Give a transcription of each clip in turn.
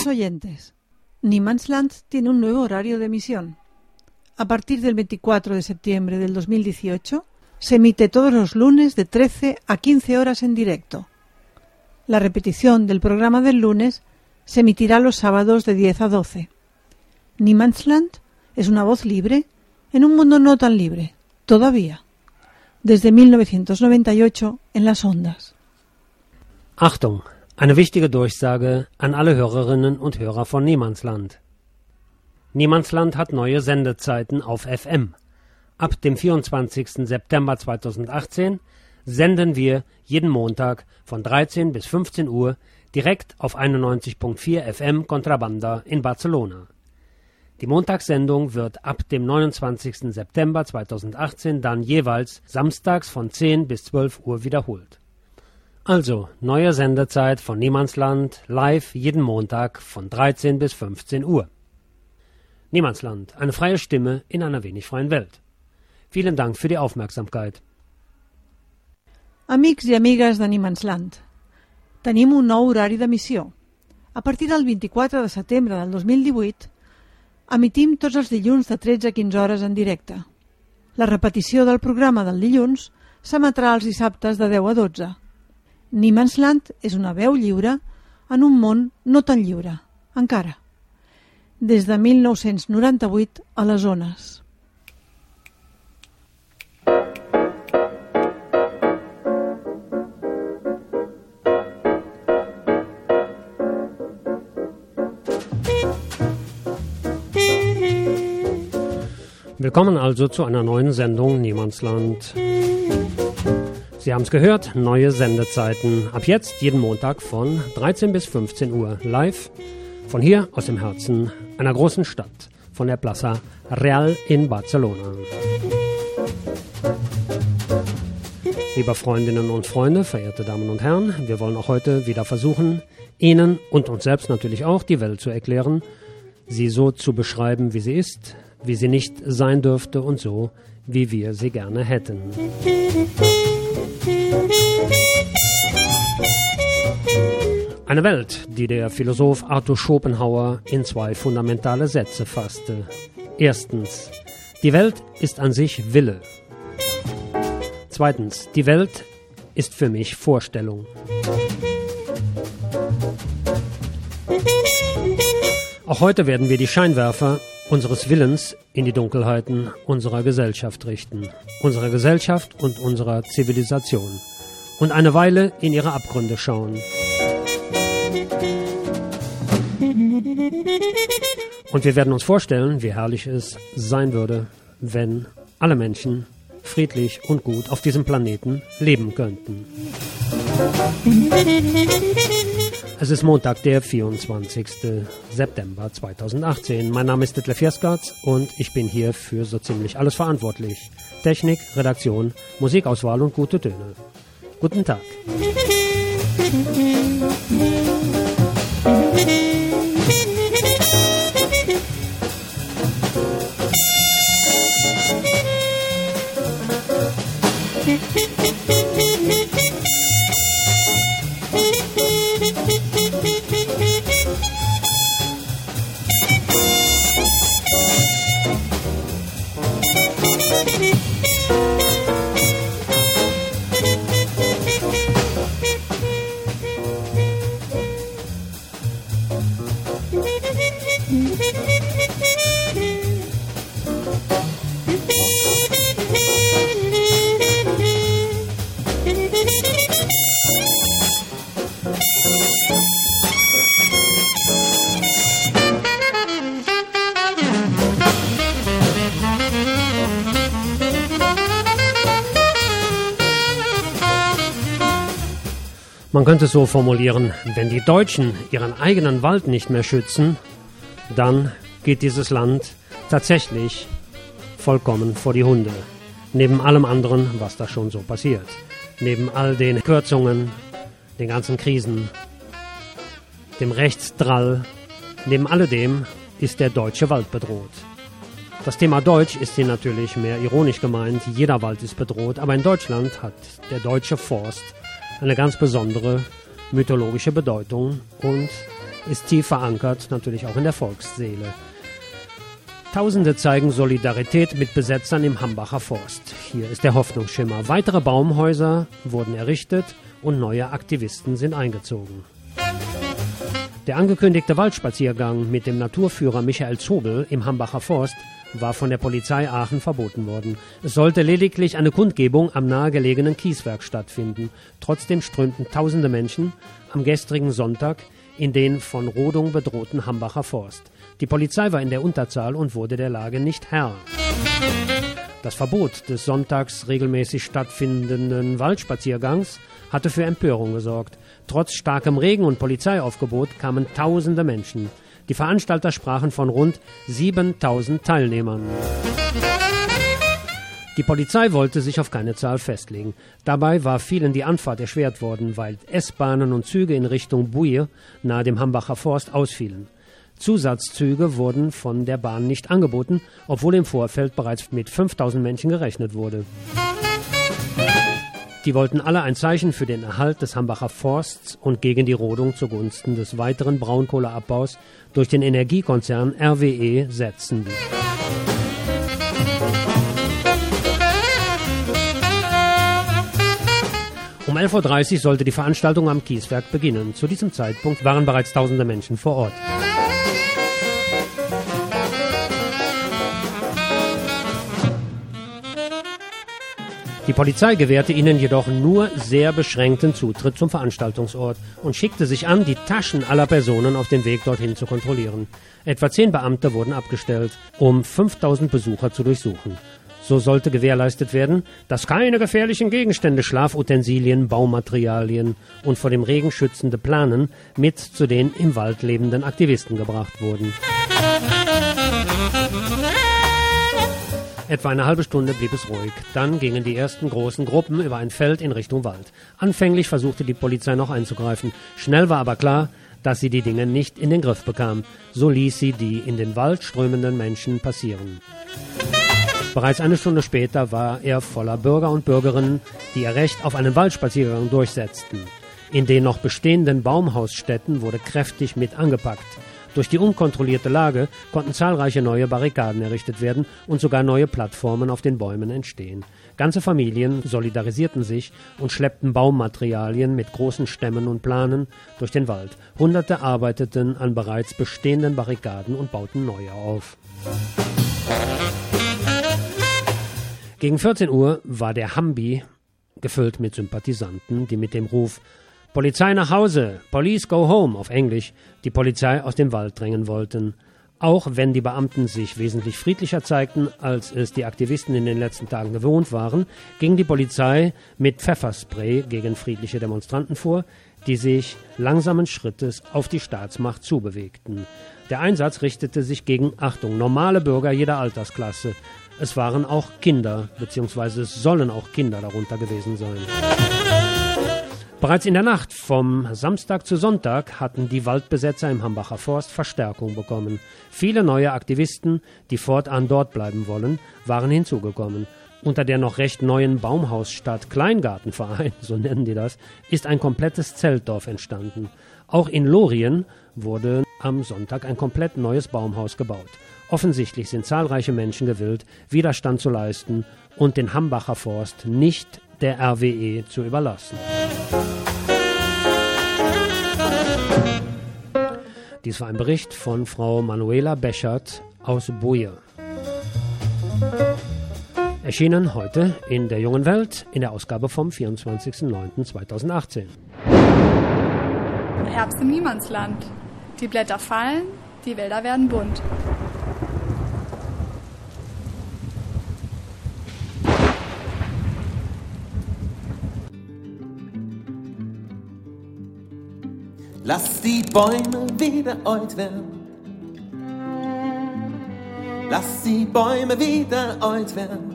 Queridos oyentes, Niemandsland tiene un nuevo horario de emisión. A partir del 24 de septiembre del 2018, se emite todos los lunes de 13 a 15 horas en directo. La repetición del programa del lunes se emitirá los sábados de 10 a 12. Niemandsland es una voz libre en un mundo no tan libre, todavía, desde 1998 en las ondas. Achtung, eine wichtige Durchsage an alle Hörerinnen und Hörer von Niemandsland. Niemandsland hat neue Sendezeiten auf FM. Ab dem 24. September 2018 senden wir jeden Montag von 13 bis 15 Uhr direkt auf 91.4 FM Contrabanda in Barcelona. Die Montagssendung wird ab dem 29. September 2018 dann jeweils samstags von 10 bis 12 Uhr wiederholt. Also, neue Sendezeit von Niemandsland live jeden Montag von 13 bis 15 Uhr. Niemandsland, eine freie Stimme in einer wenig freien Welt. Vielen Dank für die Aufmerksamkeit. Amics i amigues de Niemandsland, tenim un nou horari d'emissió. A partir del 24 de setembre del 2018, emitim tots els dilluns de 13 a 15 hores en directe. La repetició del programa del dilluns s'emetrà els dissabtes de 10 a 12. Niemandsland és una veu lliure en un món no tan lliure, encara. Des de 1998 a les ones. Willkommen also zu einer neuen Sendung Niemandsland. Sie haben es gehört, neue Sendezeiten. Ab jetzt jeden Montag von 13 bis 15 Uhr live von hier aus dem Herzen einer großen Stadt, von der Plaza Real in Barcelona. Liebe Freundinnen und Freunde, verehrte Damen und Herren, wir wollen auch heute wieder versuchen, Ihnen und uns selbst natürlich auch die Welt zu erklären, sie so zu beschreiben, wie sie ist, wie sie nicht sein dürfte und so, wie wir sie gerne hätten. Eine Welt, die der Philosoph Arthur Schopenhauer in 2 fundamentale Sätze fasste. Erstens, die Welt ist an sich Wille. Zweitens, die Welt ist für mich Vorstellung. Auch heute werden wir die Scheinwerfer unseres Willens in die Dunkelheiten unserer Gesellschaft richten. Unserer Gesellschaft und unserer Zivilisation. Und eine Weile in ihre Abgründe schauen. Und wir werden uns vorstellen, wie herrlich es sein würde, wenn alle Menschen friedlich und gut auf diesem Planeten leben könnten. Es ist Montag, der 24. September 2018. Mein Name ist Detlef Jaskarts und ich bin hier für so ziemlich alles verantwortlich. Technik, Redaktion, Musikauswahl und gute Töne. Guten Tag. Man könnte es so formulieren, wenn die Deutschen ihren eigenen Wald nicht mehr schützen, dann geht dieses Land tatsächlich vollkommen vor die Hunde. Neben allem anderen, was da schon so passiert. Neben all den Kürzungen, den ganzen Krisen, dem Rechtsdrall, neben alledem ist der deutsche Wald bedroht. Das Thema Deutsch ist hier natürlich mehr ironisch gemeint, jeder Wald ist bedroht, aber in Deutschland hat der deutsche Forst eine ganz besondere mythologische Bedeutung und ist tief verankert, natürlich auch in der Volksseele. Tausende zeigen Solidarität mit Besetzern im Hambacher Forst. Hier ist der Hoffnungsschimmer. Weitere Baumhäuser wurden errichtet und neue Aktivisten sind eingezogen. Der angekündigte Waldspaziergang mit dem Naturführer Michael Zobel im Hambacher Forst war von der Polizei Aachen verboten worden. Es sollte lediglich eine Kundgebung am nahegelegenen Kieswerk stattfinden. Trotzdem strömten tausende Menschen am gestrigen Sonntag in den von Rodung bedrohten Hambacher Forst. Die Polizei war in der Unterzahl und wurde der Lage nicht Herr. Das Verbot des sonntags regelmäßig stattfindenden Waldspaziergangs hatte für Empörung gesorgt. Trotz starkem Regen und Polizeiaufgebot kamen tausende Menschen. Die Veranstalter sprachen von rund 7.000 Teilnehmern. Die Polizei wollte sich auf keine Zahl festlegen. Dabei war vielen die Anfahrt erschwert worden, weil S-Bahnen und Züge in Richtung Buie nahe dem Hambacher Forst ausfielen. Zusatzzüge wurden von der Bahn nicht angeboten, obwohl im Vorfeld bereits mit 5.000 Menschen gerechnet wurde. Die wollten alle ein Zeichen für den Erhalt des Hambacher Forsts und gegen die Rodung zugunsten des weiteren Braunkohleabbaus durch den Energiekonzern RWE setzen. Um 11.30 Uhr sollte die Veranstaltung am Kieswerk beginnen. Zu diesem Zeitpunkt waren bereits tausende Menschen vor Ort. Die Polizei gewährte ihnen jedoch nur sehr beschränkten Zutritt zum Veranstaltungsort und schickte sich an, die Taschen aller Personen auf dem Weg dorthin zu kontrollieren. Etwa 10 Beamte wurden abgestellt, um 5.000 Besucher zu durchsuchen. So sollte gewährleistet werden, dass keine gefährlichen Gegenstände, Schlafutensilien, Baumaterialien und vor dem Regen schützende Planen mit zu den im Wald lebenden Aktivisten gebracht wurden. Etwa eine halbe Stunde blieb es ruhig. Dann gingen die ersten großen Gruppen über ein Feld in Richtung Wald. Anfänglich versuchte die Polizei noch einzugreifen. Schnell war aber klar, dass sie die Dinge nicht in den Griff bekam. So ließ sie die in den Wald strömenden Menschen passieren. Bereits eine Stunde später war er voller Bürger und Bürgerinnen, die ihr Recht auf einen Waldspaziergang durchsetzten. In den noch bestehenden Baumhausstätten wurde kräftig mit angepackt. Durch die unkontrollierte Lage konnten zahlreiche neue Barrikaden errichtet werden und sogar neue Plattformen auf den Bäumen entstehen. Ganze Familien solidarisierten sich und schleppten Baumaterialien mit großen Stämmen und Planen durch den Wald. Hunderte arbeiteten an bereits bestehenden Barrikaden und bauten neue auf. Gegen 14 Uhr war der Hambi gefüllt mit Sympathisanten, die mit dem Ruf »Polizei nach Hause, Police go home« auf Englisch die Polizei aus dem Wald drängen wollten. Auch wenn die Beamten sich wesentlich friedlicher zeigten, als es die Aktivisten in den letzten Tagen gewohnt waren, ging die Polizei mit Pfefferspray gegen friedliche Demonstranten vor, die sich langsamen Schrittes auf die Staatsmacht zubewegten. Der Einsatz richtete sich gegen, Achtung, normale Bürger jeder Altersklasse. Es waren auch Kinder, beziehungsweise es sollen auch Kinder darunter gewesen sein. Bereits in der Nacht vom Samstag zu Sonntag hatten die Waldbesetzer im Hambacher Forst Verstärkung bekommen. Viele neue Aktivisten, die fortan dort bleiben wollen, waren hinzugekommen. Unter der noch recht neuen Baumhausstadt Kleingartenverein, so nennen die das, ist ein komplettes Zeltdorf entstanden. Auch in Lorien wurde am Sonntag ein komplett neues Baumhaus gebaut. Offensichtlich sind zahlreiche Menschen gewillt, Widerstand zu leisten und den Hambacher Forst nicht der RWE zu überlassen. Dies war ein Bericht von Frau Manuela Bechert aus Buie. Erschienen heute in der Jungen Welt in der Ausgabe vom 24.09.2018. Herbst im Niemandsland. Die Blätter fallen, die Wälder werden bunt. Lass die Bäume wieder alt werden. Lass die Bäume wieder alt werden.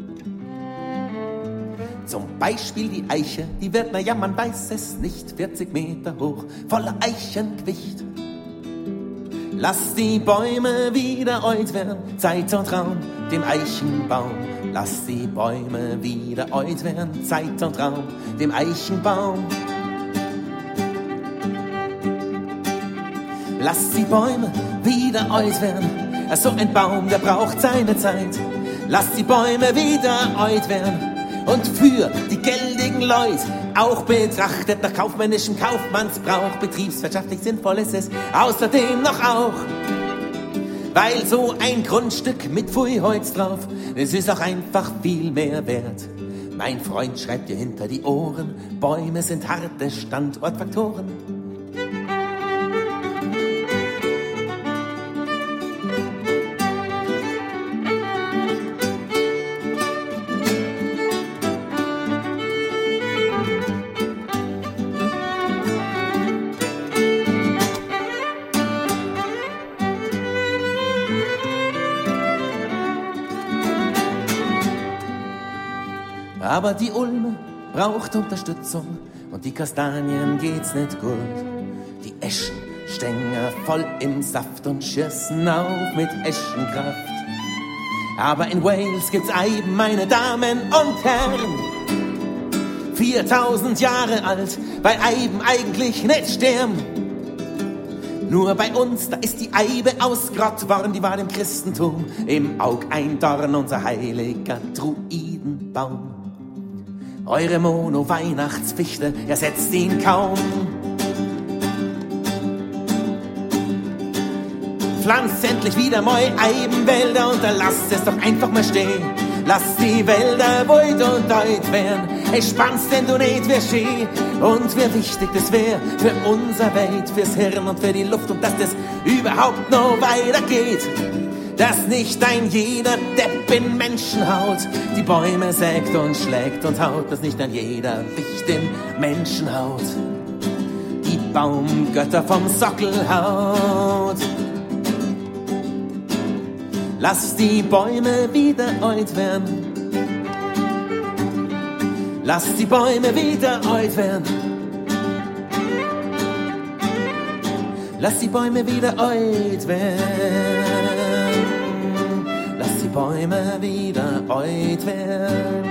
Zum Beispiel die Eiche, die wird, na ja, man weiß es nicht, 40 Meter hoch, voller Eichengewicht. Lass die Bäume wieder alt werden, Zeit und Raum dem Eichenbaum. Lass die Bäume wieder alt werden, Zeit und Raum dem Eichenbaum. Lasst die Bäume wieder alt werden. So ein Baum, der braucht seine Zeit. Lasst die Bäume wieder alt werden. Und für die geldigen Leute auch betrachtet nach kaufmännischem Kaufmannsbrauch. Betriebswirtschaftlich sinnvoll ist es außerdem noch auch. Weil so ein Grundstück mit Pfui-Holz drauf, es ist auch einfach viel mehr wert. Mein Freund schreibt dir hinter die Ohren, Bäume sind harte Standortfaktoren. Aber die Ulme braucht Unterstützung und die Kastanien geht's nicht gut. Die Eschenstänger voll im Saft und schießen auf mit Eschenkraft. Aber in Wales gibt's Eiben, meine Damen und Herren, 4000 Jahre alt, weil Eiben eigentlich nicht sterben. Nur bei uns, da ist die Eibe ausgerottet worden, die war dem Christentum im Aug ein Dorn, unser heiliger Druidenbaum. Eure Mono-Weihnachtsfichte ersetzt ihn kaum. Pflanzt endlich wieder mal Eibenwälder und dann lasst es doch einfach mal stehen. Lasst die Wälder wild und alt werden. Es spannst denn du nicht, wie schön und wie wichtig das wär für unser Welt, fürs Hirn und für die Luft und dass das überhaupt noch weitergeht. Dass nicht ein jeder Depp in Menschenhaut die Bäume sägt und schlägt und haut, dass nicht ein jeder Wicht in Menschenhaut die Baumgötter vom Sockel haut. Lass die Bäume wieder alt werden. Lass die Bäume wieder alt werden. Lass die Bäume wieder alt werden. Lass die Bäume wieder alt werden.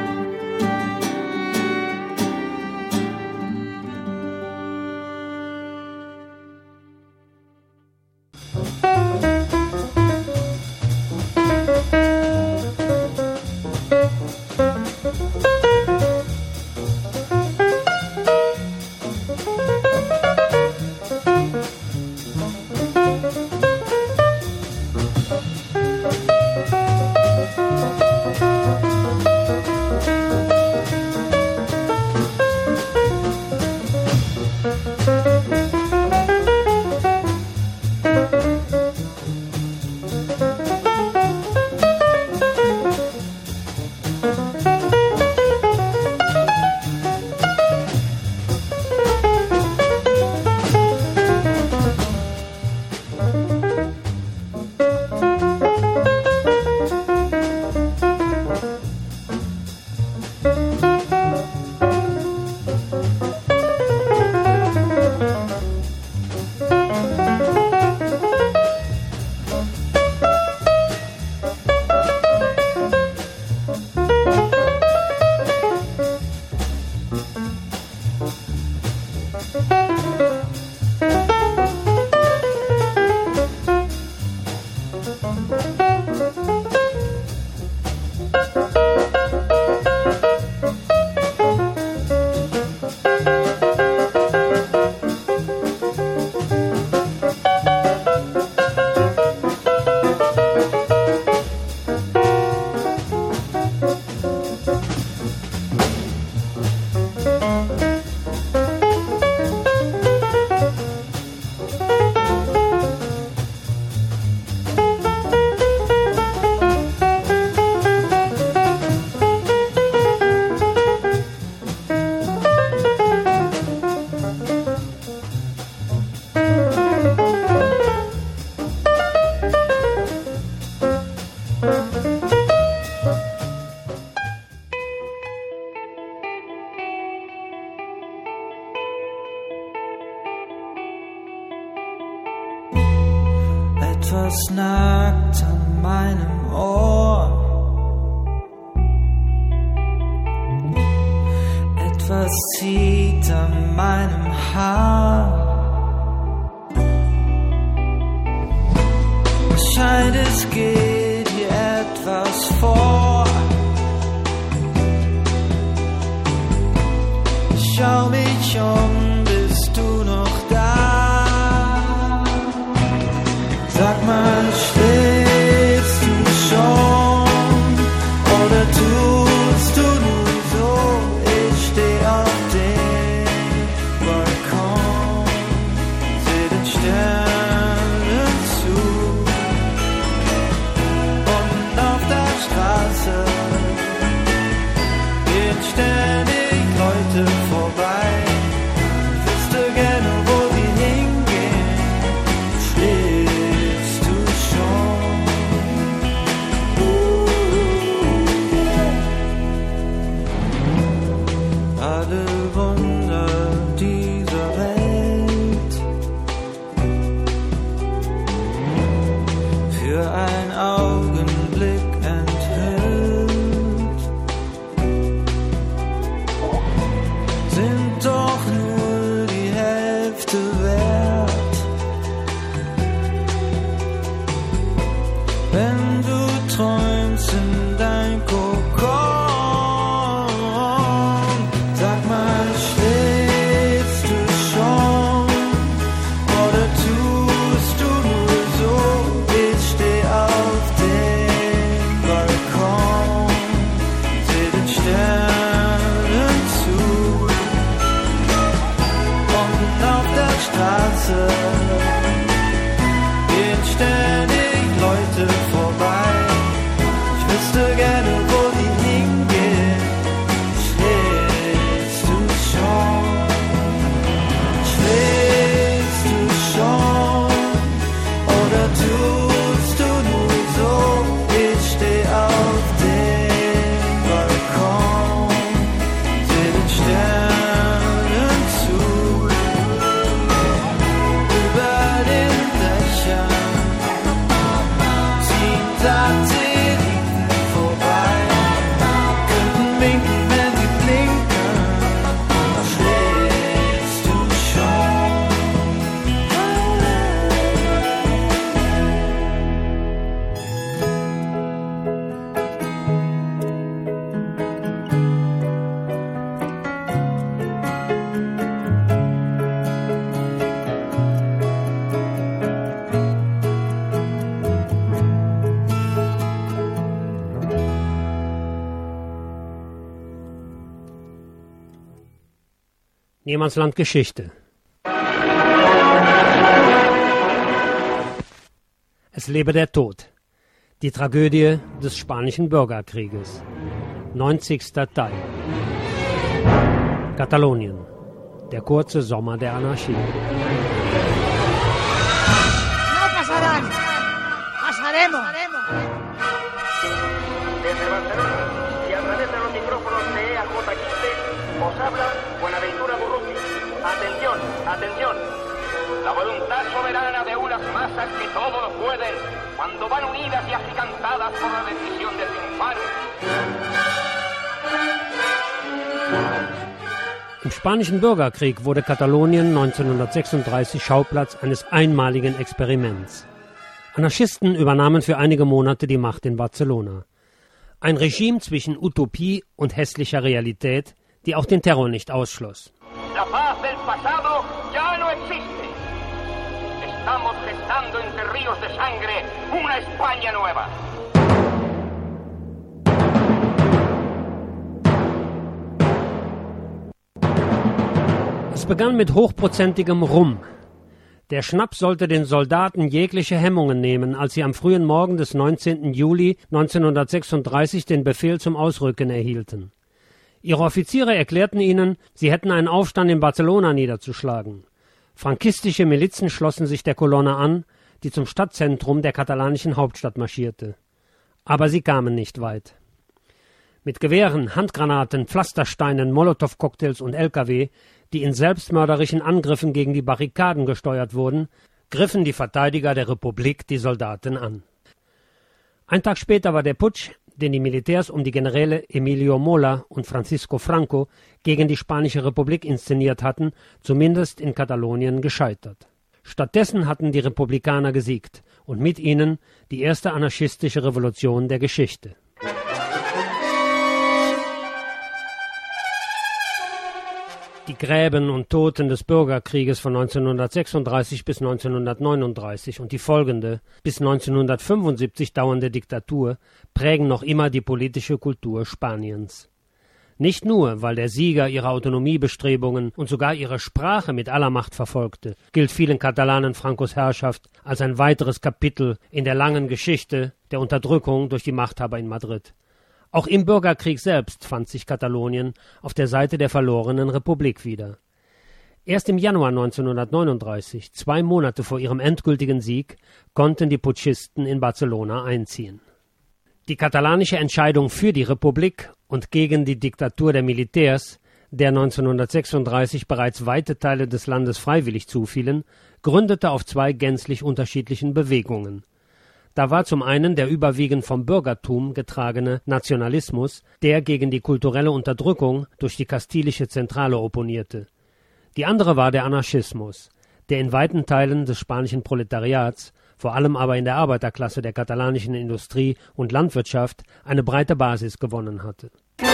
Etwas nagt an meinem Ohr, etwas zieht an meinem Haar. Niemandsland Geschichte. Es lebe der Tod. Die Tragödie des Spanischen Bürgerkrieges. 90. Teil. Katalonien. Der kurze Sommer der Anarchie. No pasarán. Pasaremos. Desde Barcelona y a través de los micrófonos de EAJ15 os habla Buenaventura Durruti. Atención, atención. La voluntad soberana de unas masas que todo lo pueden cuando van unidas y agigantadas por la decisión de triunfar. Im Spanischen Bürgerkrieg wurde Katalonien 1936 Schauplatz eines einmaligen Experiments. Anarchisten übernahmen für einige Monate die Macht in Barcelona. Ein Regime zwischen Utopie und hässlicher Realität, die auch den Terror nicht ausschloss. La paz del pasado ya no existe. Estamos gestando entre ríos de sangre una España nueva. Es begann mit hochprozentigem Rum. Der Schnaps sollte den Soldaten jegliche Hemmungen nehmen, als sie am frühen Morgen des 19. Juli 1936 den Befehl zum Ausrücken erhielten. Ihre Offiziere erklärten ihnen, sie hätten einen Aufstand in Barcelona niederzuschlagen. Frankistische Milizen schlossen sich der Kolonne an, die zum Stadtzentrum der katalanischen Hauptstadt marschierte. Aber sie kamen nicht weit. Mit Gewehren, Handgranaten, Pflastersteinen, Molotow-Cocktails und LKW, die in selbstmörderischen Angriffen gegen die Barrikaden gesteuert wurden, griffen die Verteidiger der Republik die Soldaten an. Ein Tag später war der Putsch, den die Militärs um die Generäle Emilio Mola und Francisco Franco gegen die Spanische Republik inszeniert hatten, zumindest in Katalonien gescheitert. Stattdessen hatten die Republikaner gesiegt und mit ihnen die erste anarchistische Revolution der Geschichte. Die Gräben und Toten des Bürgerkrieges von 1936 bis 1939 und die folgende, bis 1975 dauernde Diktatur prägen noch immer die politische Kultur Spaniens. Nicht nur, weil der Sieger ihre Autonomiebestrebungen und sogar ihre Sprache mit aller Macht verfolgte, gilt vielen Katalanen Francos Herrschaft als ein weiteres Kapitel in der langen Geschichte der Unterdrückung durch die Machthaber in Madrid. Auch im Bürgerkrieg selbst fand sich Katalonien auf der Seite der verlorenen Republik wieder. Erst im Januar 1939, 2 Monate vor ihrem endgültigen Sieg, konnten die Putschisten in Barcelona einziehen. Die katalanische Entscheidung für die Republik und gegen die Diktatur der Militärs, der 1936 bereits weite Teile des Landes freiwillig zufielen, gründete auf 2 gänzlich unterschiedlichen Bewegungen. Da war zum einen der überwiegend vom Bürgertum getragene Nationalismus, der gegen die kulturelle Unterdrückung durch die kastilische Zentrale opponierte. Die andere war der Anarchismus, der in weiten Teilen des spanischen Proletariats, vor allem aber in der Arbeiterklasse der katalanischen Industrie und Landwirtschaft, eine breite Basis gewonnen hatte.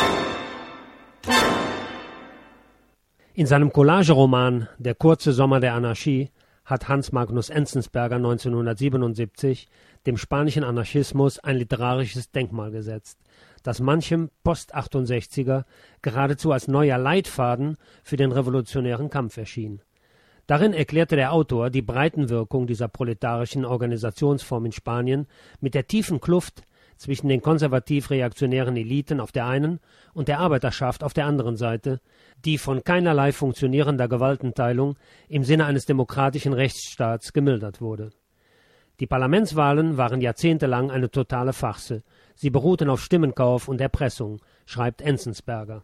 In seinem Collageroman »Der kurze Sommer der Anarchie« hat Hans Magnus Enzensberger 1977 dem spanischen Anarchismus ein literarisches Denkmal gesetzt, das manchem Post-68er geradezu als neuer Leitfaden für den revolutionären Kampf erschien. Darin erklärte der Autor die Breitenwirkung dieser proletarischen Organisationsform in Spanien mit der tiefen Kluft zwischen den konservativ-reaktionären Eliten auf der einen und der Arbeiterschaft auf der anderen Seite, die von keinerlei funktionierender Gewaltenteilung im Sinne eines demokratischen Rechtsstaats gemildert wurde. Die Parlamentswahlen waren jahrzehntelang eine totale Farce. Sie beruhten auf Stimmenkauf und Erpressung, schreibt Enzensberger.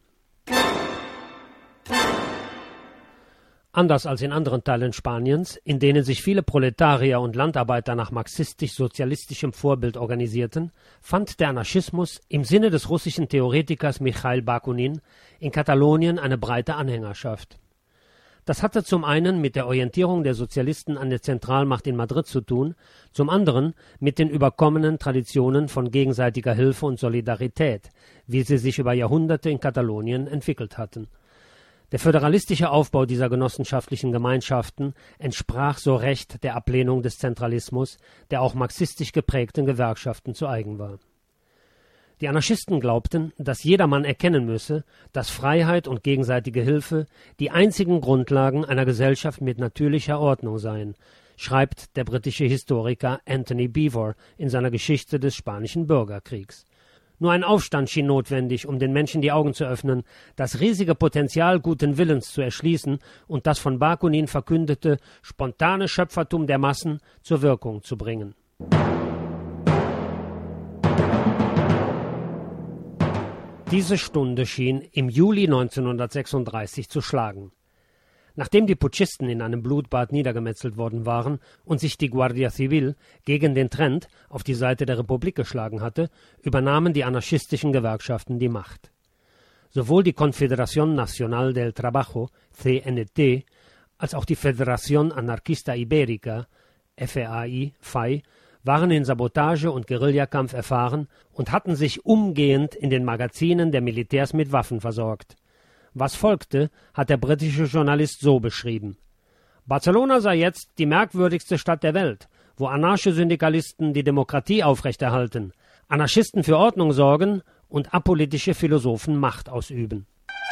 Anders als in anderen Teilen Spaniens, in denen sich viele Proletarier und Landarbeiter nach marxistisch-sozialistischem Vorbild organisierten, fand der Anarchismus im Sinne des russischen Theoretikers Michail Bakunin in Katalonien eine breite Anhängerschaft. Das hatte zum einen mit der Orientierung der Sozialisten an der Zentralmacht in Madrid zu tun, zum anderen mit den überkommenen Traditionen von gegenseitiger Hilfe und Solidarität, wie sie sich über Jahrhunderte in Katalonien entwickelt hatten. Der föderalistische Aufbau dieser genossenschaftlichen Gemeinschaften entsprach so recht der Ablehnung des Zentralismus, der auch marxistisch geprägten Gewerkschaften zu eigen war. Die Anarchisten glaubten, dass jedermann erkennen müsse, dass Freiheit und gegenseitige Hilfe die einzigen Grundlagen einer Gesellschaft mit natürlicher Ordnung seien, schreibt der britische Historiker Anthony Beevor in seiner Geschichte des Spanischen Bürgerkriegs. Nur ein Aufstand schien notwendig, um den Menschen die Augen zu öffnen, das riesige Potenzial guten Willens zu erschließen und das von Bakunin verkündete spontane Schöpfertum der Massen zur Wirkung zu bringen. Diese Stunde schien im Juli 1936 zu schlagen. Nachdem die Putschisten in einem Blutbad niedergemetzelt worden waren und sich die Guardia Civil gegen den Trend auf die Seite der Republik geschlagen hatte, übernahmen die anarchistischen Gewerkschaften die Macht. Sowohl die Confederación Nacional del Trabajo, CNT, als auch die Federación Anarquista Ibérica, FAI, waren in Sabotage und Guerillakampf erfahren und hatten sich umgehend in den Magazinen der Militärs mit Waffen versorgt. Was folgte, hat der britische Journalist so beschrieben: Barcelona sei jetzt die merkwürdigste Stadt der Welt, wo Anarcho-Syndikalisten die Demokratie aufrechterhalten, Anarchisten für Ordnung sorgen und apolitische Philosophen Macht ausüben.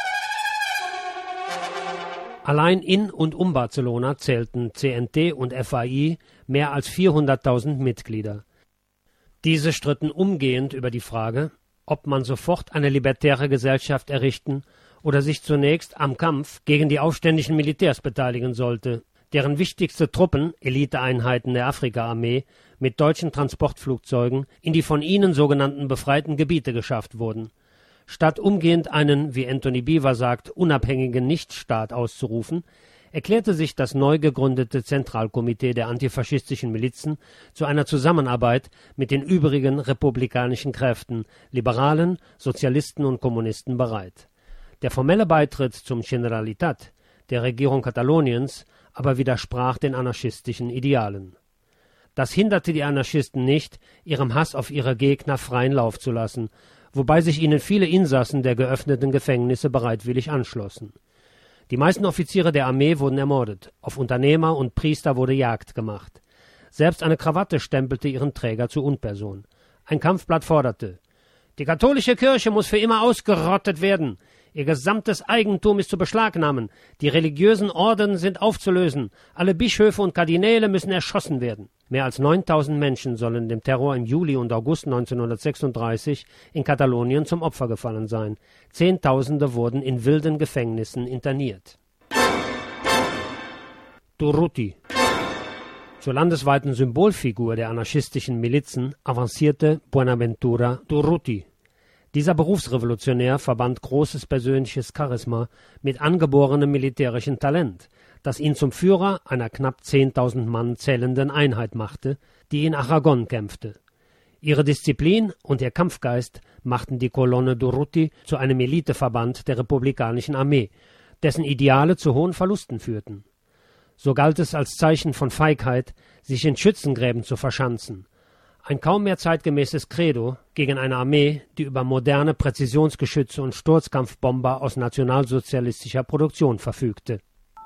Allein in und um Barcelona zählten CNT und FAI mehr als 400.000 Mitglieder. Diese stritten umgehend über die Frage, ob man sofort eine libertäre Gesellschaft errichten oder sich zunächst am Kampf gegen die aufständischen Militärs beteiligen sollte, deren wichtigste Truppen, Eliteeinheiten der Afrika-Armee, mit deutschen Transportflugzeugen in die von ihnen sogenannten befreiten Gebiete geschafft wurden. Statt umgehend einen, wie Anthony Beevor sagt, unabhängigen Nichtstaat auszurufen, erklärte sich das neu gegründete Zentralkomitee der antifaschistischen Milizen zu einer Zusammenarbeit mit den übrigen republikanischen Kräften, Liberalen, Sozialisten und Kommunisten bereit. Der formelle Beitritt zum Generalitat, der Regierung Kataloniens, aber widersprach den anarchistischen Idealen. Das hinderte die Anarchisten nicht, ihrem Hass auf ihre Gegner freien Lauf zu lassen, wobei sich ihnen viele Insassen der geöffneten Gefängnisse bereitwillig anschlossen. Die meisten Offiziere der Armee wurden ermordet, auf Unternehmer und Priester wurde Jagd gemacht. Selbst eine Krawatte stempelte ihren Träger zur Unperson. Ein Kampfblatt forderte: Die katholische Kirche muss für immer ausgerottet werden. Ihr gesamtes Eigentum ist zu beschlagnahmen. Die religiösen Orden sind aufzulösen. Alle Bischöfe und Kardinäle müssen erschossen werden. Mehr als 9.000 Menschen sollen dem Terror im Juli und August 1936 in Katalonien zum Opfer gefallen sein. Zehntausende wurden in wilden Gefängnissen interniert. Durruti. Zur landesweiten Symbolfigur der anarchistischen Milizen avancierte Buenaventura Durruti. Dieser Berufsrevolutionär verband großes persönliches Charisma mit angeborenem militärischen Talent, das ihn zum Führer einer knapp 10.000 Mann zählenden Einheit machte, die in Aragon kämpfte. Ihre Disziplin und ihr Kampfgeist machten die Colonne Durruti zu einem Eliteverband der republikanischen Armee, dessen Ideale zu hohen Verlusten führten. So galt es als Zeichen von Feigheit, sich in Schützengräben zu verschanzen, ein kaum mehr zeitgemäßes Credo gegen eine Armee, die über moderne Präzisionsgeschütze und Sturzkampfbomber aus nationalsozialistischer Produktion verfügte.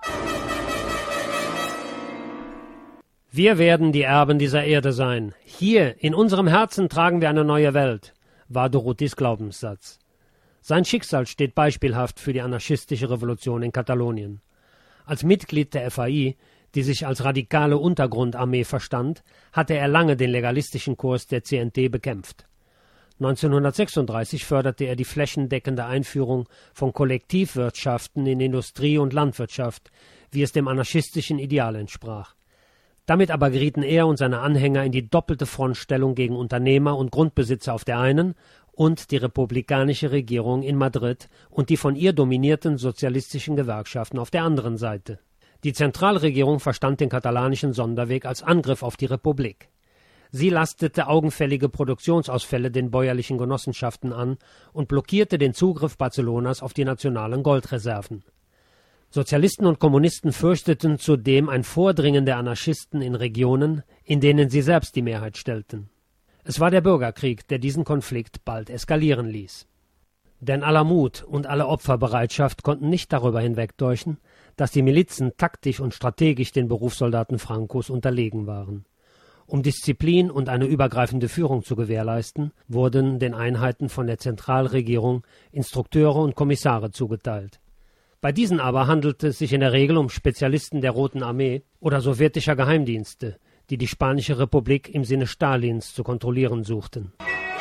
Wir werden die Erben dieser Erde sein. Hier, in unserem Herzen tragen wir eine neue Welt, war Durrutis Glaubenssatz. Sein Schicksal steht beispielhaft für die anarchistische Revolution in Katalonien. Als Mitglied der FAI, die sich als radikale Untergrundarmee verstand, hatte er lange den legalistischen Kurs der CNT bekämpft. 1936 förderte er die flächendeckende Einführung von Kollektivwirtschaften in Industrie und Landwirtschaft, wie es dem anarchistischen Ideal entsprach. Damit aber gerieten er und seine Anhänger in die doppelte Frontstellung gegen Unternehmer und Grundbesitzer auf der einen und die republikanische Regierung in Madrid und die von ihr dominierten sozialistischen Gewerkschaften auf der anderen Seite. Die Zentralregierung verstand den katalanischen Sonderweg als Angriff auf die Republik. Sie lastete augenfällige Produktionsausfälle den bäuerlichen Genossenschaften an und blockierte den Zugriff Barcelonas auf die nationalen Goldreserven. Sozialisten und Kommunisten fürchteten zudem ein Vordringen der Anarchisten in Regionen, in denen sie selbst die Mehrheit stellten. Es war der Bürgerkrieg, der diesen Konflikt bald eskalieren ließ. Denn aller Mut und alle Opferbereitschaft konnten nicht darüber hinwegtäuschen, dass die Milizen taktisch und strategisch den Berufssoldaten Francos unterlegen waren. Um Disziplin und eine übergreifende Führung zu gewährleisten, wurden den Einheiten von der Zentralregierung Instrukteure und Kommissare zugeteilt. Bei diesen aber handelte es sich in der Regel um Spezialisten der Roten Armee oder sowjetischer Geheimdienste, die die Spanische Republik im Sinne Stalins zu kontrollieren suchten.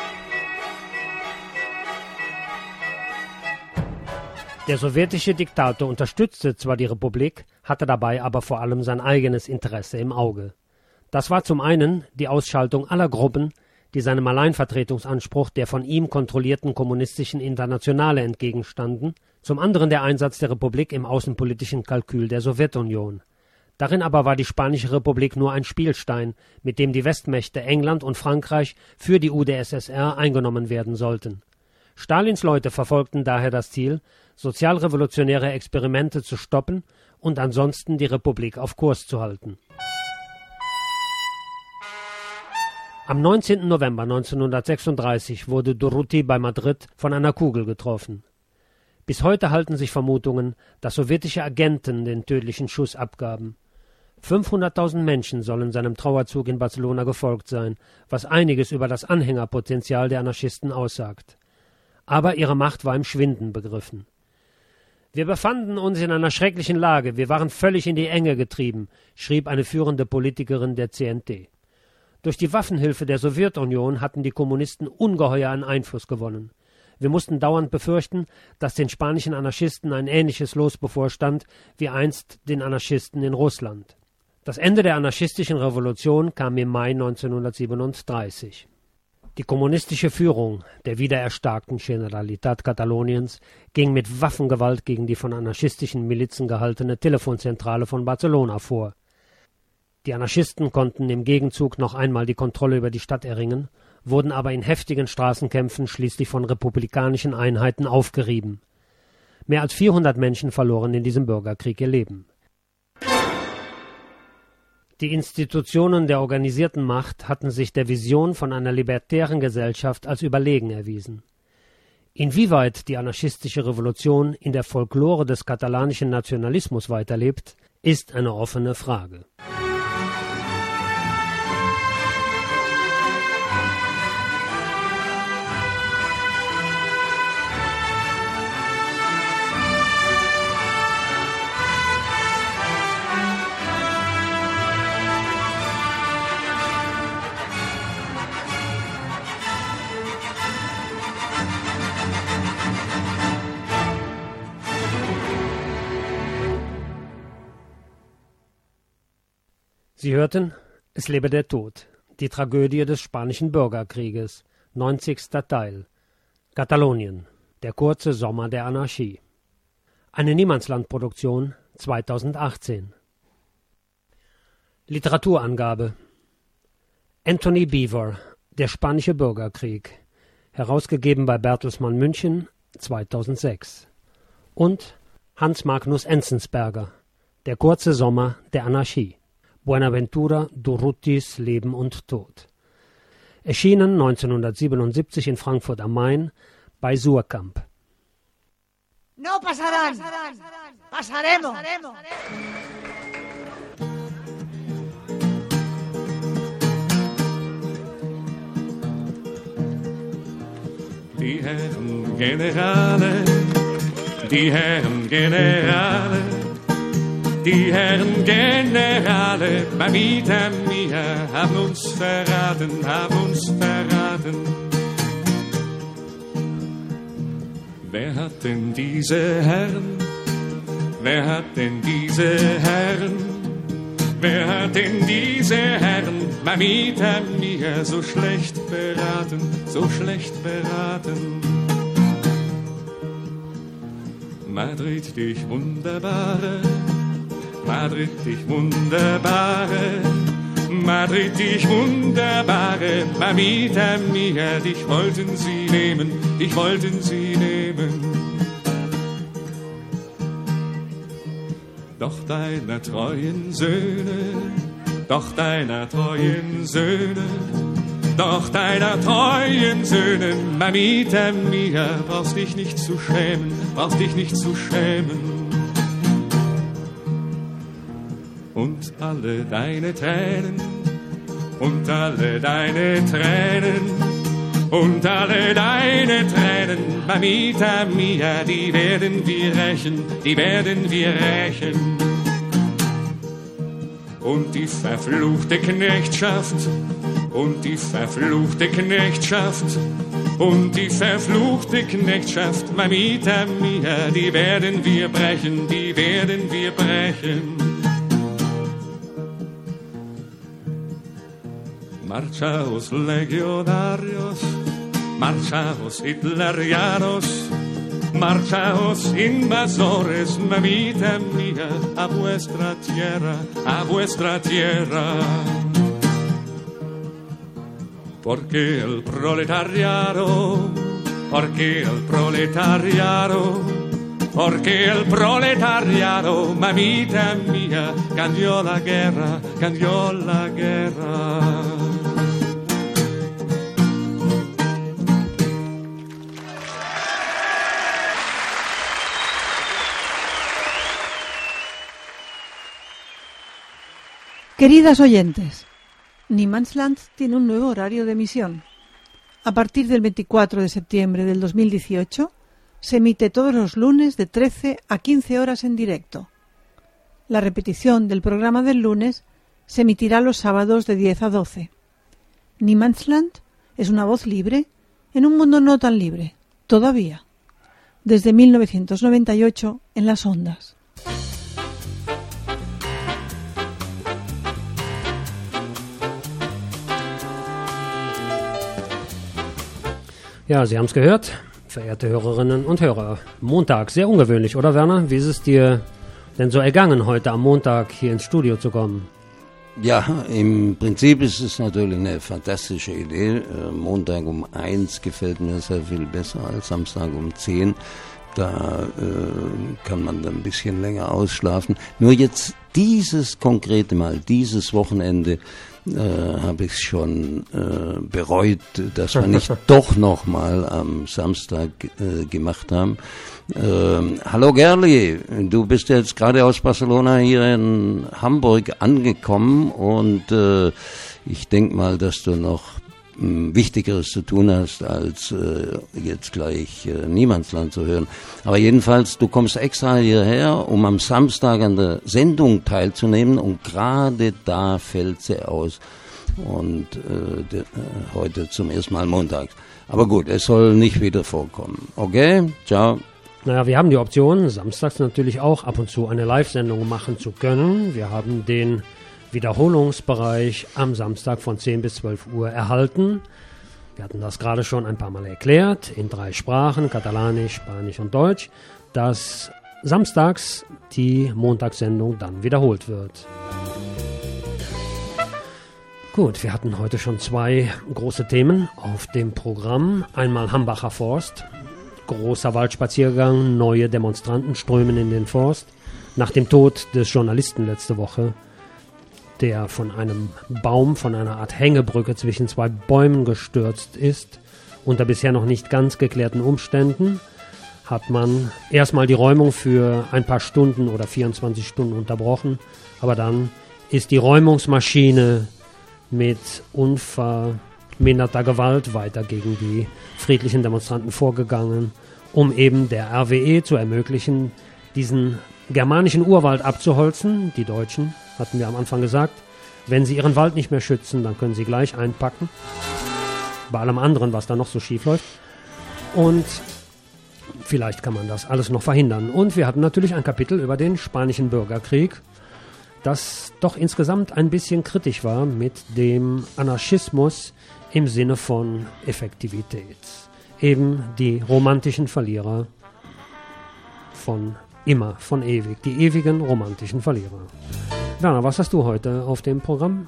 Der sowjetische Diktator unterstützte zwar die Republik, hatte dabei aber vor allem sein eigenes Interesse im Auge. Das war zum einen die Ausschaltung aller Gruppen, die seinem Alleinvertretungsanspruch der von ihm kontrollierten kommunistischen Internationale entgegenstanden, zum anderen der Einsatz der Republik im außenpolitischen Kalkül der Sowjetunion. Darin aber war die Spanische Republik nur ein Spielstein, mit dem die Westmächte England und Frankreich für die UdSSR eingenommen werden sollten. Stalins Leute verfolgten daher das Ziel, sozialrevolutionäre Experimente zu stoppen und ansonsten die Republik auf Kurs zu halten. Am 19. November 1936 wurde Durruti bei Madrid von einer Kugel getroffen. Bis heute halten sich Vermutungen, dass sowjetische Agenten den tödlichen Schuss abgaben. 500.000 Menschen sollen seinem Trauerzug in Barcelona gefolgt sein, was einiges über das Anhängerpotenzial der Anarchisten aussagt. Aber ihre Macht war im Schwinden begriffen. Wir befanden uns in einer schrecklichen Lage, wir waren völlig in die Enge getrieben, schrieb eine führende Politikerin der CNT. Durch die Waffenhilfe der Sowjetunion hatten die Kommunisten ungeheuer an Einfluss gewonnen. Wir mussten dauernd befürchten, dass den spanischen Anarchisten ein ähnliches Los bevorstand wie einst den Anarchisten in Russland. Das Ende der anarchistischen Revolution kam im Mai 1937. Die kommunistische Führung der wiedererstarkten Generalitat Kataloniens ging mit Waffengewalt gegen die von anarchistischen Milizen gehaltene Telefonzentrale von Barcelona vor. Die Anarchisten konnten im Gegenzug noch einmal die Kontrolle über die Stadt erringen, wurden aber in heftigen Straßenkämpfen schließlich von republikanischen Einheiten aufgerieben. Mehr als 400 Menschen verloren in diesem Bürgerkrieg ihr Leben. Die Institutionen der organisierten Macht hatten sich der Vision von einer libertären Gesellschaft als überlegen erwiesen. Inwieweit die anarchistische Revolution in der Folklore des katalanischen Nationalismus weiterlebt, ist eine offene Frage. Sie hörten Es lebe der Tod, die Tragödie des spanischen Bürgerkrieges, 90. Teil, Katalonien, der kurze Sommer der Anarchie. Eine Niemandslandproduktion 2018. Literaturangabe: Anthony Beevor, Der spanische Bürgerkrieg, herausgegeben bei Bertelsmann München 2006. Und Hans Magnus Enzensberger, Der kurze Sommer der Anarchie, Buenaventura Durrutis Leben und Tod. Erschienen 1977 in Frankfurt am Main bei Suhrkamp. No pasarán. Pasaremos. Die Herren Generale, die Herren Generale, die Herren Generale, Mamita mia, haben uns verraten, haben uns verraten. Wer hat denn diese Herren? Wer hat denn diese Herren? Wer hat denn diese Herren, Mamita mia, so schlecht beraten, so schlecht beraten? Madrid, dich wunderbare, Madrid, dich wunderbare, Madrid, dich wunderbare, Mamita mia, dich wollten sie nehmen, dich wollten sie nehmen. Doch deiner treuen Söhne, doch deiner treuen Söhne, doch deiner treuen Söhne, Mamita mia, brauchst dich nicht zu schämen, brauchst dich nicht zu schämen. Und alle deine Tränen, und alle deine Tränen. Und alle deine Tränen, Mamita mia, die werden wir rächen, die werden wir rächen. Und die verfluchte Knechtschaft, und die verfluchte Knechtschaft, und die verfluchte Knechtschaft, Mamita mia, die werden wir brechen, die werden wir brechen. Marchaos legionarios, marchaos hitlerianos, marchaos invasores, mamita mía, a vuestra tierra, a vuestra tierra. Porque el proletariado, porque el proletariado, porque el proletariado, mamita mía, cambió la guerra, cambió la guerra. Queridas oyentes, Niemandsland tiene un nuevo horario de emisión. A partir del 24 de septiembre del 2018, se emite todos los lunes de 13 a 15 horas en directo. La repetición del programa del lunes se emitirá los sábados de 10 a 12. Niemandsland es una voz libre en un mundo no tan libre, todavía, desde 1998 en las ondas. Ja, Sie haben es gehört, verehrte Hörerinnen und Hörer. Montag, sehr ungewöhnlich, oder Werner? Wie ist es dir denn so ergangen, heute am Montag hier ins Studio zu kommen? Ja, im Prinzip ist es natürlich eine fantastische Idee. Montag um 1 gefällt mir sehr viel besser als Samstag um 10. Da kann man dann ein bisschen länger ausschlafen. Nur jetzt dieses konkrete Mal, dieses Wochenende, habe ich schon bereut, dass wir nicht doch noch mal am Samstag gemacht haben. Hallo Gerli, du bist jetzt gerade aus Barcelona hier in Hamburg angekommen und ich denke mal, dass du noch Wichtigeres zu tun hast, als jetzt gleich Niemandsland zu hören. Aber jedenfalls, du kommst extra hierher, um am Samstag an der Sendung teilzunehmen und gerade da fällt sie aus. Und heute zum ersten Mal montags. Aber gut, es soll nicht wieder vorkommen. Okay? Ciao. Naja, wir haben die Option, samstags natürlich auch ab und zu eine Live-Sendung machen zu können. Wir haben den Wiederholungsbereich am Samstag von 10 bis 12 Uhr erhalten. Wir hatten das gerade schon ein paar Mal erklärt, in 3 Sprachen, Katalanisch, Spanisch und Deutsch, dass samstags die Montagssendung dann wiederholt wird. Gut, wir hatten heute schon 2 große Themen auf dem Programm. Einmal Hambacher Forst, großer Waldspaziergang, neue Demonstranten strömen in den Forst. Nach dem Tod des Journalisten letzte Woche, der von einem Baum, von einer Art Hängebrücke zwischen 2 Bäumen gestürzt ist, unter bisher noch nicht ganz geklärten Umständen, hat man erstmal die Räumung für ein paar Stunden oder 24 Stunden unterbrochen, aber dann ist die Räumungsmaschine mit unverminderter Gewalt weiter gegen die friedlichen Demonstranten vorgegangen, um eben der RWE zu ermöglichen, diesen germanischen Urwald abzuholzen. Die Deutschen, hatten wir am Anfang gesagt, wenn sie ihren Wald nicht mehr schützen, dann können sie gleich einpacken. Bei allem anderen, was da noch so schief läuft. Und vielleicht kann man das alles noch verhindern. Und wir hatten natürlich ein Kapitel über den Spanischen Bürgerkrieg, das doch insgesamt ein bisschen kritisch war mit dem Anarchismus im Sinne von Effektivität. Eben die romantischen Verlierer von immer, von ewig, die ewigen romantischen Verlierer. Werner, was hast du heute auf dem Programm?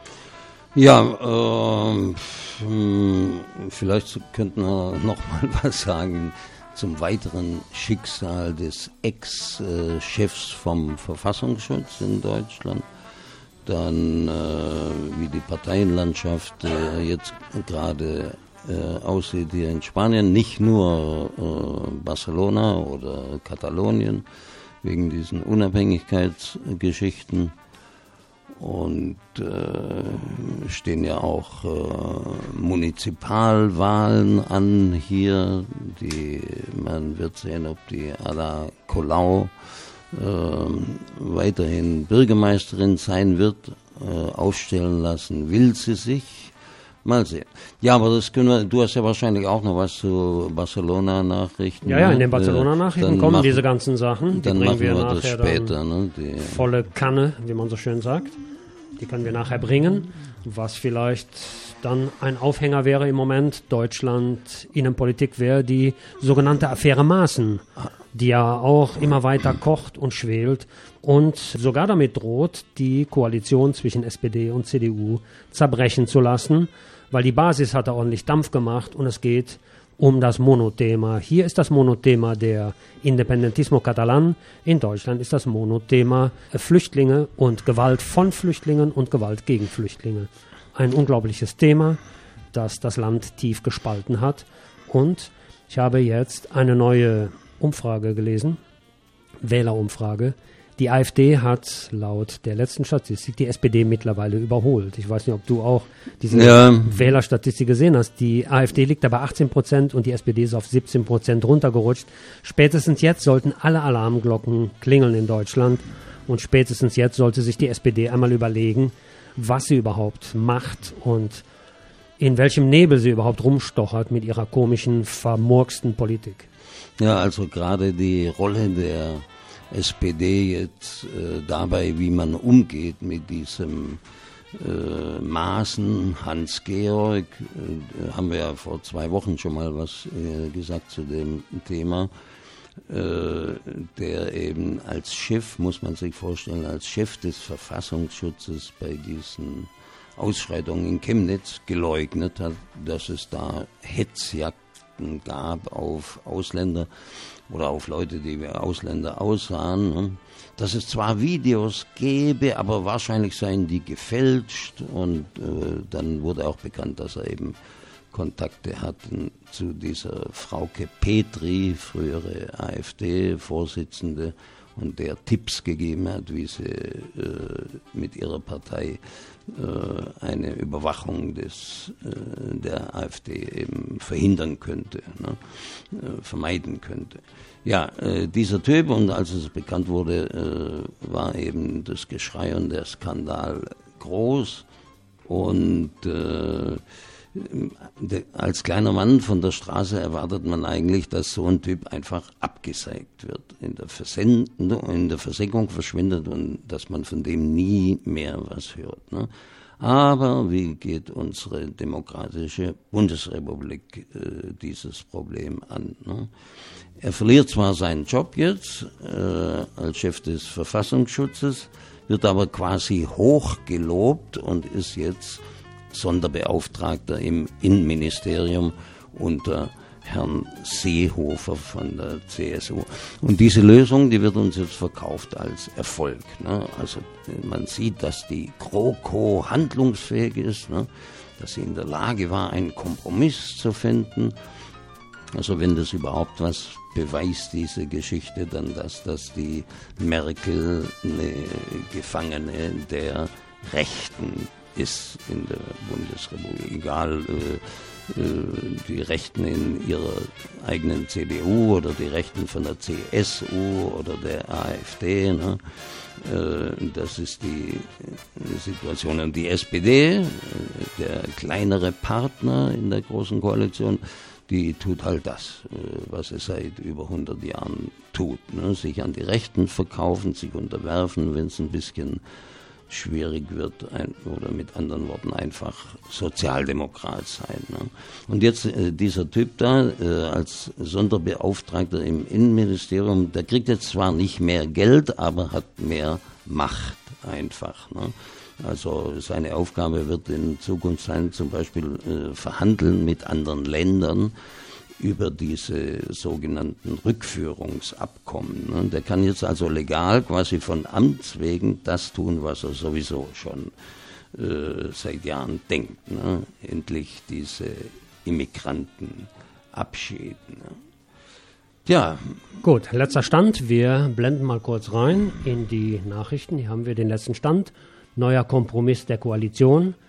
Ja, vielleicht könnten wir noch mal was sagen zum weiteren Schicksal des Ex-Chefs vom Verfassungsschutz in Deutschland. Dann, wie die Parteienlandschaft jetzt gerade aussieht hier in Spanien, nicht nur Barcelona oder Katalonien, wegen diesen Unabhängigkeitsgeschichten. Und stehen ja auch Munizipalwahlen an hier. Man wird sehen, ob die Ada Colau weiterhin Bürgermeisterin sein wird. Aufstellen lassen will sie sich. Mal sehen. Ja, aber das du hast ja wahrscheinlich auch noch was zu Barcelona-Nachrichten. Ja, in den Barcelona-Nachrichten kommen diese ganzen Sachen. Die bringen wir nachher später, dann volle Kanne, wie man so schön sagt. Die können wir nachher bringen, was vielleicht dann ein Aufhänger wäre im Moment Deutschland Innenpolitik wäre die sogenannte Affäre Maaßen, die ja auch immer weiter kocht und schwelt und sogar damit droht, die Koalition zwischen SPD und CDU zerbrechen zu lassen, weil die Basis hat da ordentlich Dampf gemacht und es geht um das Monothema. Hier ist das Monothema der Independentismo Catalan. In Deutschland ist das Monothema Flüchtlinge und Gewalt von Flüchtlingen und Gewalt gegen Flüchtlinge. Ein unglaubliches Thema, das das Land tief gespalten hat. Und ich habe jetzt eine neue Umfrage gelesen, Wählerumfrage. Die AfD hat laut der letzten Statistik die SPD mittlerweile überholt. Ich weiß nicht, ob du auch diese Wählerstatistik gesehen hast. Die AfD liegt da bei 18% und die SPD ist auf 17% runtergerutscht. Spätestens jetzt sollten alle Alarmglocken klingeln in Deutschland und spätestens jetzt sollte sich die SPD einmal überlegen, was sie überhaupt macht und in welchem Nebel sie überhaupt rumstochert mit ihrer komischen, vermurksten Politik. Ja, also gerade die Rolle der SPD jetzt dabei, wie man umgeht mit diesem Maaßen, Hans-Georg, haben wir ja vor 2 Wochen schon mal was gesagt zu dem Thema, der eben als Chef, muss man sich vorstellen, als Chef des Verfassungsschutzes bei diesen Ausschreitungen in Chemnitz geleugnet hat, dass es da Hetzjagden gab auf Ausländer oder auf Leute, die wie Ausländer aussahen, ne? Dass es zwar Videos gäbe, aber wahrscheinlich seien die gefälscht und dann wurde auch bekannt, dass er eben Kontakte hatten zu dieser Frauke Petri, frühere AfD-Vorsitzende, und der Tipps gegeben hat, wie sie mit ihrer Partei eine Überwachung der AfD eben verhindern könnte, ne? Vermeiden könnte. Ja, dieser Typ, und als es bekannt wurde, war eben das Geschrei und der Skandal groß und als kleiner Mann von der Straße erwartet man eigentlich, dass so ein Typ einfach abgesägt wird, in der Versenkung verschwindet und dass man von dem nie mehr was hört. Ne? Aber wie geht unsere demokratische Bundesrepublik dieses Problem an? Ne? Er verliert zwar seinen Job jetzt als Chef des Verfassungsschutzes, wird aber quasi hochgelobt und ist jetzt Sonderbeauftragter im Innenministerium unter Herrn Seehofer von der CSU. Und diese Lösung, die wird uns jetzt verkauft als Erfolg. Ne? Also man sieht, dass die GroKo handlungsfähig ist, ne? Dass sie in der Lage war, einen Kompromiss zu finden. Also wenn das überhaupt was beweist, diese Geschichte, dann dass die Merkel eine Gefangene der Rechten ist in der Bundesrepublik, egal die Rechten in ihrer eigenen CDU oder die Rechten von der CSU oder der AfD, ne? Das ist die Situation. Und die SPD, der kleinere Partner in der Großen Koalition, die tut halt das, was sie seit über 100 Jahren tut, ne? Sich an die Rechten verkaufen, sich unterwerfen, wenn es ein bisschen schwierig wird, oder mit anderen Worten einfach Sozialdemokrat sein. Ne? Und jetzt dieser Typ da als Sonderbeauftragter im Innenministerium, der kriegt jetzt zwar nicht mehr Geld, aber hat mehr Macht einfach. Ne? Also seine Aufgabe wird in Zukunft sein, zum Beispiel verhandeln mit anderen Ländern über diese sogenannten Rückführungsabkommen. Ne? Der kann jetzt also legal quasi von Amts wegen das tun, was er sowieso schon seit Jahren denkt. Ne? Endlich diese Immigranten abschieden. Ne? Ja. Gut, letzter Stand. Wir blenden mal kurz rein in die Nachrichten. Hier haben wir den letzten Stand. Neuer Kompromiss der Koalition.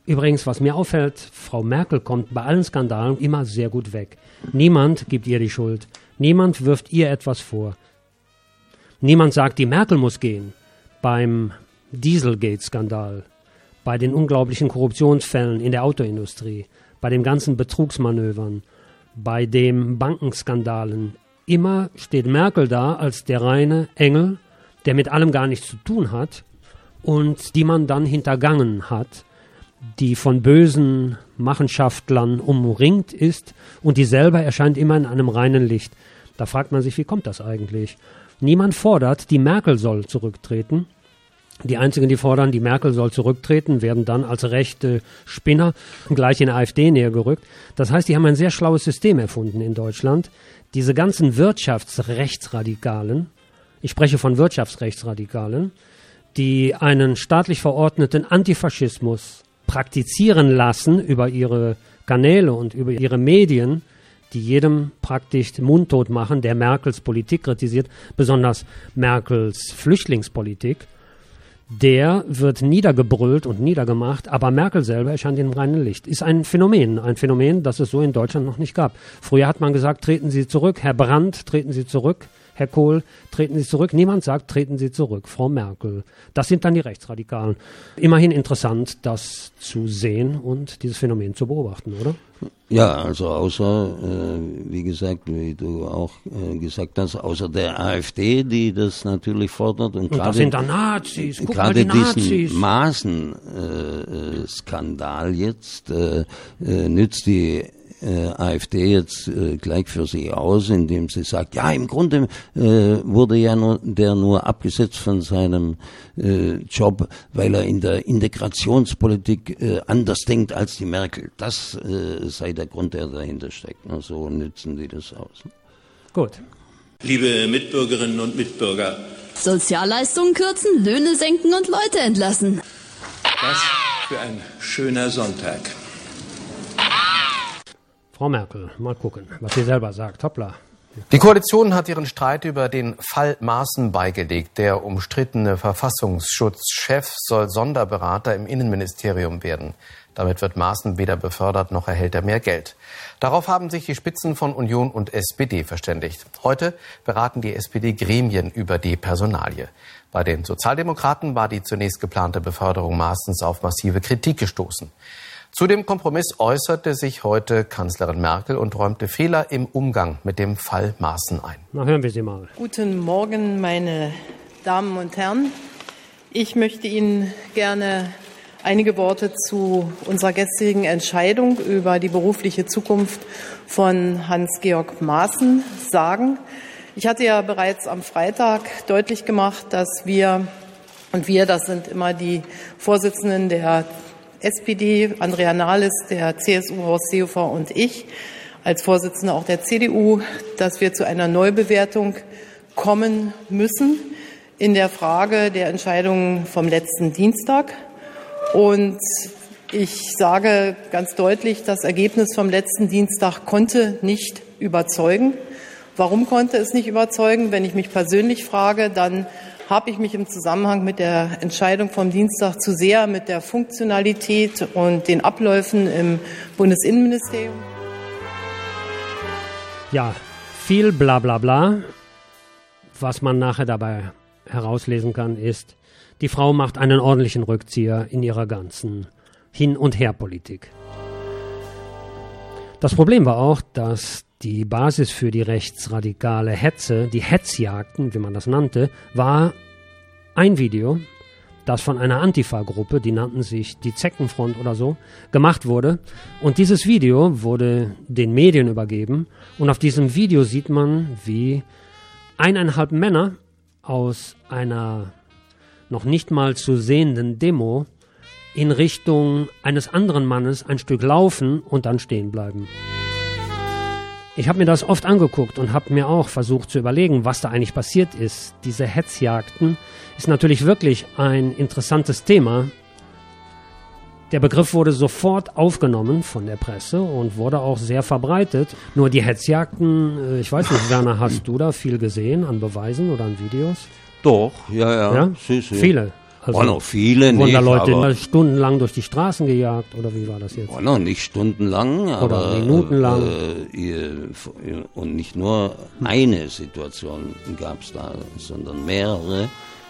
Übrigens, was mir auffällt, Frau Merkel kommt bei allen Skandalen immer sehr gut weg. Niemand gibt ihr die Schuld. Niemand wirft ihr etwas vor. Niemand sagt, die Merkel muss gehen. Beim Dieselgate-Skandal, bei den unglaublichen Korruptionsfällen in der Autoindustrie, bei den ganzen Betrugsmanövern, bei den Bankenskandalen. Immer steht Merkel da als der reine Engel, der mit allem gar nichts zu tun hat und die man dann hintergangen hat, die von bösen Machenschaftlern umringt ist und die selber erscheint immer in einem reinen Licht. Da fragt man sich, wie kommt das eigentlich? Niemand fordert, die Merkel soll zurücktreten. Die einzigen, die fordern, die Merkel soll zurücktreten, werden dann als rechte Spinner gleich in der AfD näher gerückt. Das heißt, die haben ein sehr schlaues System erfunden in Deutschland. Diese ganzen Wirtschaftsrechtsradikalen, ich spreche von Wirtschaftsrechtsradikalen, die einen staatlich verordneten Antifaschismus praktizieren lassen über ihre Kanäle und über ihre Medien, die jedem praktisch mundtot machen, der Merkels Politik kritisiert, besonders Merkels Flüchtlingspolitik. Der wird niedergebrüllt und niedergemacht, aber Merkel selber erscheint in reinem Licht. Ist ein Phänomen, das es so in Deutschland noch nicht gab. Früher hat man gesagt, treten Sie zurück, Herr Brandt, treten Sie zurück, Herr Kohl, treten Sie zurück. Niemand sagt, treten Sie zurück, Frau Merkel. Das sind dann die Rechtsradikalen. Immerhin interessant, das zu sehen und dieses Phänomen zu beobachten, oder? Ja, also außer, wie gesagt, wie du auch gesagt hast, außer der AfD, die das natürlich fordert. Und das sind dann Nazis, guck mal, die Nazis. Diesen Maßenskandal jetzt nützt die AfD jetzt gleich für sie aus, indem sie sagt, ja, im Grunde wurde ja nur abgesetzt von seinem Job, weil er in der Integrationspolitik anders denkt als die Merkel. Das sei der Grund, der dahinter steckt. So nützen die das aus. Gut. Liebe Mitbürgerinnen und Mitbürger. Sozialleistungen kürzen, Löhne senken und Leute entlassen. Was für ein schöner Sonntag. Frau Merkel, mal gucken, was sie selber sagt. Hoppla. Die Koalition hat ihren Streit über den Fall Maaßen beigelegt. Der umstrittene Verfassungsschutzchef soll Sonderberater im Innenministerium werden. Damit wird Maaßen weder befördert, noch erhält er mehr Geld. Darauf haben sich die Spitzen von Union und SPD verständigt. Heute beraten die SPD-Gremien über die Personalie. Bei den Sozialdemokraten war die zunächst geplante Beförderung Maaßens auf massive Kritik gestoßen. Zu dem Kompromiss äußerte sich heute Kanzlerin Merkel und räumte Fehler im Umgang mit dem Fall Maaßen ein. Na, hören wir sie mal. Guten Morgen, meine Damen und Herren. Ich möchte Ihnen gerne einige Worte zu unserer gestrigen Entscheidung über die berufliche Zukunft von Hans-Georg Maaßen sagen. Ich hatte ja bereits am Freitag deutlich gemacht, dass wir, das sind immer die Vorsitzenden der SPD, Andrea Nahles, der CSU, Horst Seehofer und ich, als Vorsitzende auch der CDU, dass wir zu einer Neubewertung kommen müssen in der Frage der Entscheidung vom letzten Dienstag. Und ich sage ganz deutlich, das Ergebnis vom letzten Dienstag konnte nicht überzeugen. Warum konnte es nicht überzeugen? Wenn ich mich persönlich frage, dann habe ich mich im Zusammenhang mit der Entscheidung vom Dienstag zu sehr mit der Funktionalität und den Abläufen im Bundesinnenministerium. Ja, viel Blablabla. Was man nachher dabei herauslesen kann, ist, die Frau macht einen ordentlichen Rückzieher in ihrer ganzen Hin- und Her-Politik. Das Problem war auch, dass die Basis für die rechtsradikale Hetze, die Hetzjagden, wie man das nannte, war ein Video, das von einer Antifa-Gruppe, die nannten sich die Zeckenfront oder so, gemacht wurde. Und dieses Video wurde den Medien übergeben. Und auf diesem Video sieht man, wie 1,5 Männer aus einer noch nicht mal zu sehenden Demo in Richtung eines anderen Mannes ein Stück laufen und dann stehen bleiben. Ich habe mir das oft angeguckt und habe mir auch versucht zu überlegen, was da eigentlich passiert ist. Diese Hetzjagden ist natürlich wirklich ein interessantes Thema. Der Begriff wurde sofort aufgenommen von der Presse und wurde auch sehr verbreitet. Nur die Hetzjagden, ich weiß nicht, Werner, hast du da viel gesehen an Beweisen oder an Videos? Doch, ja. Viele. Also noch viele wurden nicht, da Leute aber stundenlang durch die Straßen gejagt, oder wie war das jetzt? Noch nicht stundenlang, aber minutenlang. Und nicht nur eine Situation gab es da, sondern mehrere,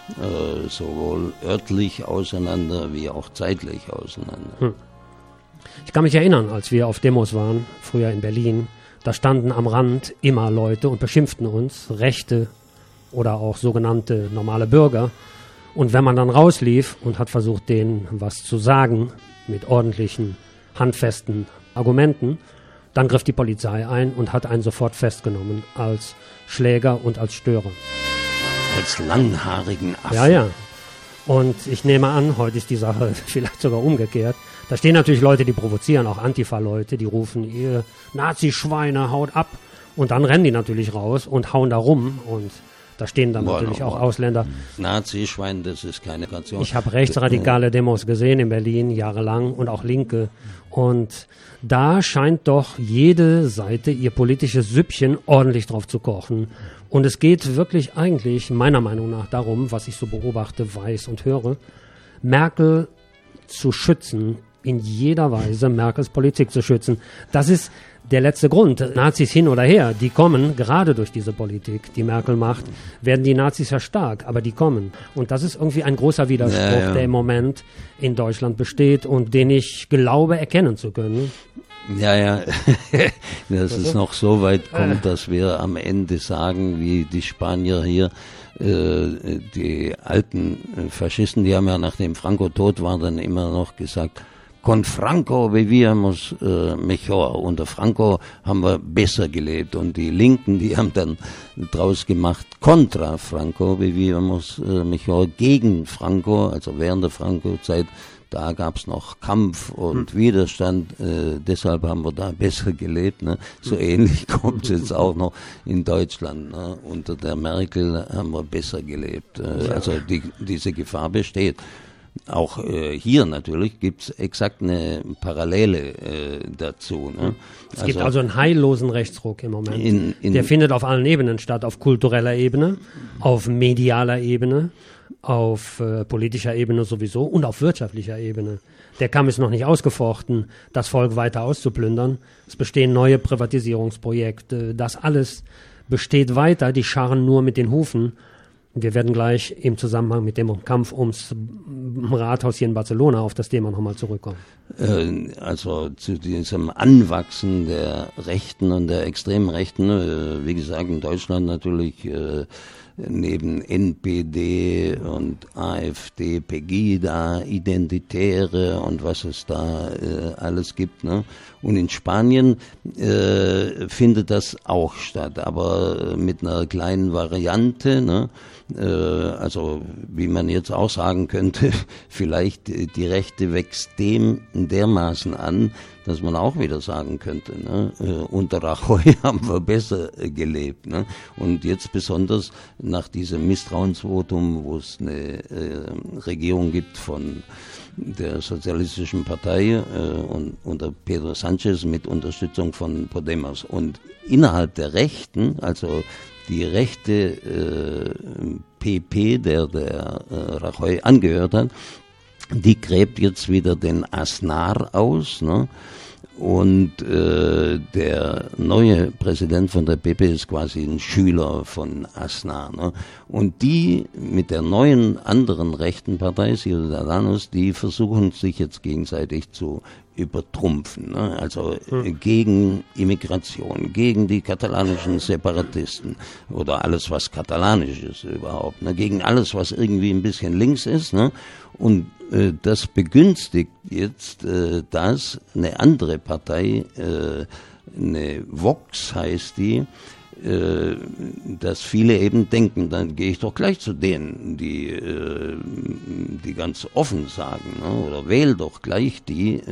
sowohl örtlich auseinander wie auch zeitlich auseinander. Ich kann mich erinnern, als wir auf Demos waren, früher in Berlin, da standen am Rand immer Leute und beschimpften uns, Rechte oder auch sogenannte normale Bürger. Und wenn man dann rauslief und hat versucht, denen was zu sagen, mit ordentlichen, handfesten Argumenten, dann griff die Polizei ein und hat einen sofort festgenommen als Schläger und als Störer. Als langhaarigen Affen. Ja, ja. Und ich nehme an, heute ist die Sache vielleicht sogar umgekehrt. Da stehen natürlich Leute, die provozieren, auch Antifa-Leute, die rufen, ihr Nazi-Schweine, haut ab. Und dann rennen die natürlich raus und hauen da rum. Und da stehen dann natürlich auch Ausländer. Nazi-Schwein, das ist keine Nation. Ich habe rechtsradikale Demos gesehen in Berlin, jahrelang, und auch Linke. Und da scheint doch jede Seite ihr politisches Süppchen ordentlich drauf zu kochen. Und es geht wirklich eigentlich, meiner Meinung nach, darum, was ich so beobachte, weiß und höre, Merkel zu schützen, in jeder Weise Merkels Politik zu schützen. Das ist der letzte Grund. Nazis hin oder her, die kommen, gerade durch diese Politik, die Merkel macht, werden die Nazis ja stark, aber die kommen. Und das ist irgendwie ein großer Widerspruch, der im Moment in Deutschland besteht und den ich glaube, erkennen zu können. Ja, dass es noch so weit kommt, dass wir am Ende sagen, wie die Spanier hier, die alten Faschisten, die haben ja, nachdem Franco tot war, dann immer noch gesagt, con Franco vivíamos mejor. Unter Franco haben wir besser gelebt. Und die Linken, die haben dann draus gemacht, contra Franco vivíamos mejor, gegen Franco, also während der Franco-Zeit. Da gab's noch Kampf und Widerstand, deshalb haben wir da besser gelebt. Ne? So ähnlich kommt es jetzt auch noch in Deutschland. Ne? Unter der Merkel haben wir besser gelebt. Also diese Gefahr besteht. Auch hier natürlich gibt's exakt eine Parallele dazu. Ne? Es gibt also einen heillosen Rechtsruck im Moment. Der findet auf allen Ebenen statt, auf kultureller Ebene, auf medialer Ebene, auf politischer Ebene sowieso und auf wirtschaftlicher Ebene. Der Kamm ist noch nicht ausgefochten, das Volk weiter auszuplündern. Es bestehen neue Privatisierungsprojekte. Das alles besteht weiter, die scharren nur mit den Hufen. Wir werden gleich im Zusammenhang mit dem Kampf ums Rathaus hier in Barcelona auf das Thema nochmal zurückkommen. Also zu diesem Anwachsen der Rechten und der extremen Rechten, wie gesagt, in Deutschland natürlich neben NPD und AfD, Pegida, Identitäre und was es da alles gibt. Ne? Und in Spanien findet das auch statt, aber mit einer kleinen Variante. Ne? Also wie man jetzt auch sagen könnte, vielleicht die Rechte wächst dermaßen an, dass man auch wieder sagen könnte, ne? Unter Rajoy haben wir besser gelebt. Ne? Und jetzt besonders nach diesem Misstrauensvotum, wo es eine Regierung gibt von der Sozialistischen Partei und unter Pedro Sánchez mit Unterstützung von Podemos. Und innerhalb der Rechten, also die rechte PP, der Rajoy angehört hat, die gräbt jetzt wieder den Aznar aus, ne? Und der neue Präsident von der PP ist quasi ein Schüler von Aznar. Ne? Und die mit der neuen anderen rechten Partei, Ciudadanos, die versuchen sich jetzt gegenseitig zu übertrumpfen. Ne? Also gegen Immigration, gegen die katalanischen Separatisten oder alles, was katalanisch ist überhaupt. Ne? Gegen alles, was irgendwie ein bisschen links ist. Ne? Und das begünstigt jetzt, dass eine andere Partei, eine Vox heißt die, dass viele eben denken, dann gehe ich doch gleich zu denen, die ganz offen sagen, ne? Oder wähl doch gleich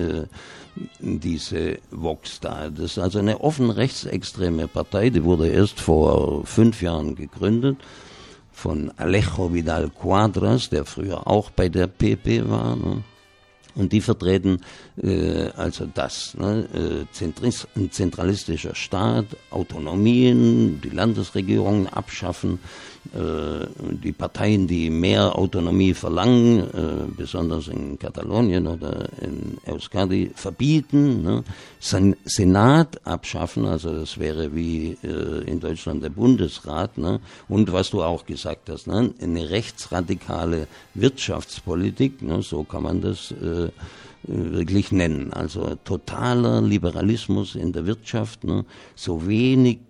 diese Vox da. Das ist also eine offen rechtsextreme Partei, die wurde erst vor 5 Jahren gegründet von Alejo Vidal Quadras, der früher auch bei der PP war. Ne? Und die vertreten also das, ne? Ein zentralistischer Staat, Autonomien, die Landesregierungen abschaffen, die Parteien, die mehr Autonomie verlangen, besonders in Katalonien oder in Euskadi, verbieten, ne? Senat abschaffen, also das wäre wie in Deutschland der Bundesrat, ne? Und was du auch gesagt hast, ne? Eine rechtsradikale Wirtschaftspolitik, ne? So kann man das wirklich nennen. Also totaler Liberalismus in der Wirtschaft, ne? So wenig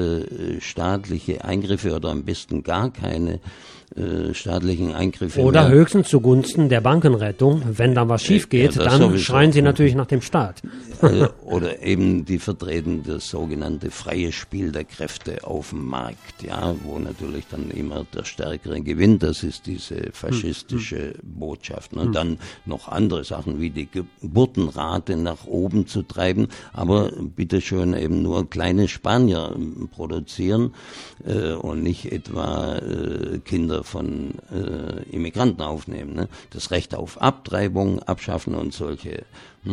staatliche Eingriffe oder am besten gar keine staatlichen Eingriffe. Oder mehr. Höchstens zugunsten der Bankenrettung. Wenn dann was schief geht, dann sowieso. Schreien sie natürlich nach dem Staat. Oder eben die vertreten das sogenannte freie Spiel der Kräfte auf dem Markt, ja, wo natürlich dann immer der Stärkere gewinnt. Das ist diese faschistische Botschaft. Und dann noch andere Sachen wie die Geburtenrate nach oben zu treiben, aber bitteschön eben nur kleine Spanier produzieren und nicht etwa Kinder von Immigranten aufnehmen. Ne? Das Recht auf Abtreibung abschaffen und solche.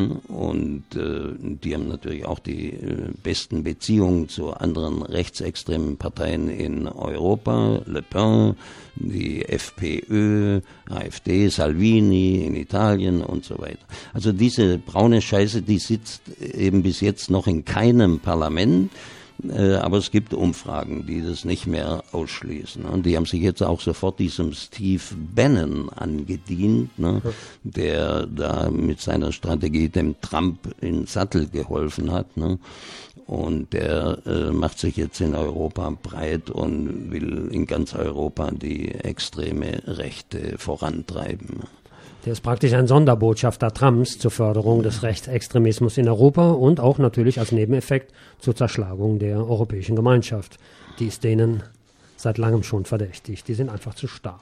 Und die haben natürlich auch die besten Beziehungen zu anderen rechtsextremen Parteien in Europa. Le Pen, die FPÖ, AfD, Salvini in Italien und so weiter. Also diese braune Scheiße, die sitzt eben bis jetzt noch in keinem Parlament. Aber es gibt Umfragen, die das nicht mehr ausschließen. Und die haben sich jetzt auch sofort diesem Steve Bannon angedient, ne, der da mit seiner Strategie dem Trump in den Sattel geholfen hat. Ne. Und der macht sich jetzt in Europa breit und will in ganz Europa die extreme Rechte vorantreiben. Der ist praktisch ein Sonderbotschafter Trumps zur Förderung des Rechtsextremismus in Europa und auch natürlich als Nebeneffekt zur Zerschlagung der Europäischen Gemeinschaft. Die ist denen seit langem schon verdächtig. Die sind einfach zu stark.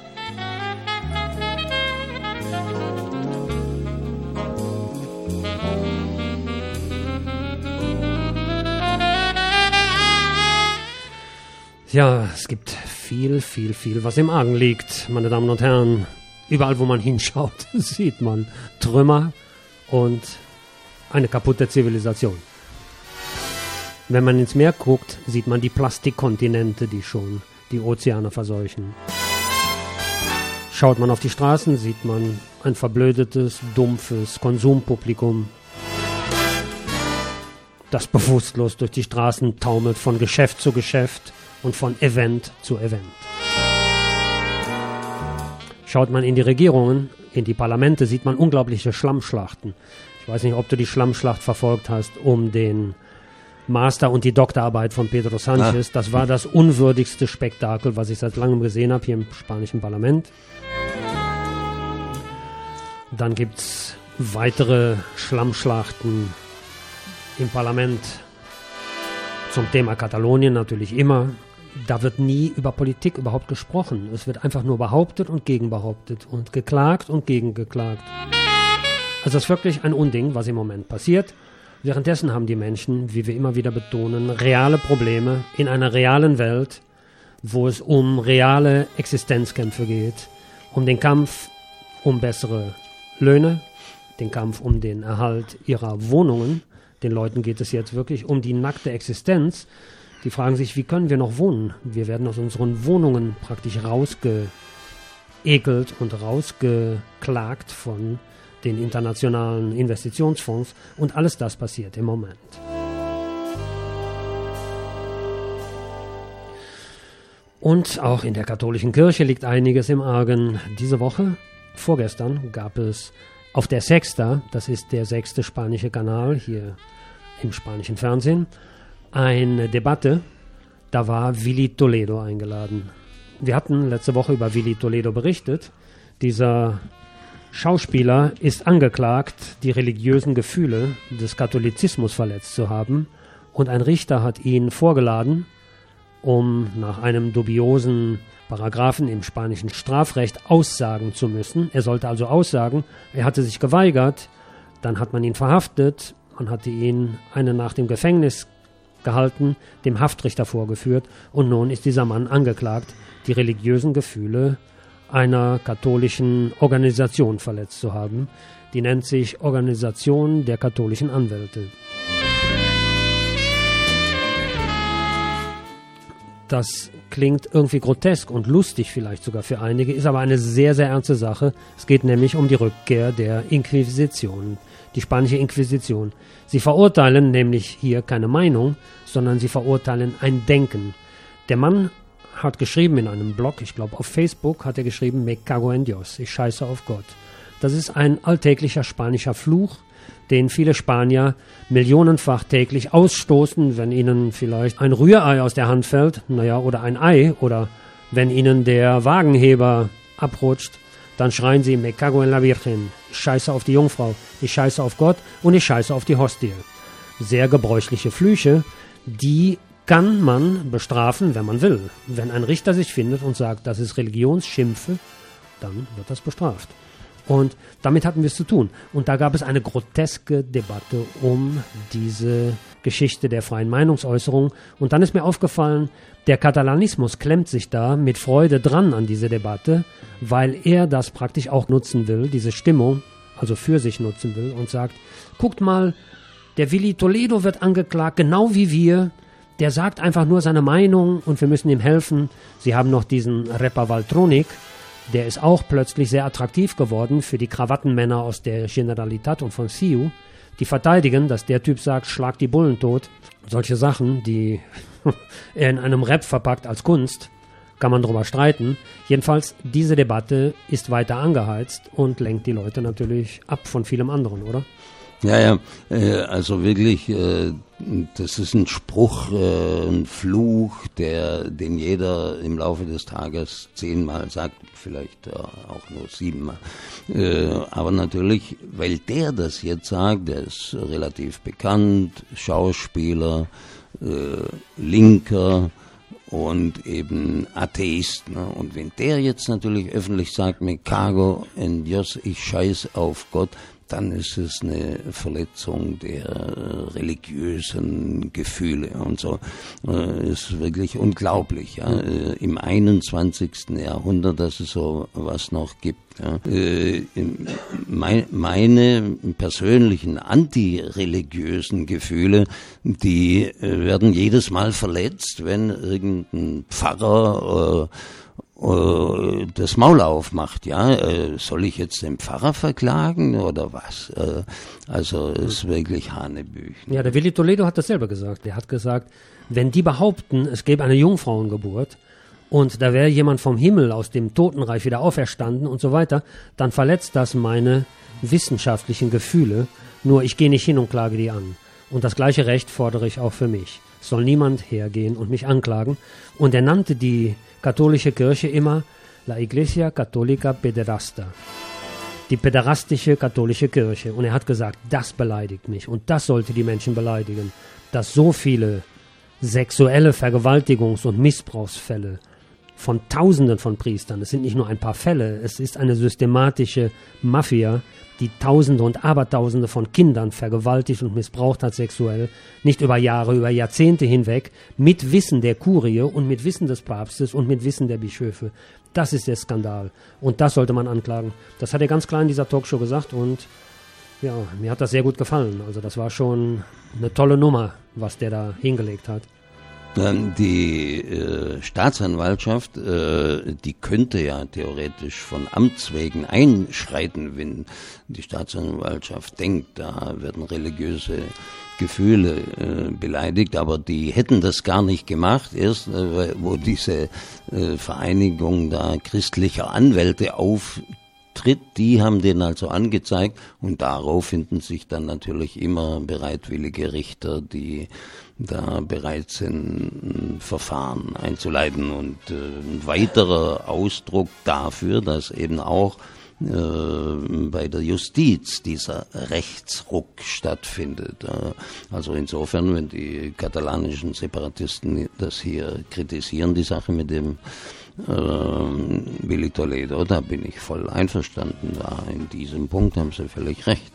Ja, es gibt viel, was im Argen liegt, meine Damen und Herren. Überall, wo man hinschaut, sieht man Trümmer und eine kaputte Zivilisation. Wenn man ins Meer guckt, sieht man die Plastikkontinente, die schon die Ozeane verseuchen. Schaut man auf die Straßen, sieht man ein verblödetes, dumpfes Konsumpublikum, das bewusstlos durch die Straßen taumelt, von Geschäft zu Geschäft und von Event zu Event. Schaut man in die Regierungen, in die Parlamente, sieht man unglaubliche Schlammschlachten. Ich weiß nicht, ob du die Schlammschlacht verfolgt hast um den Master- und die Doktorarbeit von Pedro Sánchez. Das war das unwürdigste Spektakel, was ich seit langem gesehen habe hier im spanischen Parlament. Dann gibt es weitere Schlammschlachten im Parlament zum Thema Katalonien natürlich immer. Da wird nie über Politik überhaupt gesprochen. Es wird einfach nur behauptet und gegenbehauptet und geklagt und gegengeklagt. Also es ist wirklich ein Unding, was im Moment passiert. Währenddessen haben die Menschen, wie wir immer wieder betonen, reale Probleme in einer realen Welt, wo es um reale Existenzkämpfe geht, um den Kampf um bessere Löhne, den Kampf um den Erhalt ihrer Wohnungen. Den Leuten geht es jetzt wirklich um die nackte Existenz. Die fragen sich, wie können wir noch wohnen? Wir werden aus unseren Wohnungen praktisch rausgeekelt und rausgeklagt von den internationalen Investitionsfonds. Und alles das passiert im Moment. Und auch in der katholischen Kirche liegt einiges im Argen. Diese Woche, vorgestern, gab es auf der Sexta, das ist der 6. spanische Kanal hier im spanischen Fernsehen, eine Debatte, da war Willy Toledo eingeladen. Wir hatten letzte Woche über Willy Toledo berichtet. Dieser Schauspieler ist angeklagt, die religiösen Gefühle des Katholizismus verletzt zu haben. Und ein Richter hat ihn vorgeladen, um nach einem dubiosen Paragraphen im spanischen Strafrecht aussagen zu müssen. Er sollte also aussagen. Er hatte sich geweigert. Dann hat man ihn verhaftet. Man hatte ihn eine Nacht im Gefängnis gehalten, dem Haftrichter vorgeführt und nun ist dieser Mann angeklagt, die religiösen Gefühle einer katholischen Organisation verletzt zu haben. Die nennt sich Organisation der katholischen Anwälte. Das klingt irgendwie grotesk und lustig vielleicht sogar für einige, ist aber eine sehr, sehr ernste Sache. Es geht nämlich um die Rückkehr der Inquisition, die spanische Inquisition. Sie verurteilen nämlich hier keine Meinung, sondern sie verurteilen ein Denken. Der Mann hat geschrieben in einem Blog, ich glaube auf Facebook, hat er geschrieben, Me cago en Dios, ich scheiße auf Gott. Das ist ein alltäglicher spanischer Fluch, den viele Spanier millionenfach täglich ausstoßen, wenn ihnen vielleicht ein Rührei aus der Hand fällt, oder ein Ei, oder wenn ihnen der Wagenheber abrutscht, dann schreien sie, Me cago en la Virgen, ich scheiße auf die Jungfrau, ich scheiße auf Gott und ich scheiße auf die Hostie. Sehr gebräuchliche Flüche, die kann man bestrafen, wenn man will. Wenn ein Richter sich findet und sagt, das ist Religionsschimpfe, dann wird das bestraft. Und damit hatten wir es zu tun. Und da gab es eine groteske Debatte um diese Geschichte der freien Meinungsäußerung. Und dann ist mir aufgefallen, der Katalanismus klemmt sich da mit Freude dran an diese Debatte, weil er das praktisch auch nutzen will, diese Stimmung, also für sich nutzen will und sagt, guckt mal, der Willy Toledo wird angeklagt, genau wie wir. Der sagt einfach nur seine Meinung und wir müssen ihm helfen. Sie haben noch diesen Rapper Valtronic, der ist auch plötzlich sehr attraktiv geworden für die Krawattenmänner aus der Generalitat und von CIU. Die verteidigen, dass der Typ sagt, schlag die Bullen tot. Solche Sachen, die er in einem Rap verpackt als Kunst, kann man drüber streiten. Jedenfalls, diese Debatte ist weiter angeheizt und lenkt die Leute natürlich ab von vielem anderen, oder? Ja, also wirklich, das ist ein Spruch, ein Fluch, den jeder im Laufe des Tages 10-mal sagt, vielleicht auch nur 7-mal. Aber natürlich, weil der das jetzt sagt, der ist relativ bekannt, Schauspieler, Linker und eben Atheist. Ne? Und wenn der jetzt natürlich öffentlich sagt, Me cago en Dios, ich scheiß auf Gott, dann ist es eine Verletzung der religiösen Gefühle und so. Ist wirklich unglaublich, ja. Im 21. Jahrhundert, dass es so was noch gibt. Ja. Meine persönlichen antireligiösen Gefühle, die werden jedes Mal verletzt, wenn irgendein Pfarrer das Maul aufmacht, ja, soll ich jetzt den Pfarrer verklagen oder was? Also ist wirklich Hanebüchen. Ja, der Willy Toledo hat das selber gesagt. Er hat gesagt, wenn die behaupten, es gäbe eine Jungfrauengeburt und da wäre jemand vom Himmel aus dem Totenreich wieder auferstanden und so weiter, dann verletzt das meine wissenschaftlichen Gefühle. Nur ich gehe nicht hin und klage die an. Und das gleiche Recht fordere ich auch für mich. Es soll niemand hergehen und mich anklagen. Und er nannte die katholische Kirche immer La Iglesia Católica Pederasta. Die päderastische katholische Kirche. Und er hat gesagt, das beleidigt mich. Und das sollte die Menschen beleidigen. Dass so viele sexuelle Vergewaltigungs- und Missbrauchsfälle von Tausenden von Priestern, es sind nicht nur ein paar Fälle, es ist eine systematische Mafia, die Tausende und Abertausende von Kindern vergewaltigt und missbraucht hat sexuell, nicht über Jahre, über Jahrzehnte hinweg, mit Wissen der Kurie und mit Wissen des Papstes und mit Wissen der Bischöfe. Das ist der Skandal. Und das sollte man anklagen. Das hat er ganz klar in dieser Talkshow gesagt und ja, mir hat das sehr gut gefallen. Also das war schon eine tolle Nummer, was der da hingelegt hat. Die Staatsanwaltschaft, die könnte ja theoretisch von Amts wegen einschreiten, wenn die Staatsanwaltschaft denkt, da werden religiöse Gefühle beleidigt, aber die hätten das gar nicht gemacht, erst wo diese Vereinigung da christlicher Anwälte auftritt, die haben den also angezeigt und darauf finden sich dann natürlich immer bereitwillige Richter, die da bereit sind, ein Verfahren einzuleiten. Und ein weiterer Ausdruck dafür, dass eben auch bei der Justiz dieser Rechtsruck stattfindet. Also insofern, wenn die katalanischen Separatisten das hier kritisieren, die Sache mit dem Willy Toledo, da bin ich voll einverstanden. Da in diesem Punkt haben sie völlig recht.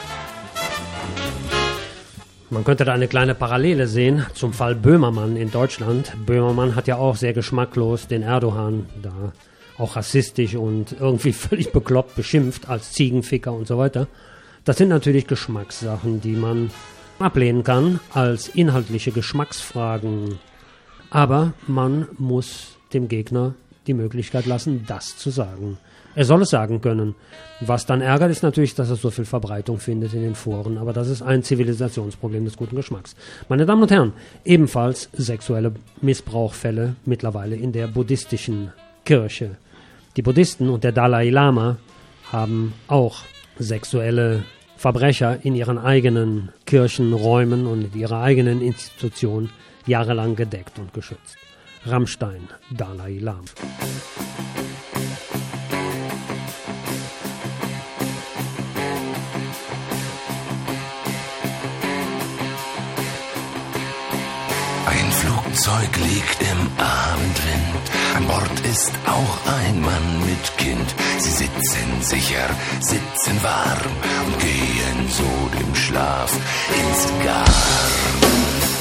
Man könnte da eine kleine Parallele sehen zum Fall Böhmermann in Deutschland. Böhmermann hat ja auch sehr geschmacklos den Erdogan da auch rassistisch und irgendwie völlig bekloppt beschimpft als Ziegenficker und so weiter. Das sind natürlich Geschmackssachen, die man ablehnen kann als inhaltliche Geschmacksfragen Aber man muss dem Gegner die Möglichkeit lassen, das zu sagen. Er soll es sagen können. Was dann ärgert, ist natürlich, dass er so viel Verbreitung findet in den Foren. Aber das ist ein Zivilisationsproblem des guten Geschmacks. Meine Damen und Herren, ebenfalls sexuelle Missbrauchfälle mittlerweile in der buddhistischen Kirche. Die Buddhisten und der Dalai Lama haben auch sexuelle Verbrecher in ihren eigenen Kirchenräumen und in ihrer eigenen Institution jahrelang gedeckt und geschützt. Rammstein, Dalai Lama. Ein Flugzeug liegt im Abendwind, an Bord ist auch ein Mann mit Kind. Sie sitzen sicher, sitzen warm und gehen so dem Schlaf ins Garn.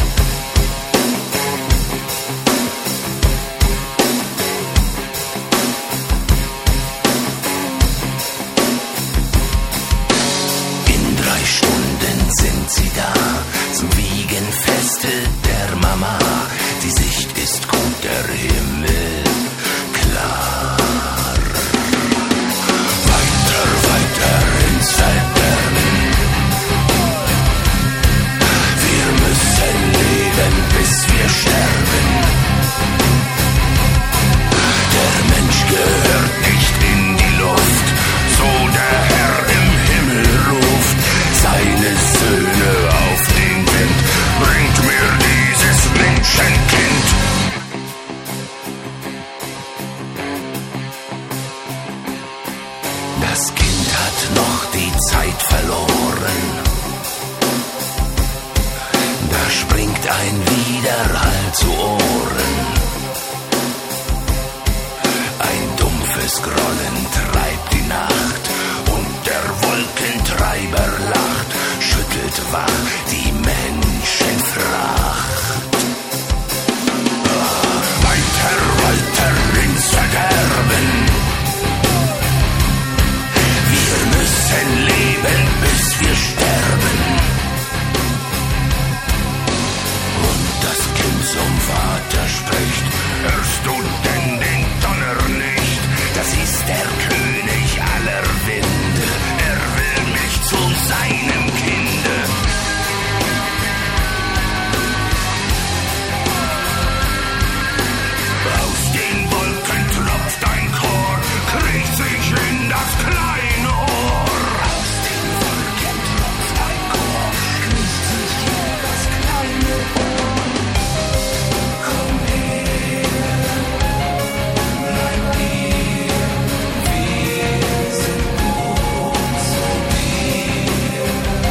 In 3 Stunden sind sie da, zum Wiegenfeste der Mama. Die Sicht ist gut, der Himmel klar. Weiter, weiter ins Verderben. Wir müssen leben, bis wir sterben. Der Mensch gehört nicht in die Luft, so der Herr im Himmel ruft seine Söhne auf den Wind. Bringt mir dieses Menschenkind. Das Kind hat noch die Zeit verloren. Da springt ein Widerhall zu Ohren. Ein dumpfes Grollen treibt die Nacht und der Wolkentreiber lacht, schüttelt wach die Menschenfracht. Weiter, weiter ins Verderben. Wir müssen leben, bis wir sterben. Und das Kind zum Vater spricht: Hörst du denn den Donner nicht? Das ist der König aller Winde. Er will mich zu seinem Kinde. Aus den Wolken tropft ein Chor, kriecht sich in das kleine Ohr. Aus den Wolken tropft ein Chor, kriecht sich in das kleine Ohr. Komm her, bleib hier, wir sind gut zu dir.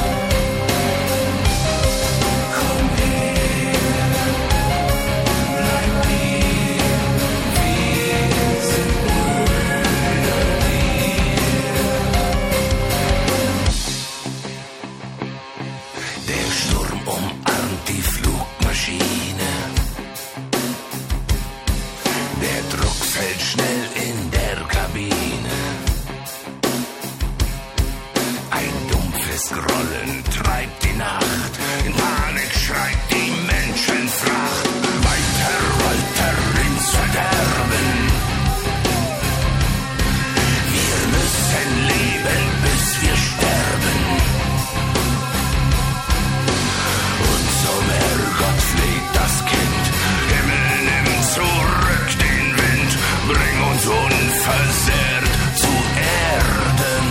Komm her, bleib hier, wir sind Brüder dir. Der Sturm umarmt die Flugmaschine. Der Druck fällt schnell in der Kabine. Ein dumpfes Grollen treibt die Nacht. In Panik schreit die Menschenfracht. Weiter, weiter ins Verderben. Wir müssen leben, bis wir sterben. Und zum Herrgott fleht das Kind. Himmel, nimm zurück den Wind. Bring uns unversehrt zu Erden.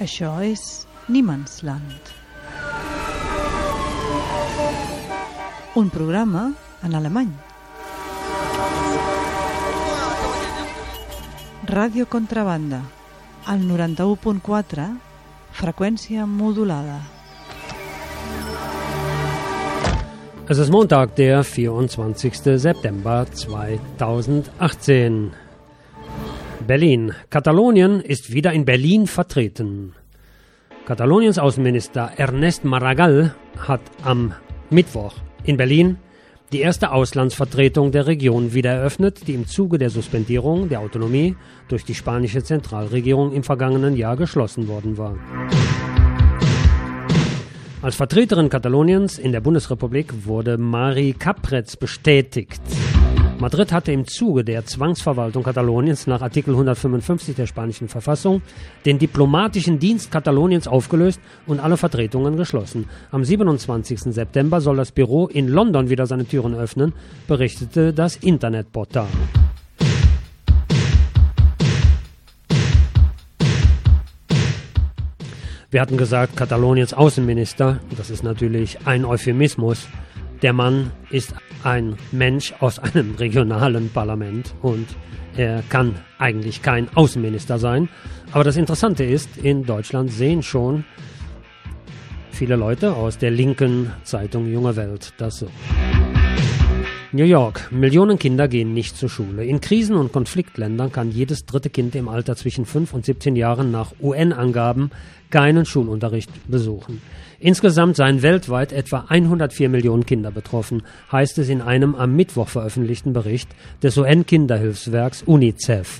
Això és Niemandsland. Un programa en alemany. Ràdio Contrabanda, al 91.4, freqüència modulada. Es ist Montag, der 24. September 2018. Berlin. Katalonien ist wieder in Berlin vertreten. Kataloniens Außenminister Ernest Maragall hat am Mittwoch in Berlin die erste Auslandsvertretung der Region wieder eröffnet, die im Zuge der Suspendierung der Autonomie durch die spanische Zentralregierung im vergangenen Jahr geschlossen worden war. Als Vertreterin Kataloniens in der Bundesrepublik wurde Mari Capretz bestätigt. Madrid hatte im Zuge der Zwangsverwaltung Kataloniens nach Artikel 155 der spanischen Verfassung den diplomatischen Dienst Kataloniens aufgelöst und alle Vertretungen geschlossen. Am 27. September soll das Büro in London wieder seine Türen öffnen, berichtete das Internetportal. Wir hatten gesagt, Kataloniens Außenminister, das ist natürlich ein Euphemismus. Der Mann ist ein Mensch aus einem regionalen Parlament und er kann eigentlich kein Außenminister sein. Aber das Interessante ist, in Deutschland sehen schon viele Leute aus der linken Zeitung Junge Welt das so. New York. Millionen Kinder gehen nicht zur Schule. In Krisen- und Konfliktländern kann jedes dritte Kind im Alter zwischen 5 und 17 Jahren nach UN-Angaben keinen Schulunterricht besuchen. Insgesamt seien weltweit etwa 104 Millionen Kinder betroffen, heißt es in einem am Mittwoch veröffentlichten Bericht des UN-Kinderhilfswerks UNICEF.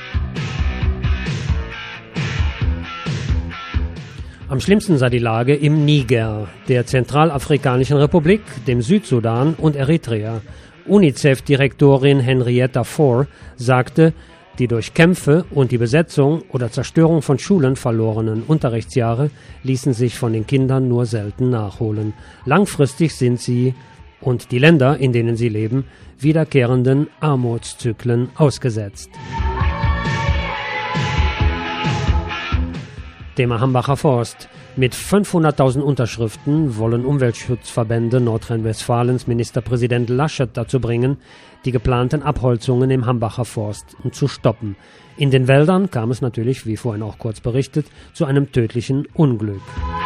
Am schlimmsten sei die Lage im Niger, der Zentralafrikanischen Republik, dem Südsudan und Eritrea. UNICEF-Direktorin Henrietta Fore sagte, die durch Kämpfe und die Besetzung oder Zerstörung von Schulen verlorenen Unterrichtsjahre ließen sich von den Kindern nur selten nachholen. Langfristig sind sie und die Länder, in denen sie leben, wiederkehrenden Armutszyklen ausgesetzt. Thema Hambacher Forst. Mit 500.000 Unterschriften wollen Umweltschutzverbände Nordrhein-Westfalens Ministerpräsident Laschet dazu bringen, die geplanten Abholzungen im Hambacher Forst zu stoppen. In den Wäldern kam es natürlich, wie vorhin auch kurz berichtet, zu einem tödlichen Unglück.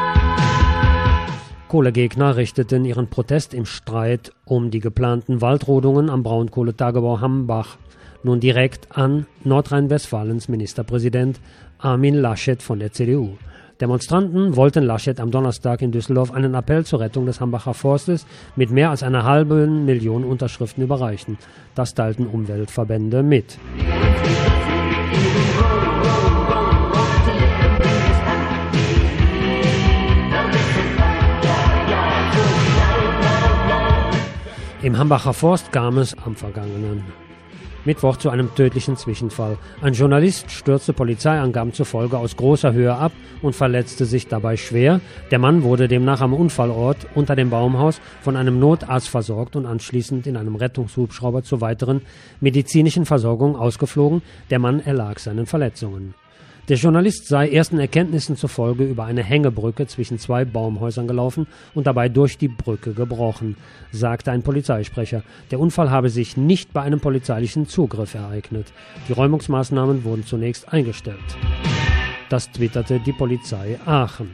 Kohlegegner richteten ihren Protest im Streit um die geplanten Waldrodungen am Braunkohletagebau Hambach nun direkt an Nordrhein-Westfalens Ministerpräsident Armin Laschet von der CDU. Demonstranten wollten Laschet am Donnerstag in Düsseldorf einen Appell zur Rettung des Hambacher Forstes mit mehr als 500.000 Unterschriften überreichen. Das teilten Umweltverbände mit. Im Hambacher Forst kam es am vergangenen Mittwoch zu einem tödlichen Zwischenfall. Ein Journalist stürzte Polizeiangaben zufolge aus großer Höhe ab und verletzte sich dabei schwer. Der Mann wurde demnach am Unfallort unter dem Baumhaus von einem Notarzt versorgt und anschließend in einem Rettungshubschrauber zur weiteren medizinischen Versorgung ausgeflogen. Der Mann erlag seinen Verletzungen. Der Journalist sei ersten Erkenntnissen zufolge über eine Hängebrücke zwischen zwei Baumhäusern gelaufen und dabei durch die Brücke gebrochen, sagte ein Polizeisprecher. Der Unfall habe sich nicht bei einem polizeilichen Zugriff ereignet. Die Räumungsmaßnahmen wurden zunächst eingestellt. Das twitterte die Polizei Aachen.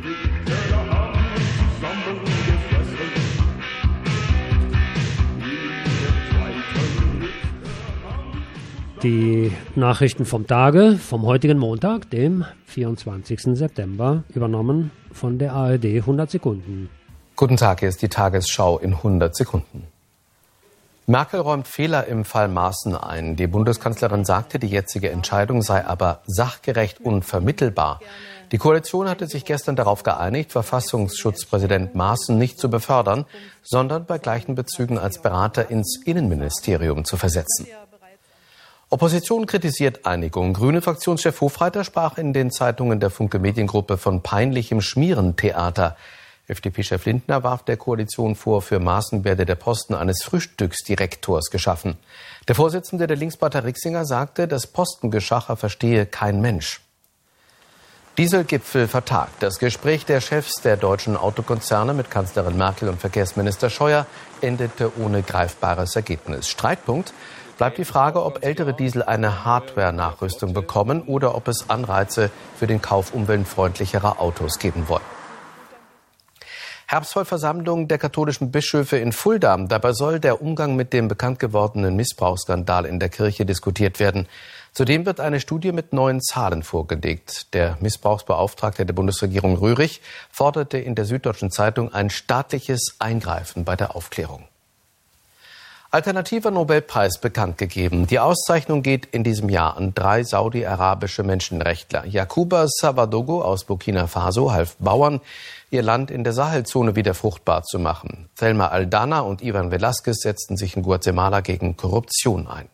Die Nachrichten vom Tage, vom heutigen Montag, dem 24. September, übernommen von der ARD 100 Sekunden. Guten Tag, hier ist die Tagesschau in 100 Sekunden. Merkel räumt Fehler im Fall Maaßen ein. Die Bundeskanzlerin sagte, die jetzige Entscheidung sei aber sachgerecht und vermittelbar. Die Koalition hatte sich gestern darauf geeinigt, Verfassungsschutzpräsident Maaßen nicht zu befördern, sondern bei gleichen Bezügen als Berater ins Innenministerium zu versetzen. Opposition kritisiert Einigung. Grüne Fraktionschef Hofreiter sprach in den Zeitungen der Funke Mediengruppe von peinlichem Schmierentheater. FDP-Chef Lindner warf der Koalition vor, für Maaßen werde der Posten eines Frühstücksdirektors geschaffen. Der Vorsitzende der Linkspartei Rixinger sagte, das Postengeschacher verstehe kein Mensch. Dieselgipfel vertagt. Das Gespräch der Chefs der deutschen Autokonzerne mit Kanzlerin Merkel und Verkehrsminister Scheuer endete ohne greifbares Ergebnis. Streitpunkt bleibt die Frage, ob ältere Diesel eine Hardware-Nachrüstung bekommen oder ob es Anreize für den Kauf umweltfreundlicherer Autos geben soll. Herbstvollversammlung der katholischen Bischöfe in Fulda. Dabei soll der Umgang mit dem bekannt gewordenen Missbrauchsskandal in der Kirche diskutiert werden. Zudem wird eine Studie mit neuen Zahlen vorgelegt. Der Missbrauchsbeauftragte der Bundesregierung Röhrig forderte in der Süddeutschen Zeitung ein staatliches Eingreifen bei der Aufklärung. Alternativer Nobelpreis bekannt gegeben. Die Auszeichnung geht in diesem Jahr an 3 saudi-arabische Menschenrechtler. Yakuba Savadogo aus Burkina Faso half Bauern, ihr Land in der Sahelzone wieder fruchtbar zu machen. Thelma Aldana und Ivan Velasquez setzten sich in Guatemala gegen Korruption ein.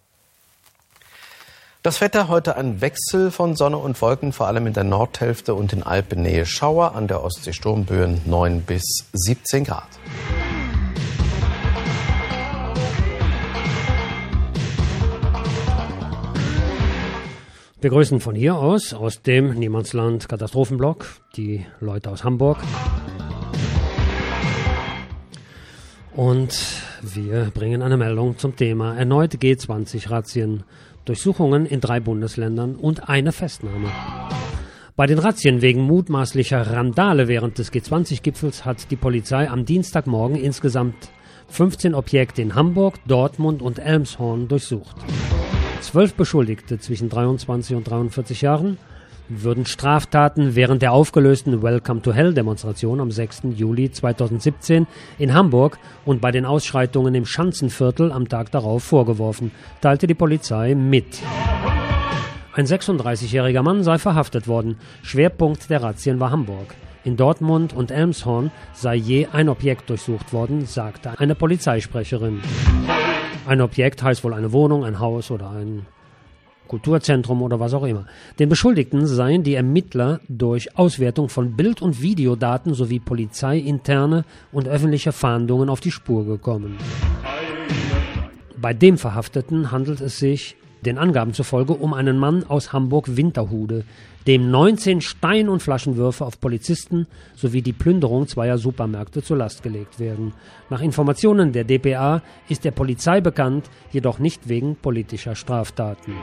Das Wetter heute ein Wechsel von Sonne und Wolken, vor allem in der Nordhälfte und in Alpennähe Schauer, an der Ostsee Sturmböen 9 bis 17 Grad. Wir grüßen von hier aus dem Niemandsland Katastrophenblock, die Leute aus Hamburg. Und wir bringen eine Meldung zum Thema erneut G20-Razzien, Durchsuchungen in 3 Bundesländern und eine Festnahme. Bei den Razzien wegen mutmaßlicher Randale während des G20-Gipfels hat die Polizei am Dienstagmorgen insgesamt 15 Objekte in Hamburg, Dortmund und Elmshorn durchsucht. 12 Beschuldigte zwischen 23 und 43 Jahren würden Straftaten während der aufgelösten Welcome to Hell-Demonstration am 6. Juli 2017 in Hamburg und bei den Ausschreitungen im Schanzenviertel am Tag darauf vorgeworfen, teilte die Polizei mit. Ein 36-jähriger Mann sei verhaftet worden. Schwerpunkt der Razzien war Hamburg. In Dortmund und Elmshorn sei je ein Objekt durchsucht worden, sagte eine Polizeisprecherin. Ein Objekt heißt wohl eine Wohnung, ein Haus oder ein Kulturzentrum oder was auch immer. Den Beschuldigten seien die Ermittler durch Auswertung von Bild- und Videodaten sowie polizeiinterne und öffentliche Fahndungen auf die Spur gekommen. Bei dem Verhafteten handelt es sich den Angaben zufolge um einen Mann aus Hamburg-Winterhude, dem 19 Stein- und Flaschenwürfe auf Polizisten sowie die Plünderung 2 Supermärkte zur Last gelegt werden. Nach Informationen der dpa ist der Polizei bekannt, jedoch nicht wegen politischer Straftaten.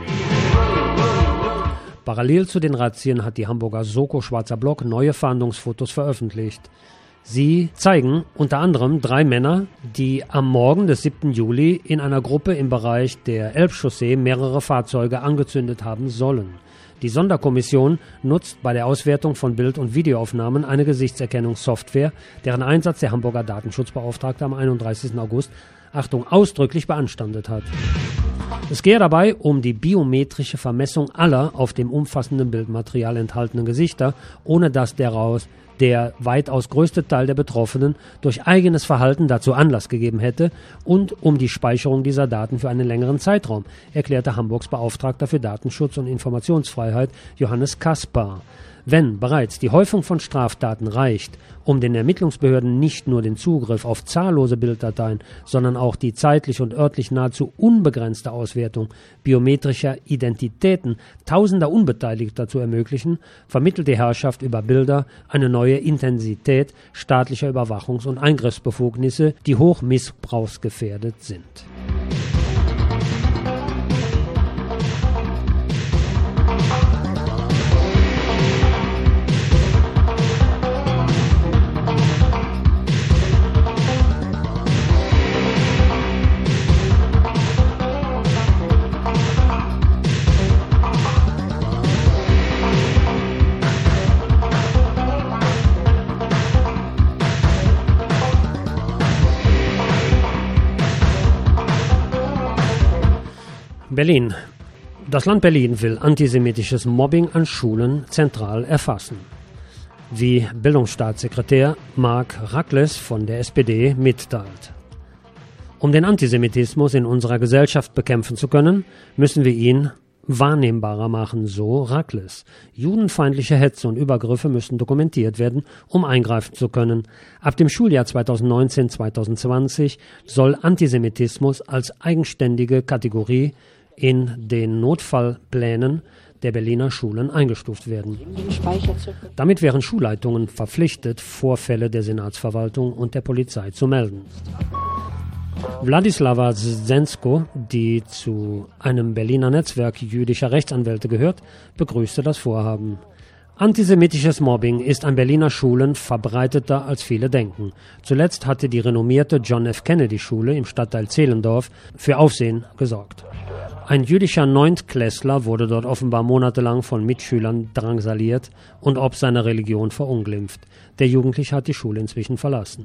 Parallel zu den Razzien hat die Hamburger Soko Schwarzer Block neue Fahndungsfotos veröffentlicht. Sie zeigen unter anderem 3 Männer, die am Morgen des 7. Juli in einer Gruppe im Bereich der Elbchaussee mehrere Fahrzeuge angezündet haben sollen. Die Sonderkommission nutzt bei der Auswertung von Bild- und Videoaufnahmen eine Gesichtserkennungssoftware, deren Einsatz der Hamburger Datenschutzbeauftragte am 31. August, ausdrücklich beanstandet hat. Es gehe dabei um die biometrische Vermessung aller auf dem umfassenden Bildmaterial enthaltenen Gesichter, ohne dass der weitaus größte Teil der Betroffenen durch eigenes Verhalten dazu Anlass gegeben hätte und um die Speicherung dieser Daten für einen längeren Zeitraum, erklärte Hamburgs Beauftragter für Datenschutz und Informationsfreiheit Johannes Kaspar. Wenn bereits die Häufung von Straftaten reicht, um den Ermittlungsbehörden nicht nur den Zugriff auf zahllose Bilddateien, sondern auch die zeitlich und örtlich nahezu unbegrenzte Auswertung biometrischer Identitäten tausender Unbeteiligter zu ermöglichen, vermittelt die Herrschaft über Bilder eine neue Intensität staatlicher Überwachungs- und Eingriffsbefugnisse, die hoch missbrauchsgefährdet sind. Berlin. Das Land Berlin will antisemitisches Mobbing an Schulen zentral erfassen. Wie Bildungsstaatssekretär Marc Racles von der SPD mitteilt. Um den Antisemitismus in unserer Gesellschaft bekämpfen zu können, müssen wir ihn wahrnehmbarer machen, so Racles. Judenfeindliche Hetze und Übergriffe müssen dokumentiert werden, um eingreifen zu können. Ab dem Schuljahr 2019-2020 soll Antisemitismus als eigenständige Kategorie in den Notfallplänen der Berliner Schulen eingestuft werden. Damit wären Schulleitungen verpflichtet, Vorfälle der Senatsverwaltung und der Polizei zu melden. Wladislawa Zensko, die zu einem Berliner Netzwerk jüdischer Rechtsanwälte gehört, begrüßte das Vorhaben. Antisemitisches Mobbing ist an Berliner Schulen verbreiteter, als viele denken. Zuletzt hatte die renommierte John F. Kennedy Schule im Stadtteil Zehlendorf für Aufsehen gesorgt. Ein jüdischer Neuntklässler wurde dort offenbar monatelang von Mitschülern drangsaliert und ob seiner Religion verunglimpft. Der Jugendliche hat die Schule inzwischen verlassen.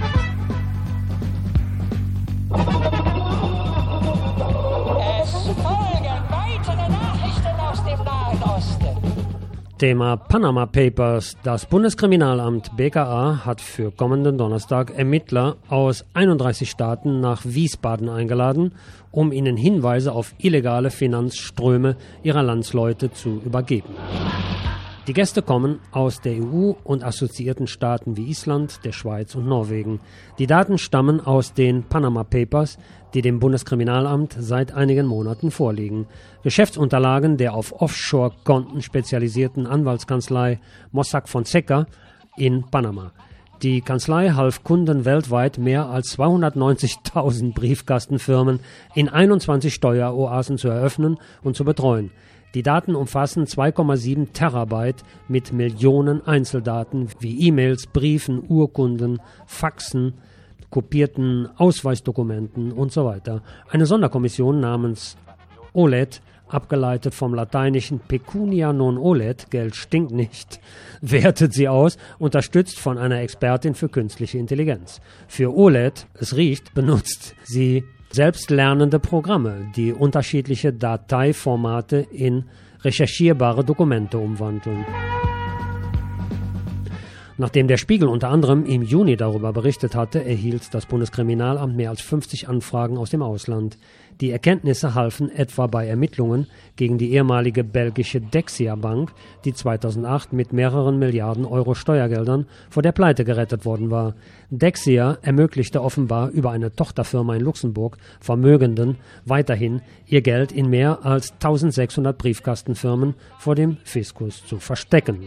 Es folgen weitere Nachrichten aus dem Nahen Osten. Thema Panama Papers. Das Bundeskriminalamt BKA hat für kommenden Donnerstag Ermittler aus 31 Staaten nach Wiesbaden eingeladen, um ihnen Hinweise auf illegale Finanzströme ihrer Landsleute zu übergeben. Die Gäste kommen aus der EU und assoziierten Staaten wie Island, der Schweiz und Norwegen. Die Daten stammen aus den Panama Papers, die dem Bundeskriminalamt seit einigen Monaten vorliegen. Geschäftsunterlagen der auf Offshore-Konten spezialisierten Anwaltskanzlei Mossack Fonseca in Panama. Die Kanzlei half Kunden weltweit mehr als 290.000 Briefkastenfirmen in 21 Steueroasen zu eröffnen und zu betreuen. Die Daten umfassen 2,7 Terabyte mit Millionen Einzeldaten wie E-Mails, Briefen, Urkunden, Faxen, kopierten Ausweisdokumenten und so weiter. Eine Sonderkommission namens OLED, abgeleitet vom lateinischen Pecunia non olet, Geld stinkt nicht, wertet sie aus, unterstützt von einer Expertin für künstliche Intelligenz. Für OLED, es riecht, benutzt sie selbstlernende Programme, die unterschiedliche Dateiformate in recherchierbare Dokumente umwandeln. Nachdem der Spiegel unter anderem im Juni darüber berichtet hatte, erhielt das Bundeskriminalamt mehr als 50 Anfragen aus dem Ausland. Die Erkenntnisse halfen etwa bei Ermittlungen gegen die ehemalige belgische Dexia Bank, die 2008 mit mehreren Milliarden Euro Steuergeldern vor der Pleite gerettet worden war. Dexia ermöglichte offenbar über eine Tochterfirma in Luxemburg Vermögenden weiterhin ihr Geld in mehr als 1600 Briefkastenfirmen vor dem Fiskus zu verstecken.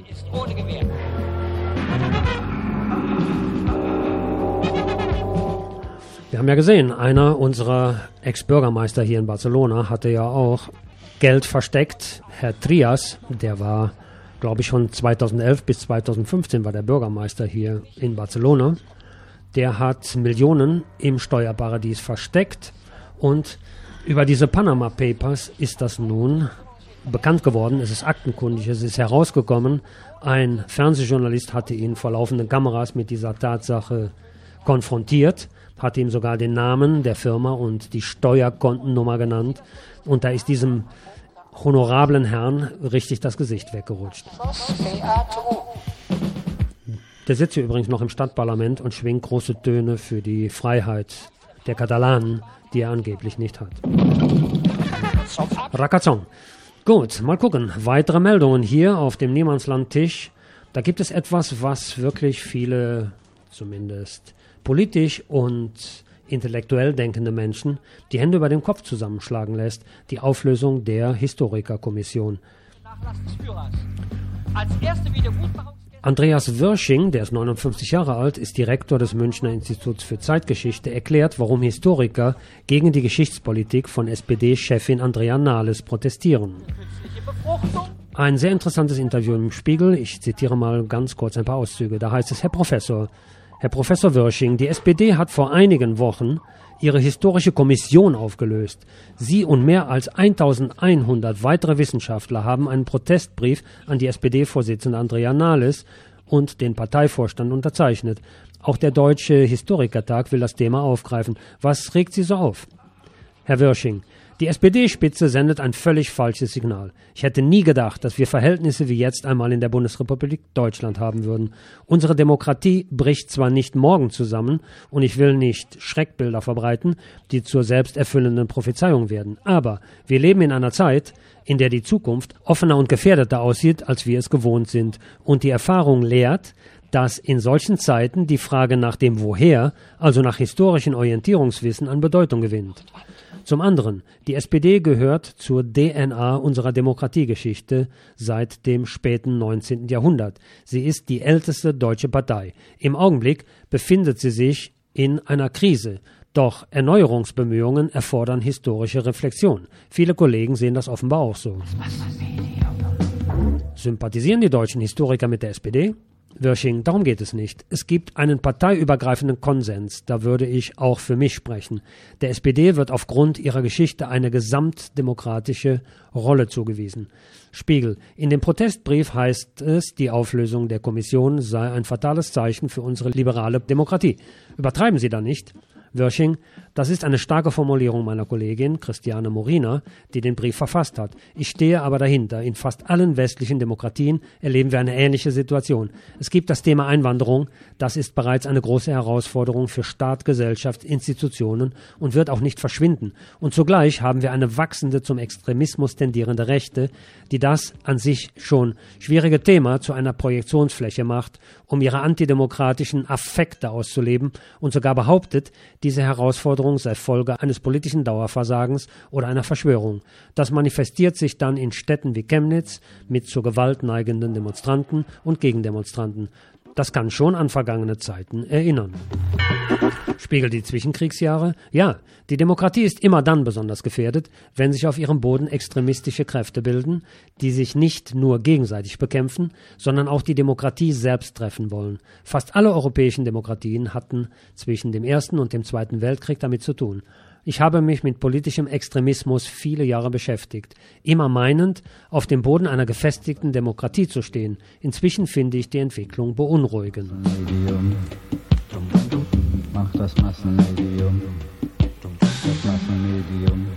Wir haben ja gesehen, einer unserer Ex-Bürgermeister hier in Barcelona hatte ja auch Geld versteckt. Herr Trias, der war, glaube ich, von 2011 bis 2015 war der Bürgermeister hier in Barcelona. Der hat Millionen im Steuerparadies versteckt und über diese Panama Papers ist das nun bekannt geworden. Es ist aktenkundig, es ist herausgekommen. Ein Fernsehjournalist hatte ihn vor laufenden Kameras mit dieser Tatsache konfrontiert, hat ihm sogar den Namen der Firma und die Steuerkontennummer genannt. Und da ist diesem honorablen Herrn richtig das Gesicht weggerutscht. Der sitzt hier übrigens noch im Stadtparlament und schwingt große Töne für die Freiheit der Katalanen, die er angeblich nicht hat. Rakazzon. Gut, mal gucken. Weitere Meldungen hier auf dem Niemandslandtisch. Da gibt es etwas, was wirklich viele, zumindest politisch und intellektuell denkende Menschen, die Hände über dem Kopf zusammenschlagen lässt. Die Auflösung der Historikerkommission. Andreas Wörsching, der ist 59 Jahre alt, ist Direktor des Münchner Instituts für Zeitgeschichte, erklärt, warum Historiker gegen die Geschichtspolitik von SPD-Chefin Andrea Nahles protestieren. Ein sehr interessantes Interview im Spiegel. Ich zitiere mal ganz kurz ein paar Auszüge. Da heißt es, Herr Professor Wörsching, die SPD hat vor einigen Wochen ihre historische Kommission aufgelöst. Sie und mehr als 1100 weitere Wissenschaftler haben einen Protestbrief an die SPD-Vorsitzende Andrea Nahles und den Parteivorstand unterzeichnet. Auch der Deutsche Historikertag will das Thema aufgreifen. Was regt Sie so auf? Herr Wörsching, die SPD-Spitze sendet ein völlig falsches Signal. Ich hätte nie gedacht, dass wir Verhältnisse wie jetzt einmal in der Bundesrepublik Deutschland haben würden. Unsere Demokratie bricht zwar nicht morgen zusammen und ich will nicht Schreckbilder verbreiten, die zur selbsterfüllenden Prophezeiung werden, aber wir leben in einer Zeit, in der die Zukunft offener und gefährdeter aussieht, als wir es gewohnt sind. Und die Erfahrung lehrt, dass in solchen Zeiten die Frage nach dem Woher, also nach historischen Orientierungswissen, an Bedeutung gewinnt. Zum anderen, die SPD gehört zur DNA unserer Demokratiegeschichte seit dem späten 19. Jahrhundert. Sie ist die älteste deutsche Partei. Im Augenblick befindet sie sich in einer Krise. Doch Erneuerungsbemühungen erfordern historische Reflexion. Viele Kollegen sehen das offenbar auch so. Sympathisieren die deutschen Historiker mit der SPD? Wörsching, darum geht es nicht. Es gibt einen parteiübergreifenden Konsens, da würde ich auch für mich sprechen. Der SPD wird aufgrund ihrer Geschichte eine gesamtdemokratische Rolle zugewiesen. Spiegel, in dem Protestbrief heißt es, die Auflösung der Kommission sei ein fatales Zeichen für unsere liberale Demokratie. Übertreiben Sie da nicht? Wörsching, das ist eine starke Formulierung meiner Kollegin Christiane Morina, die den Brief verfasst hat. Ich stehe aber dahinter. In fast allen westlichen Demokratien erleben wir eine ähnliche Situation. Es gibt das Thema Einwanderung. Das ist bereits eine große Herausforderung für Staat, Gesellschaft, Institutionen und wird auch nicht verschwinden. Und zugleich haben wir eine wachsende, zum Extremismus tendierende Rechte, die das an sich schon schwierige Thema zu einer Projektionsfläche macht, um ihre antidemokratischen Affekte auszuleben und sogar behauptet, diese Herausforderung sei Folge eines politischen Dauerversagens oder einer Verschwörung. Das manifestiert sich dann in Städten wie Chemnitz mit zur Gewalt neigenden Demonstranten und Gegendemonstranten. Das kann schon an vergangene Zeiten erinnern. Spiegel die Zwischenkriegsjahre? Ja, die Demokratie ist immer dann besonders gefährdet, wenn sich auf ihrem Boden extremistische Kräfte bilden, die sich nicht nur gegenseitig bekämpfen, sondern auch die Demokratie selbst treffen wollen. Fast alle europäischen Demokratien hatten zwischen dem Ersten und dem Zweiten Weltkrieg damit zu tun. Ich habe mich mit politischem Extremismus viele Jahre beschäftigt, immer meinend, auf dem Boden einer gefestigten Demokratie zu stehen. Inzwischen finde ich die Entwicklung beunruhigend. Mach das Massenmedium. Das Massenmedium.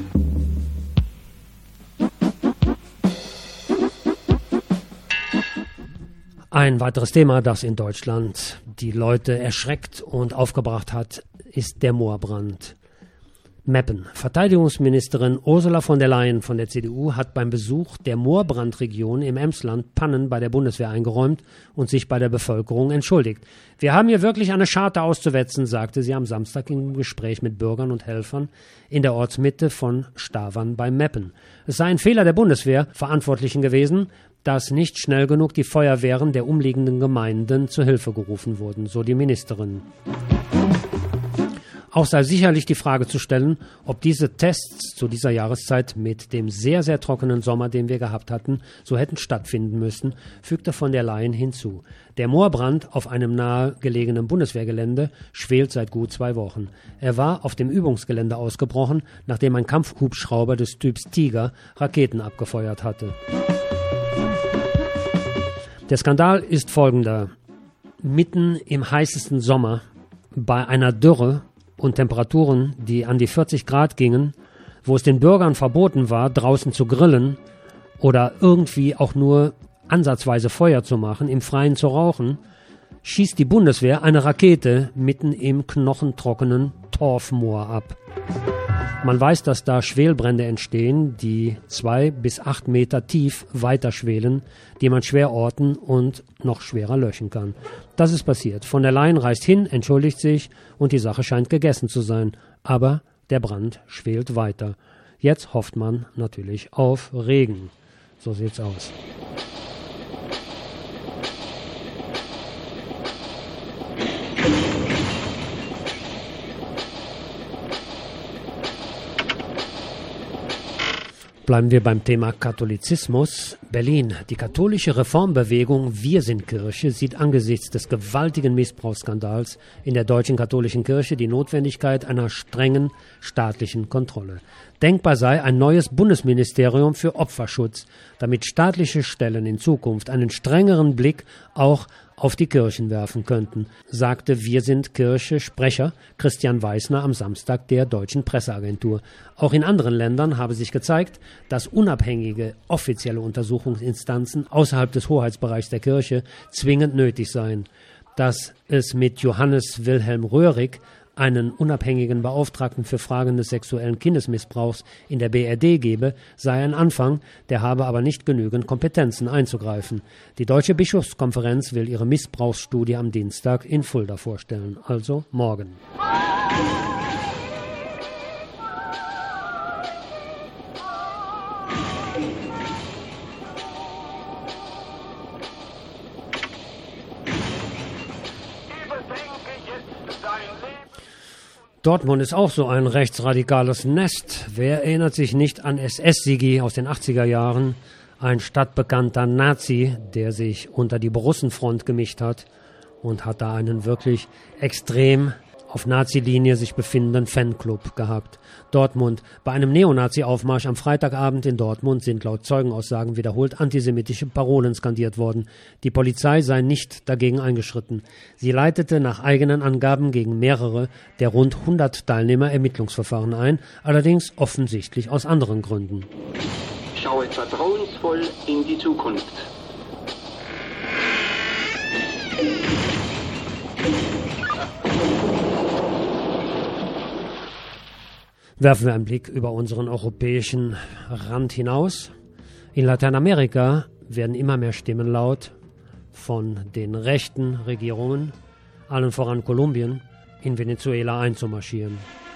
Ein weiteres Thema, das in Deutschland die Leute erschreckt und aufgebracht hat, ist der Moorbrand. Meppen. Verteidigungsministerin Ursula von der Leyen von der CDU hat beim Besuch der Moorbrandregion im Emsland Pannen bei der Bundeswehr eingeräumt und sich bei der Bevölkerung entschuldigt. Wir haben hier wirklich eine Scharte auszuwetzen, sagte sie am Samstag im Gespräch mit Bürgern und Helfern in der Ortsmitte von Stavern bei Meppen. Es sei ein Fehler der Bundeswehr-Verantwortlichen gewesen, dass nicht schnell genug die Feuerwehren der umliegenden Gemeinden zu Hilfe gerufen wurden, so die Ministerin. Auch sei sicherlich die Frage zu stellen, ob diese Tests zu dieser Jahreszeit mit dem sehr, sehr trockenen Sommer, den wir gehabt hatten, so hätten stattfinden müssen, fügte von der Leyen hinzu. Der Moorbrand auf einem nahegelegenen Bundeswehrgelände schwelt seit gut 2 Wochen. Er war auf dem Übungsgelände ausgebrochen, nachdem ein Kampfhubschrauber des Typs Tiger Raketen abgefeuert hatte. Der Skandal ist folgender. Mitten im heißesten Sommer, bei einer Dürre und Temperaturen, die an die 40 Grad gingen, wo es den Bürgern verboten war, draußen zu grillen oder irgendwie auch nur ansatzweise Feuer zu machen, im Freien zu rauchen, schießt die Bundeswehr eine Rakete mitten im knochentrockenen Torfmoor ab. Man weiß, dass da Schwelbrände entstehen, die 2 bis 8 Meter tief weiterschwelen, die man schwer orten und noch schwerer löschen kann. Das ist passiert. Von der Leyen reist hin, entschuldigt sich und die Sache scheint gegessen zu sein. Aber der Brand schwelt weiter. Jetzt hofft man natürlich auf Regen. So sieht's aus. Bleiben wir beim Thema Katholizismus. Berlin. Die katholische Reformbewegung Wir sind Kirche sieht angesichts des gewaltigen Missbrauchsskandals in der deutschen katholischen Kirche die Notwendigkeit einer strengen staatlichen Kontrolle. Denkbar sei ein neues Bundesministerium für Opferschutz, damit staatliche Stellen in Zukunft einen strengeren Blick auch auf die Kirchen werfen könnten, sagte Wir sind Kirche-Sprecher Christian Weisner am Samstag der Deutschen Presseagentur. Auch in anderen Ländern habe sich gezeigt, dass unabhängige offizielle Untersuchungsinstanzen außerhalb des Hoheitsbereichs der Kirche zwingend nötig seien. Dass es mit Johannes Wilhelm Röhrig einen unabhängigen Beauftragten für Fragen des sexuellen Kindesmissbrauchs in der BRD gebe, sei ein Anfang, der habe aber nicht genügend Kompetenzen einzugreifen. Die Deutsche Bischofskonferenz will ihre Missbrauchsstudie am Dienstag in Fulda vorstellen, also morgen. Dortmund ist auch so ein rechtsradikales Nest. Wer erinnert sich nicht an SS-Sigi aus den 80er Jahren? Ein stadtbekannter Nazi, der sich unter die Borussenfront gemischt hat und hat da einen wirklich extrem auf Nazi-Linie sich befindenden Fanclub gehabt. Dortmund. Bei einem Neonazi-Aufmarsch am Freitagabend in Dortmund sind laut Zeugenaussagen wiederholt antisemitische Parolen skandiert worden. Die Polizei sei nicht dagegen eingeschritten. Sie leitete nach eigenen Angaben gegen mehrere der rund 100 Teilnehmer Ermittlungsverfahren ein, allerdings offensichtlich aus anderen Gründen. Schaue vertrauensvoll in die Zukunft. Werfen wir einen Blick über unseren europäischen Rand hinaus. In Lateinamerika werden immer mehr Stimmen laut von den rechten Regierungen, allen voran Kolumbien, in Venezuela einzumarschieren.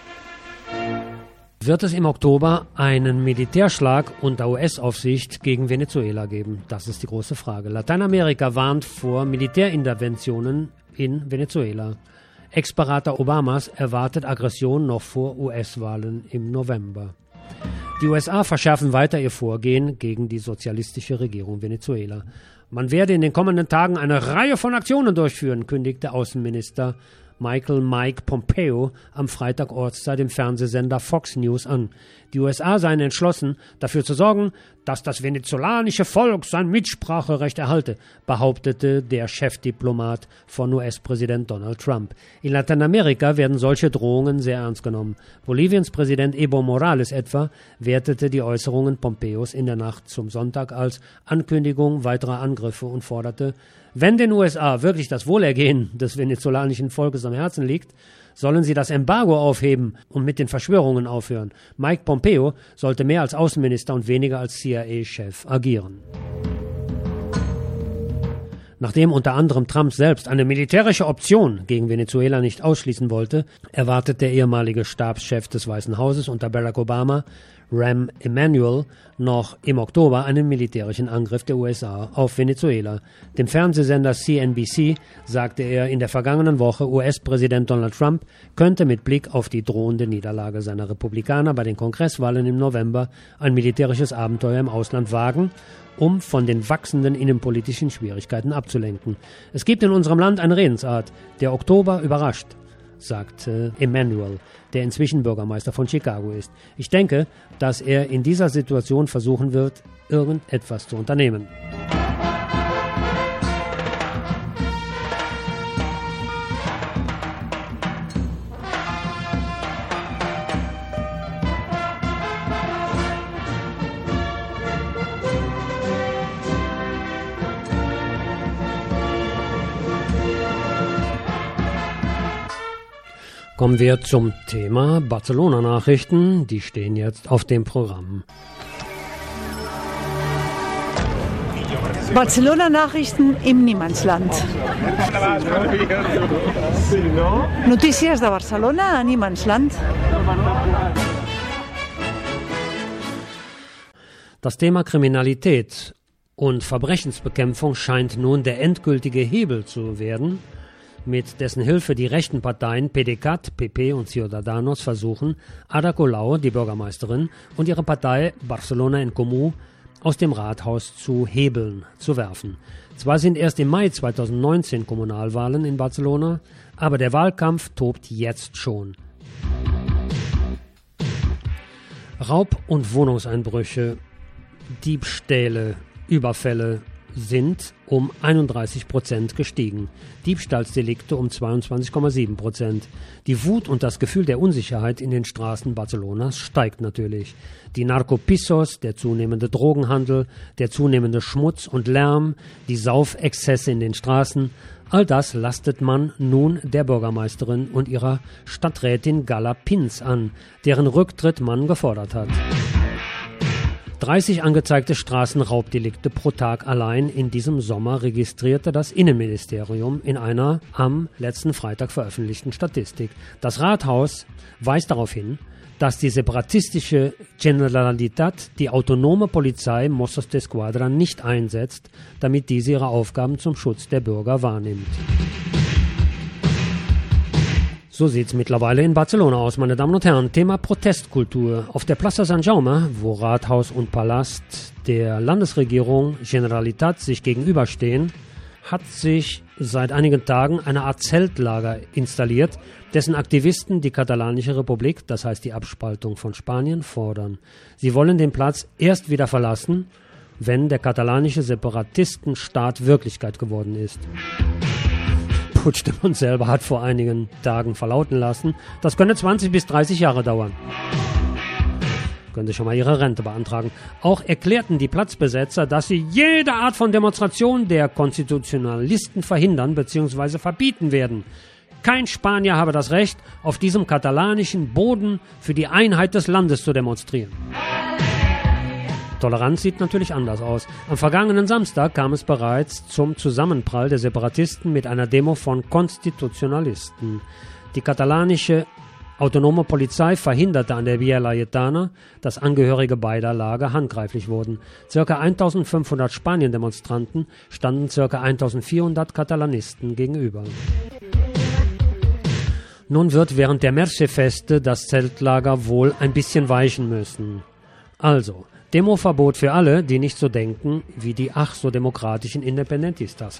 Wird es im Oktober einen Militärschlag unter US-Aufsicht gegen Venezuela geben? Das ist die große Frage. Lateinamerika warnt vor Militärinterventionen in Venezuela. Ex-Berater Obamas erwartet Aggression noch vor US-Wahlen im November. Die USA verschärfen weiter ihr Vorgehen gegen die sozialistische Regierung Venezuela. Man werde in den kommenden Tagen eine Reihe von Aktionen durchführen, kündigte Außenminister Mike Pompeo am Freitag Ortszeit im Fernsehsender Fox News an. Die USA seien entschlossen, dafür zu sorgen, dass das venezolanische Volk sein Mitspracherecht erhalte, behauptete der Chefdiplomat von US-Präsident Donald Trump. In Lateinamerika werden solche Drohungen sehr ernst genommen. Boliviens Präsident Evo Morales etwa wertete die Äußerungen Pompeos in der Nacht zum Sonntag als Ankündigung weiterer Angriffe und forderte, wenn den USA wirklich das Wohlergehen des venezolanischen Volkes am Herzen liegt, sollen sie das Embargo aufheben und mit den Verschwörungen aufhören. Mike Pompeo sollte mehr als Außenminister und weniger als CIA-Chef agieren. Nachdem unter anderem Trump selbst eine militärische Option gegen Venezuela nicht ausschließen wollte, erwartet der ehemalige Stabschef des Weißen Hauses unter Barack Obama, Rahm Emanuel, noch im Oktober einen militärischen Angriff der USA auf Venezuela. Dem Fernsehsender CNBC sagte er in der vergangenen Woche, US-Präsident Donald Trump könnte mit Blick auf die drohende Niederlage seiner Republikaner bei den Kongresswahlen im November ein militärisches Abenteuer im Ausland wagen, um von den wachsenden innenpolitischen Schwierigkeiten abzulenken. Es gibt in unserem Land eine Redensart, der Oktober überrascht, sagte Emanuel, der inzwischen Bürgermeister von Chicago ist. Ich denke, dass er in dieser Situation versuchen wird, irgendetwas zu unternehmen. Kommen wir zum Thema Barcelona-Nachrichten. Die stehen jetzt auf dem Programm. Barcelona-Nachrichten im Niemandsland. Noticias de Barcelona a Niemandsland. Das Thema Kriminalität und Verbrechensbekämpfung scheint nun der endgültige Hebel zu werden, mit dessen Hilfe die rechten Parteien PDeCAT, PP und Ciudadanos versuchen, Ada Colau, die Bürgermeisterin, und ihre Partei Barcelona en Comú aus dem Rathaus zu hebeln, zu werfen. Zwar sind erst im Mai 2019 Kommunalwahlen in Barcelona, aber der Wahlkampf tobt jetzt schon. Raub- und Wohnungseinbrüche, Diebstähle, Überfälle, sind um 31% gestiegen, Diebstahlsdelikte um 22,7%. Die Wut und das Gefühl der Unsicherheit in den Straßen Barcelonas steigt natürlich. Die Narcopisos, der zunehmende Drogenhandel, der zunehmende Schmutz und Lärm, die Saufexzesse in den Straßen, all das lastet man nun der Bürgermeisterin und ihrer Stadträtin Gala Pins an, deren Rücktritt man gefordert hat. 30 angezeigte Straßenraubdelikte pro Tag allein in diesem Sommer registrierte das Innenministerium in einer am letzten Freitag veröffentlichten Statistik. Das Rathaus weist darauf hin, dass die separatistische Generalitat die autonome Polizei Mossos d'Esquadra nicht einsetzt, damit diese ihre Aufgaben zum Schutz der Bürger wahrnimmt. So sieht's mittlerweile in Barcelona aus, meine Damen und Herren. Thema Protestkultur. Auf der Plaza San Jaume, wo Rathaus und Palast der Landesregierung Generalitat sich gegenüberstehen, hat sich seit einigen Tagen eine Art Zeltlager installiert, dessen Aktivisten die katalanische Republik, das heißt die Abspaltung von Spanien, fordern. Sie wollen den Platz erst wieder verlassen, wenn der katalanische Separatistenstaat Wirklichkeit geworden ist. Puigdemont selber hat vor einigen Tagen verlauten lassen, das könne 20 bis 30 Jahre dauern. Können Sie schon mal Ihre Rente beantragen. Auch erklärten die Platzbesetzer, dass sie jede Art von Demonstration der Konstitutionalisten verhindern bzw. verbieten werden. Kein Spanier habe das Recht, auf diesem katalanischen Boden für die Einheit des Landes zu demonstrieren. Toleranz sieht natürlich anders aus. Am vergangenen Samstag kam es bereits zum Zusammenprall der Separatisten mit einer Demo von Konstitutionalisten. Die katalanische autonome Polizei verhinderte an der Via Laietana, dass Angehörige beider Lager handgreiflich wurden. Circa 1500 Spanien-Demonstranten standen circa 1400 Katalanisten gegenüber. Nun wird während der Merche-Feste das Zeltlager wohl ein bisschen weichen müssen. Also, Demoverbot für alle, die nicht so denken wie die ach so demokratischen Independentistas.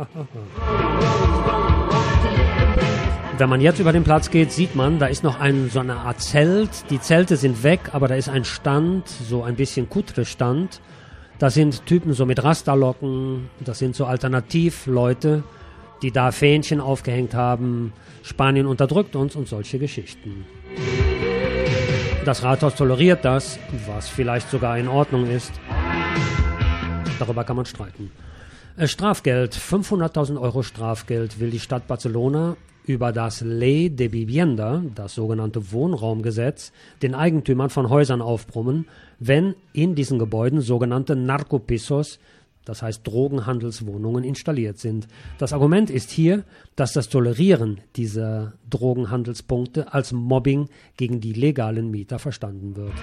Wenn man jetzt über den Platz geht, sieht man, da ist noch so eine Art Zelt. Die Zelte sind weg, aber da ist ein Stand, so ein bisschen Kutre-Stand. Da sind Typen so mit Rasterlocken, das sind so Alternativleute, die da Fähnchen aufgehängt haben. Spanien unterdrückt uns und solche Geschichten. Das Rathaus toleriert das, was vielleicht sogar in Ordnung ist. Darüber kann man streiten. Strafgeld, 500.000 Euro Strafgeld will die Stadt Barcelona über das Ley de Vivienda, das sogenannte Wohnraumgesetz, den Eigentümern von Häusern aufbrummen, wenn in diesen Gebäuden sogenannte Narcopisos, das heißt Drogenhandelswohnungen, installiert sind. Das Argument ist hier, dass das Tolerieren dieser Drogenhandelspunkte als Mobbing gegen die legalen Mieter verstanden wird.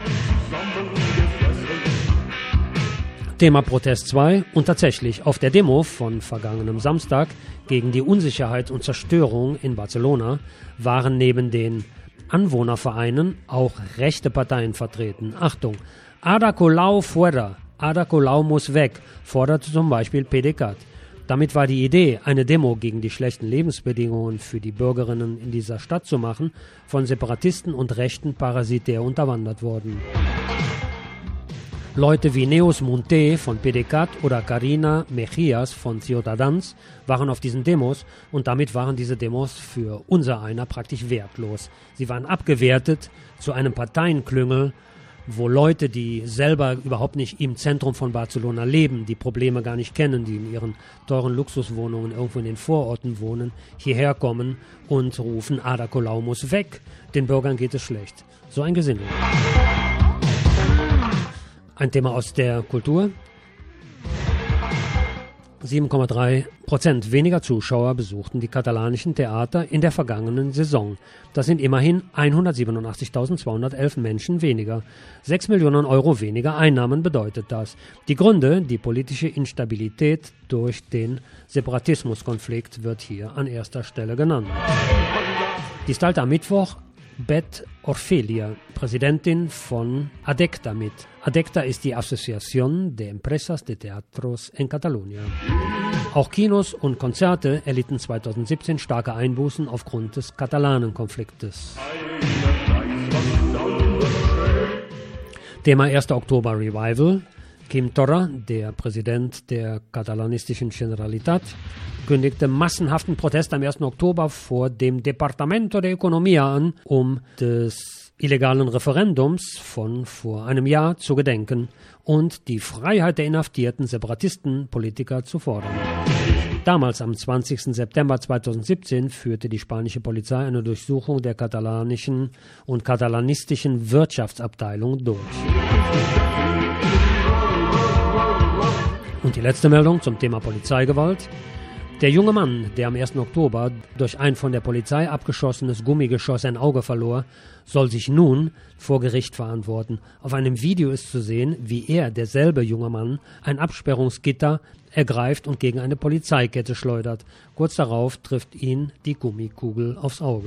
Thema Protest 2 und tatsächlich auf der Demo von vergangenem Samstag gegen die Unsicherheit und Zerstörung in Barcelona waren neben den Anwohnervereinen auch rechte Parteien vertreten. Achtung, Ada Colau fuera, Ada Colau muss weg, forderte zum Beispiel PDeCAT. Damit war die Idee, eine Demo gegen die schlechten Lebensbedingungen für die Bürgerinnen in dieser Stadt zu machen, von Separatisten und Rechten parasitär unterwandert worden. Leute wie Neus Munté von PDeCAT oder Carina Mejías von Ciutadans waren auf diesen Demos und damit waren diese Demos für unser einer praktisch wertlos. Sie waren abgewertet zu einem Parteienklüngel, wo Leute, die selber überhaupt nicht im Zentrum von Barcelona leben, die Probleme gar nicht kennen, die in ihren teuren Luxuswohnungen irgendwo in den Vororten wohnen, hierher kommen und rufen, Ada Colau muss weg, den Bürgern geht es schlecht. So ein Gesindel. Ein Thema aus der Kultur. 7,3% weniger Zuschauer besuchten die katalanischen Theater in der vergangenen Saison. Das sind immerhin 187.211 Menschen weniger. 6 Millionen Euro weniger Einnahmen bedeutet das. Die Gründe, die politische Instabilität durch den Separatismuskonflikt, wird hier an erster Stelle genannt. Dies teilte am Mittwoch Beth Orfelia, Präsidentin von ADECTA, mit. ADECTA ist die Asociación de Empresas de Teatros en Catalunya. Auch Kinos und Konzerte erlitten 2017 starke Einbußen aufgrund des Katalanen-Konfliktes. Thema 1. Oktober Revival. Quim Torra, der Präsident der katalanistischen Generalitat, kündigte massenhaften Protest am 1. Oktober vor dem Departamento de Economia an, um des illegalen Referendums von vor einem Jahr zu gedenken und die Freiheit der inhaftierten Separatisten-Politiker zu fordern. Damals, am 20. September 2017, führte die spanische Polizei eine Durchsuchung der katalanischen und katalanistischen Wirtschaftsabteilung durch. Und die letzte Meldung zum Thema Polizeigewalt. Der junge Mann, der am 1. Oktober durch ein von der Polizei abgeschossenes Gummigeschoss ein Auge verlor, soll sich nun vor Gericht verantworten. Auf einem Video ist zu sehen, wie er, derselbe junge Mann, ein Absperrungsgitter ergreift und gegen eine Polizeikette schleudert. Kurz darauf trifft ihn die Gummikugel aufs Auge.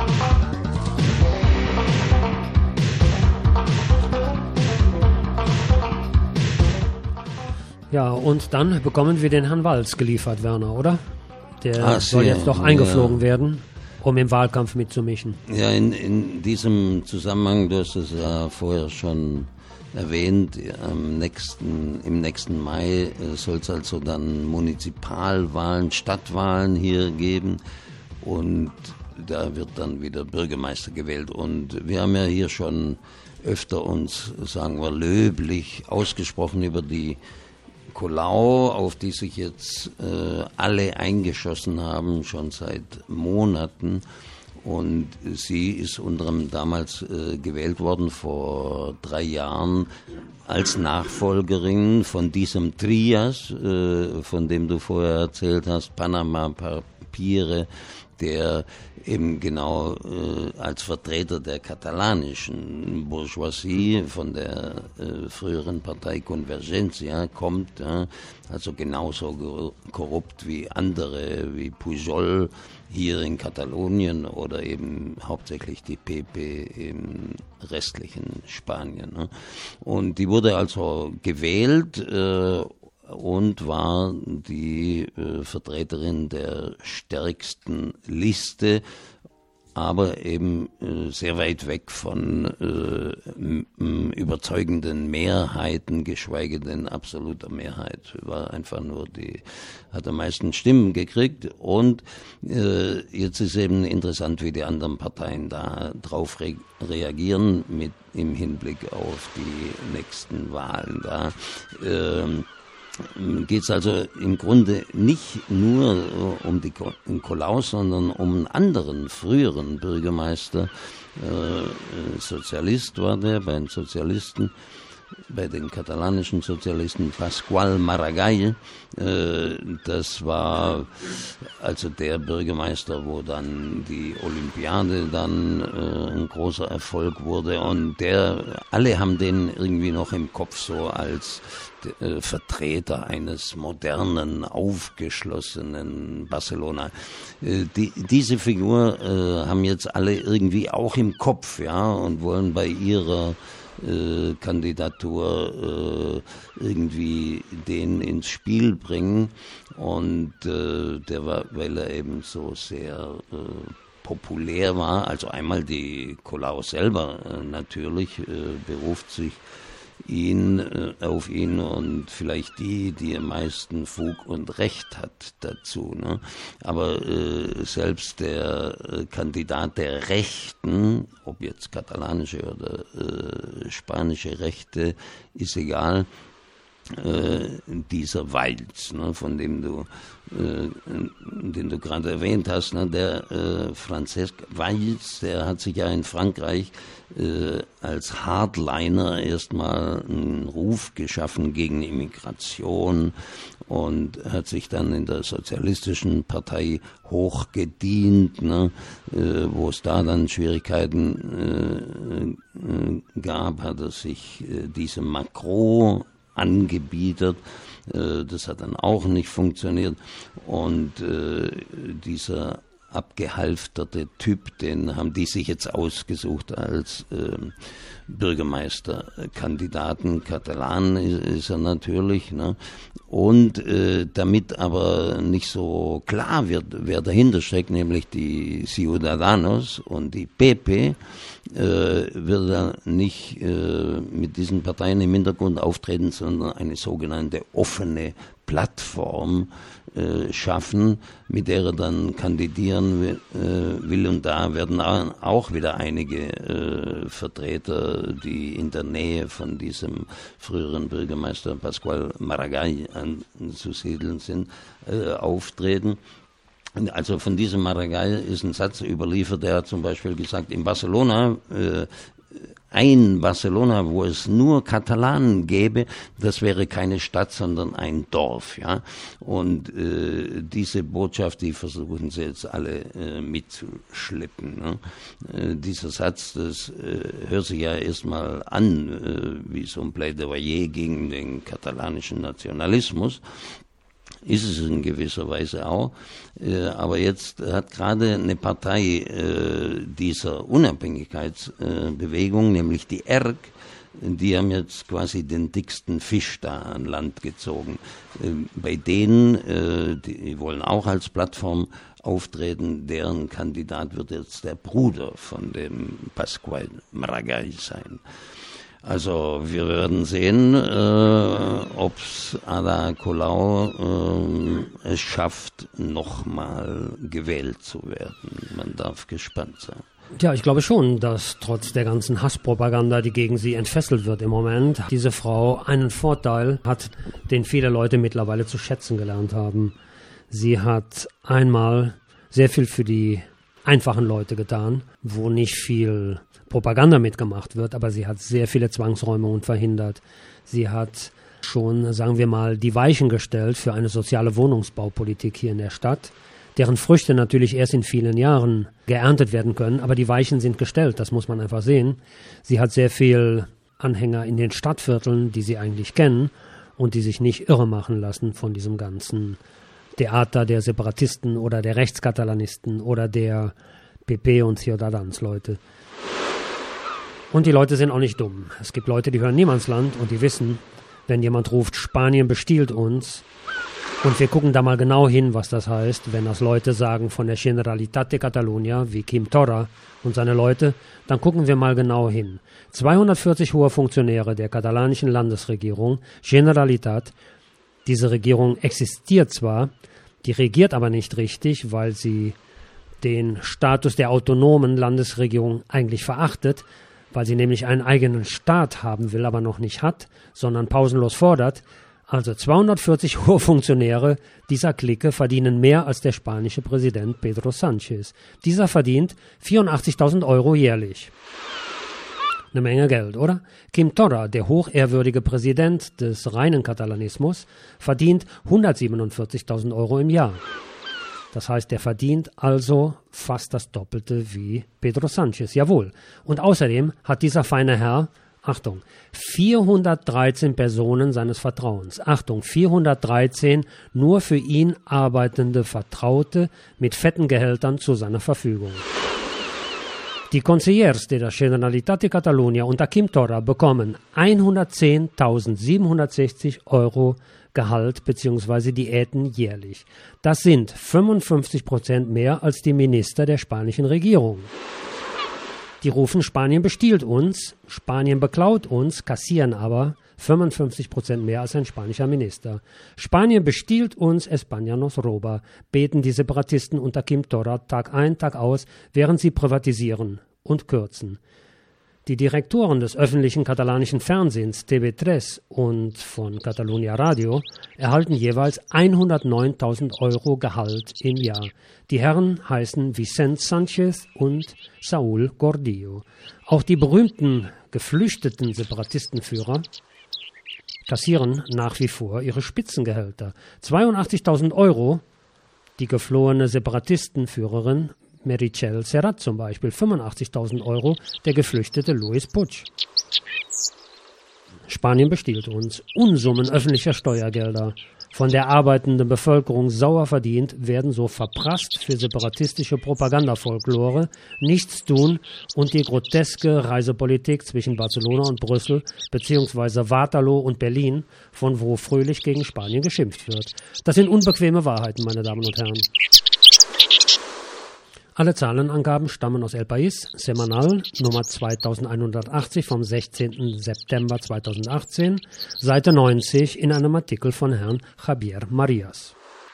Ja, und dann bekommen wir den Herrn Walz geliefert, Werner, oder? Der soll jetzt doch eingeflogen werden, um im Wahlkampf mitzumischen. Ja, in diesem Zusammenhang, du hast es ja vorher schon erwähnt, im nächsten Mai soll es also dann Munizipalwahlen, Stadtwahlen hier geben und da wird dann wieder Bürgermeister gewählt. Und wir haben ja hier schon öfter uns, sagen wir, löblich ausgesprochen über die Colau, auf die sich jetzt alle eingeschossen haben, schon seit Monaten. Und sie ist unter anderem damals gewählt worden, vor 3 Jahren, als Nachfolgerin von diesem Trias, von dem du vorher erzählt hast, Panama-Papiere, der eben genau als Vertreter der katalanischen Bourgeoisie von der früheren Partei Convergencia kommt, also genauso korrupt wie andere, wie Pujol hier in Katalonien oder eben hauptsächlich die PP im restlichen Spanien. Und die wurde also gewählt und war die Vertreterin der stärksten Liste, aber eben sehr weit weg von überzeugenden Mehrheiten, geschweige denn absoluter Mehrheit. War einfach nur hat am meisten Stimmen gekriegt und jetzt ist eben interessant, wie die anderen Parteien da drauf reagieren im Hinblick auf die nächsten Wahlen. Da geht es also im Grunde nicht nur um die Colau, sondern um einen anderen, früheren Bürgermeister. Sozialist war der, bei den Sozialisten, bei den katalanischen Sozialisten, Pasqual Maragall. Das war also der Bürgermeister, wo dann die Olympiade dann ein großer Erfolg wurde. Und alle haben den irgendwie noch im Kopf so als Vertreter eines modernen, aufgeschlossenen Barcelona. Diese Figur haben jetzt alle irgendwie auch im Kopf, ja, und wollen bei ihrer Kandidatur irgendwie den ins Spiel bringen. Und der war, weil er eben so sehr populär war, also einmal die Colau selber natürlich beruft sich auf ihn und vielleicht die am meisten Fug und Recht hat dazu. Ne? Aber selbst der Kandidat der Rechten, ob jetzt katalanische oder spanische Rechte, ist egal, dieser Walz, ne, von dem den du gerade erwähnt hast, ne, der Francesc Valls, der hat sich ja in Frankreich als Hardliner erstmal einen Ruf geschaffen gegen Immigration und hat sich dann in der sozialistischen Partei hochgedient, ne, wo es da dann Schwierigkeiten gab, hat er sich diesem Macron angebietet. Das hat dann auch nicht funktioniert. Und dieser abgehalfterte Typ, den haben die sich jetzt ausgesucht als Bürgermeisterkandidaten. Katalan ist er natürlich, ne? Und damit aber nicht so klar wird, wer dahinter steckt, nämlich die Ciudadanos und die PP, wird er nicht mit diesen Parteien im Hintergrund auftreten, sondern eine sogenannte offene Plattform schaffen, mit der er dann kandidieren will. Und da werden auch wieder einige Vertreter, die in der Nähe von diesem früheren Bürgermeister Pascual Maragall anzusiedeln sind, auftreten. Also von diesem Maragall ist ein Satz überliefert, der hat zum Beispiel gesagt, in Barcelona, ein Barcelona, wo es nur Katalanen gäbe, das wäre keine Stadt, sondern ein Dorf, ja. Und diese Botschaft, die versuchen sie jetzt alle mitzuschleppen, ne? Dieser Satz, das hört sich ja erstmal an wie so ein Plädoyer gegen den katalanischen Nationalismus. Ist es in gewisser Weise auch. Aber jetzt hat gerade eine Partei dieser Unabhängigkeitsbewegung, nämlich die ERC, die haben jetzt quasi den dicksten Fisch da an Land gezogen. Bei denen, die wollen auch als Plattform auftreten, deren Kandidat wird jetzt der Bruder von dem Pascual Maragall sein. Also wir werden sehen, ob Ada Colau es schafft, nochmal gewählt zu werden. Man darf gespannt sein. Ja, ich glaube schon, dass trotz der ganzen Hasspropaganda, die gegen sie entfesselt wird im Moment, diese Frau einen Vorteil hat, den viele Leute mittlerweile zu schätzen gelernt haben. Sie hat einmal sehr viel für die einfachen Leute getan, wo nicht viel Propaganda mitgemacht wird, aber sie hat sehr viele Zwangsräumungen verhindert. Sie hat schon, sagen wir mal, die Weichen gestellt für eine soziale Wohnungsbaupolitik hier in der Stadt, deren Früchte natürlich erst in vielen Jahren geerntet werden können, aber die Weichen sind gestellt, das muss man einfach sehen. Sie hat sehr viel Anhänger in den Stadtvierteln, die sie eigentlich kennen und die sich nicht irre machen lassen von diesem ganzen Theater der Separatisten oder der Rechtskatalanisten oder der PP und Ciudadans-Leute. Und die Leute sind auch nicht dumm. Es gibt Leute, die hören Niemandsland und die wissen, wenn jemand ruft, Spanien bestiehlt uns, und wir gucken da mal genau hin, was das heißt, wenn das Leute sagen von der Generalitat de Catalunya, wie Quim Torra und seine Leute, dann gucken wir mal genau hin. 240 hohe Funktionäre der katalanischen Landesregierung, Generalitat, diese Regierung existiert zwar, die regiert aber nicht richtig, weil sie den Status der autonomen Landesregierung eigentlich verachtet, weil sie nämlich einen eigenen Staat haben will, aber noch nicht hat, sondern pausenlos fordert. Also 240 hohe Funktionäre dieser Clique verdienen mehr als der spanische Präsident Pedro Sánchez. Dieser verdient 84.000 Euro jährlich. Eine Menge Geld, oder? Quim Torra, der hochehrwürdige Präsident des reinen Katalanismus, verdient 147.000 Euro im Jahr. Das heißt, er verdient also fast das Doppelte wie Pedro Sánchez. Jawohl. Und außerdem hat dieser feine Herr, Achtung, 413 Personen seines Vertrauens. Achtung, 413 nur für ihn arbeitende Vertraute mit fetten Gehältern zu seiner Verfügung. Die Conseillers de la Generalitat de Catalunya unter Quim Torra bekommen 110.760 Euro Gehalt bzw. Diäten jährlich. Das sind 55% mehr als die Minister der spanischen Regierung. Die rufen, Spanien bestiehlt uns, Spanien beklaut uns, kassieren aber 55% mehr als ein spanischer Minister. Spanien bestiehlt uns, España nos roba, beten die Separatisten unter Quim Torra Tag ein, Tag aus, während sie privatisieren und kürzen. Die Direktoren des öffentlichen katalanischen Fernsehens TV3 und von Catalunya Radio erhalten jeweils 109.000 Euro Gehalt im Jahr. Die Herren heißen Vicent Sánchez und Saúl Gordillo. Auch die berühmten geflüchteten Separatistenführer kassieren nach wie vor ihre Spitzengehälter. 82.000 Euro, die geflohene Separatistenführerin Meritxell Serrat zum Beispiel, 85.000 Euro, der geflüchtete Luis Puig. Spanien bestiehlt uns. Unsummen öffentlicher Steuergelder. von der arbeitenden Bevölkerung sauer verdient, werden so verprasst für separatistische Propagandafolklore, Nichtstun und die groteske Reisepolitik zwischen Barcelona und Brüssel bzw. Waterloo und Berlin, von wo fröhlich gegen Spanien geschimpft wird. Das sind unbequeme Wahrheiten, meine Damen und Herren. Alle Zahlenangaben stammen aus El País, Semanal, Nummer 2180 vom 16. September 2018, Seite 90 in einem Artikel von Herrn Javier Marias.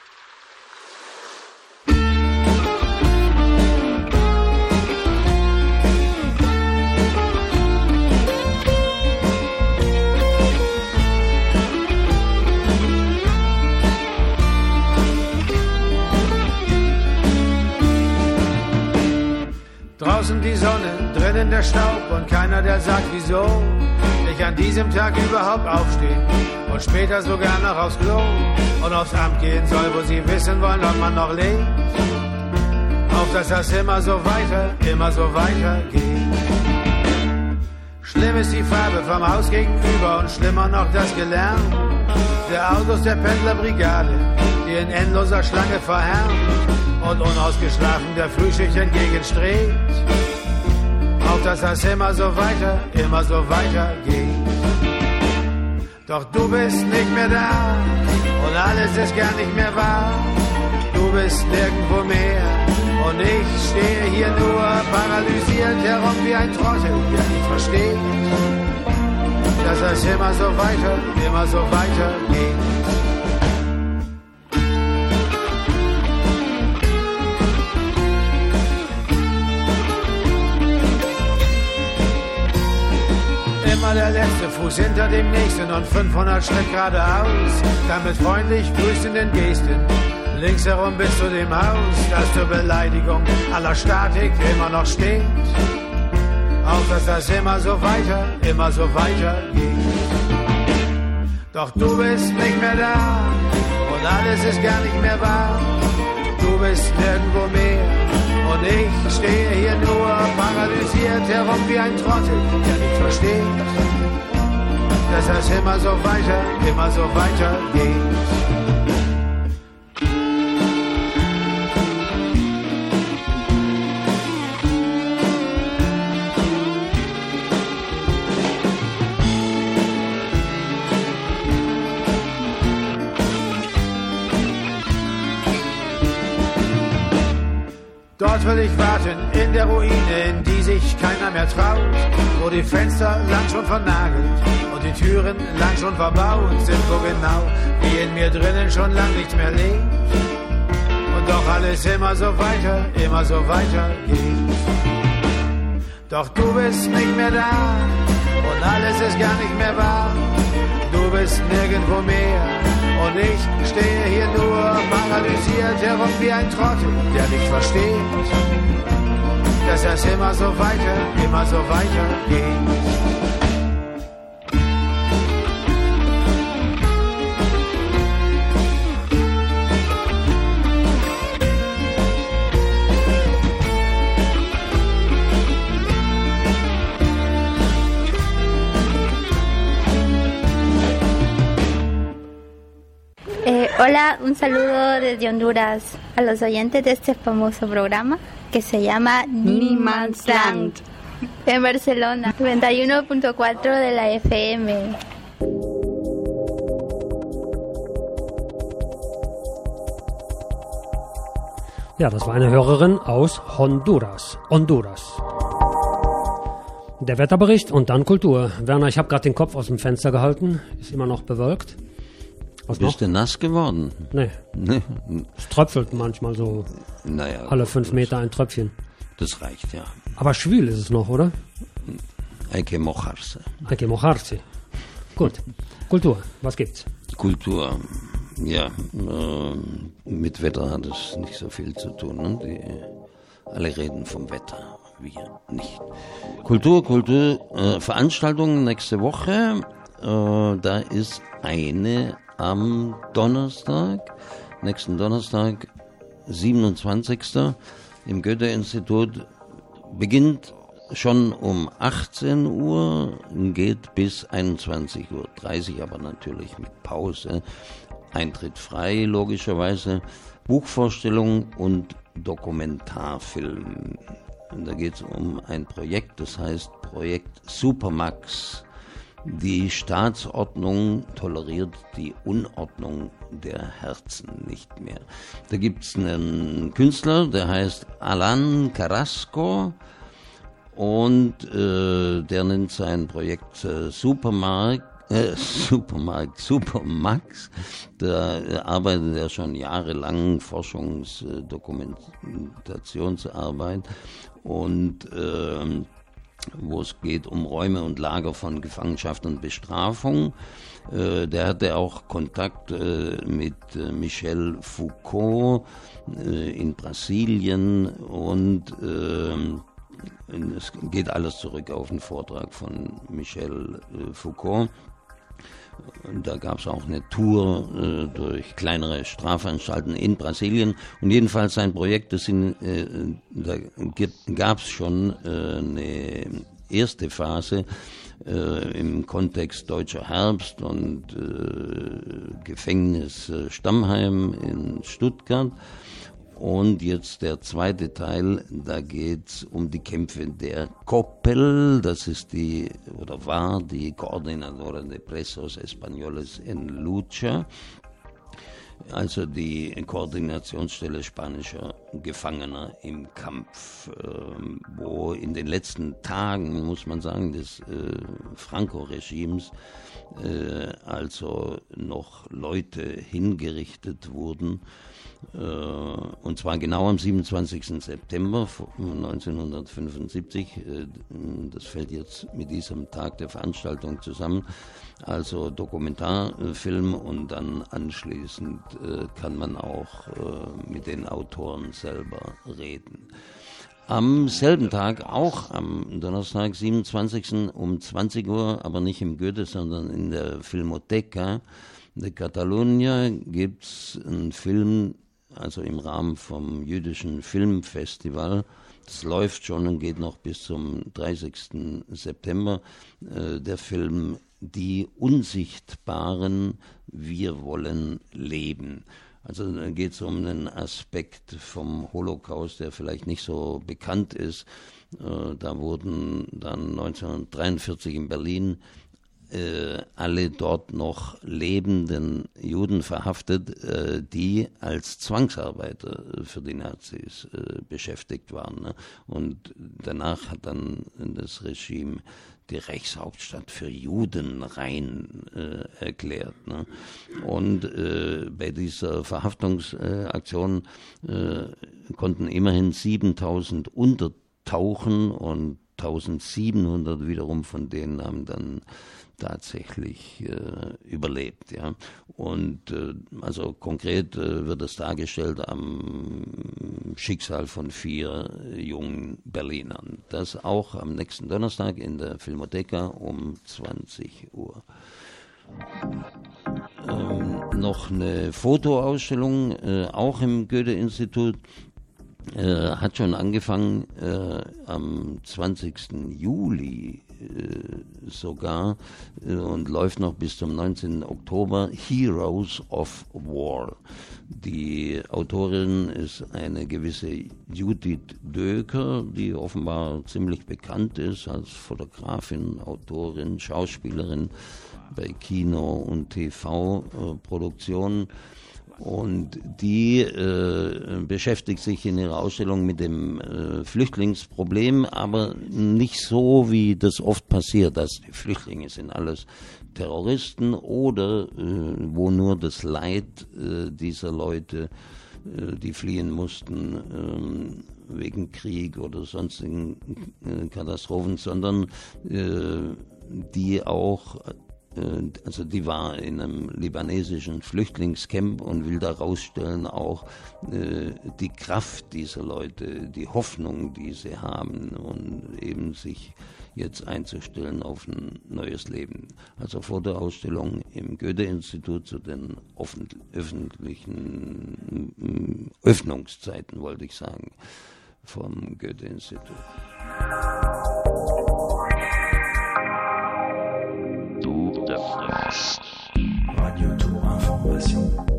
Draußen die Sonne, drinnen der Staub und keiner, der sagt, wieso ich an diesem Tag überhaupt aufstehe und später sogar noch aufs Klo und aufs Amt gehen soll, wo sie wissen wollen, ob man noch lebt. Auf dass das immer so weiter geht. Schlimm ist die Farbe vom Haus gegenüber und schlimmer noch das Gelärm der Autos der Pendlerbrigade, die in endloser Schlange verharren und unausgeschlafen der Frühschicht entgegenstrebt. Auf dass das immer so weiter geht. Doch du bist nicht mehr da und alles ist gar nicht mehr wahr. Du bist nirgendwo mehr und ich stehe hier nur paralysiert herum wie ein Trottel, der nicht versteht, dass das immer so weiter geht. Immer der letzte Fuß hinter dem nächsten und 500 Schritt geradeaus, dann mit freundlich grüßenden Gesten links herum bis zu dem Haus, das zur Beleidigung aller Statik immer noch steht. Auch dass das immer so weiter geht. Doch du bist nicht mehr da und alles ist gar nicht mehr wahr. Du bist nirgendwo mehr und ich stehe hier nur paralysiert herum wie ein Trottel, der nicht versteht, dass das immer so weiter geht. Dort will ich warten, in der Ruine, in die sich keiner mehr traut, wo die Fenster lang schon vernagelt und die Türen lang schon verbaut sind, wo genau wie in mir drinnen schon lang nichts mehr lebt und doch alles immer so weiter geht. Doch du bist nicht mehr da und alles ist gar nicht mehr wahr. Du bist nirgendwo mehr und ich stehe hier nur paralysiert herum wie ein Trottel, der nicht versteht, dass das immer so weiter geht. Hola, un saludo desde Honduras a los oyentes de este famoso programa que se llama Niemandsland en Barcelona, 91.4 de la FM. Ja, das war eine Hörerin aus Honduras. Der Wetterbericht und dann Kultur. Werner, ich habe gerade den Kopf aus dem Fenster gehalten, ist immer noch bewölkt. Was Bist du nass geworden? Nee. Es tröpfelt manchmal so alle 5 Meter ein Tröpfchen. Das reicht, ja. Aber schwül ist es noch, oder? Hay que mojarse. Gut. Kultur, was gibt's? Kultur, ja. Mit Wetter hat es nicht so viel zu tun. Ne? Alle reden vom Wetter, wir nicht. Kultur, Veranstaltungen nächste Woche. Da ist eine am nächsten Donnerstag, 27. im Goethe-Institut, beginnt schon um 18 Uhr, geht bis 21:30 Uhr, aber natürlich mit Pause. Eintritt frei, logischerweise, Buchvorstellung und Dokumentarfilm. Und da geht es um ein Projekt, das heißt Projekt Supermax. Die Staatsordnung toleriert die Unordnung der Herzen nicht mehr. Da gibt es einen Künstler, der heißt Alan Carrasco und der nennt sein Projekt Supermax. Da arbeitet er schon jahrelang, Dokumentationsarbeit und wo es geht um Räume und Lager von Gefangenschaft und Bestrafung. Der hatte auch Kontakt mit Michel Foucault in Brasilien und es geht alles zurück auf einen Vortrag von Michel Foucault. Da gab es auch eine Tour durch kleinere Strafanstalten in Brasilien. Und jedenfalls sein Projekt, da gab es schon eine erste Phase im Kontext Deutscher Herbst und Gefängnis Stammheim in Stuttgart. Und jetzt der zweite Teil, da geht's um die Kämpfe der Coppel, das ist war die Coordinadora de Presos Españoles en Lucha, also die Koordinationsstelle spanischer Gefangener im Kampf, wo in den letzten Tagen, muss man sagen, des Franco-Regimes also noch Leute hingerichtet wurden, und zwar genau am 27. September 1975, das fällt jetzt mit diesem Tag der Veranstaltung zusammen, also Dokumentarfilm und dann anschließend kann man auch mit den Autoren selber reden. Am selben Tag, auch am Donnerstag, 27. um 20 Uhr, aber nicht im Goethe, sondern in der Filmoteca de Catalunya gibt's einen Film, also im Rahmen vom jüdischen Filmfestival. Das läuft schon und geht noch bis zum 30. September. Der Film Die Unsichtbaren, wir wollen leben. Also da geht es um einen Aspekt vom Holocaust, der vielleicht nicht so bekannt ist. Da wurden dann 1943 in Berlin alle dort noch lebenden Juden verhaftet, die als Zwangsarbeiter für die Nazis beschäftigt waren. Ne? Und danach hat dann das Regime die Reichshauptstadt für Juden rein erklärt. Ne? Und bei dieser Verhaftungsaktion konnten immerhin 7.000 untertauchen und 1.700 wiederum von denen haben dann tatsächlich überlebt. Ja. Und also konkret wird es dargestellt am Schicksal von 4 jungen Berlinern. Das auch am nächsten Donnerstag in der Filmoteca um 20 Uhr. Noch eine Fotoausstellung, auch im Goethe-Institut. Hat schon angefangen am 20. Juli sogar und läuft noch bis zum 19. Oktober, Heroes of War. Die Autorin ist eine gewisse Judith Döker, die offenbar ziemlich bekannt ist als Fotografin, Autorin, Schauspielerin bei Kino- und TV-Produktionen. Und die beschäftigt sich in ihrer Ausstellung mit dem Flüchtlingsproblem, aber nicht so, wie das oft passiert, dass die Flüchtlinge sind alles Terroristen oder wo nur das Leid dieser Leute, die fliehen mussten wegen Krieg oder sonstigen Katastrophen, sondern die auch also die war in einem libanesischen Flüchtlingscamp und will da rausstellen auch die Kraft dieser Leute, die Hoffnung, die sie haben und eben sich jetzt einzustellen auf ein neues Leben. Also Fotoausstellung im Goethe-Institut zu den öffentlichen Öffnungszeiten, wollte ich sagen, vom Goethe-Institut. Radio Tour Information.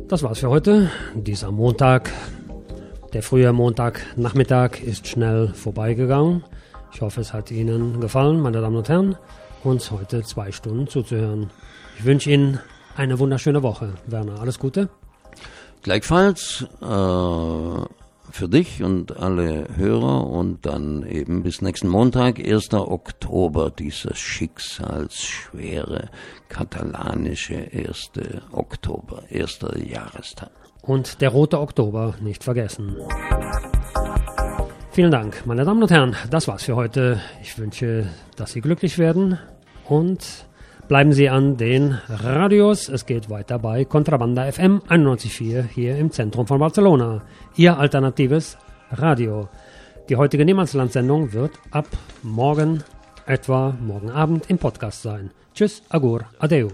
Das war's für heute. Dieser Montag, der frühe Montagnachmittag, ist schnell vorbeigegangen. Ich hoffe, es hat Ihnen gefallen, meine Damen und Herren, uns heute 2 Stunden zuzuhören. Ich wünsche Ihnen eine wunderschöne Woche. Werner, alles Gute. Gleichfalls für dich und alle Hörer und dann eben bis nächsten Montag, 1. Oktober, dieser schicksalsschwere katalanische 1. Oktober, 1. Jahrestag. Und der rote Oktober nicht vergessen. Vielen Dank, meine Damen und Herren. Das war's für heute. Ich wünsche, dass Sie glücklich werden und bleiben Sie an den Radios. Es geht weiter bei Contrabanda FM 91.4 hier im Zentrum von Barcelona. Ihr alternatives Radio. Die heutige Niemandsland-Sendung wird ab morgen, etwa morgen Abend, im Podcast sein. Tschüss, agur, adeu.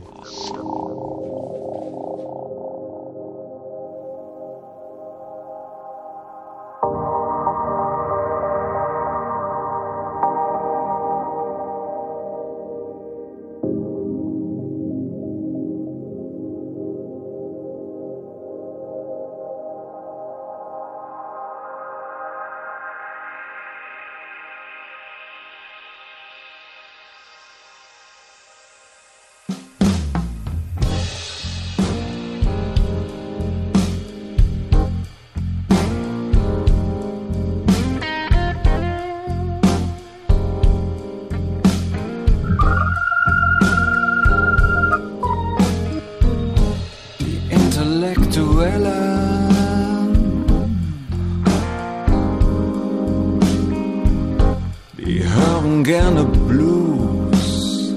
Die hören gerne Blues.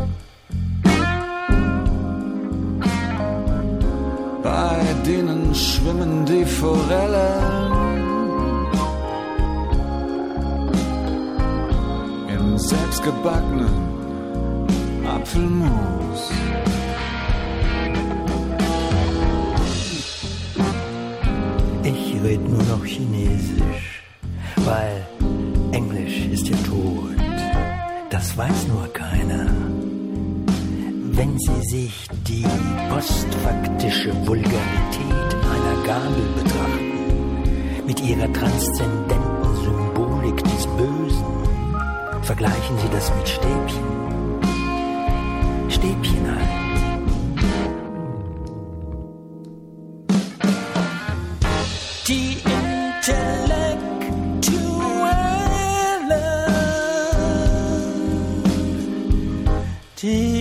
Bei denen schwimmen die Forellen im selbstgebackenen Apfelmus. Ich red nur noch Chinesisch, weil Englisch ist ja tot. Das weiß nur keiner. Wenn Sie sich die postfaktische Vulgarität einer Gabel betrachten, mit ihrer transzendenten Symbolik des Bösen, vergleichen Sie das mit Stäbchen. Stäbchen halt. Die Intellektuelle, die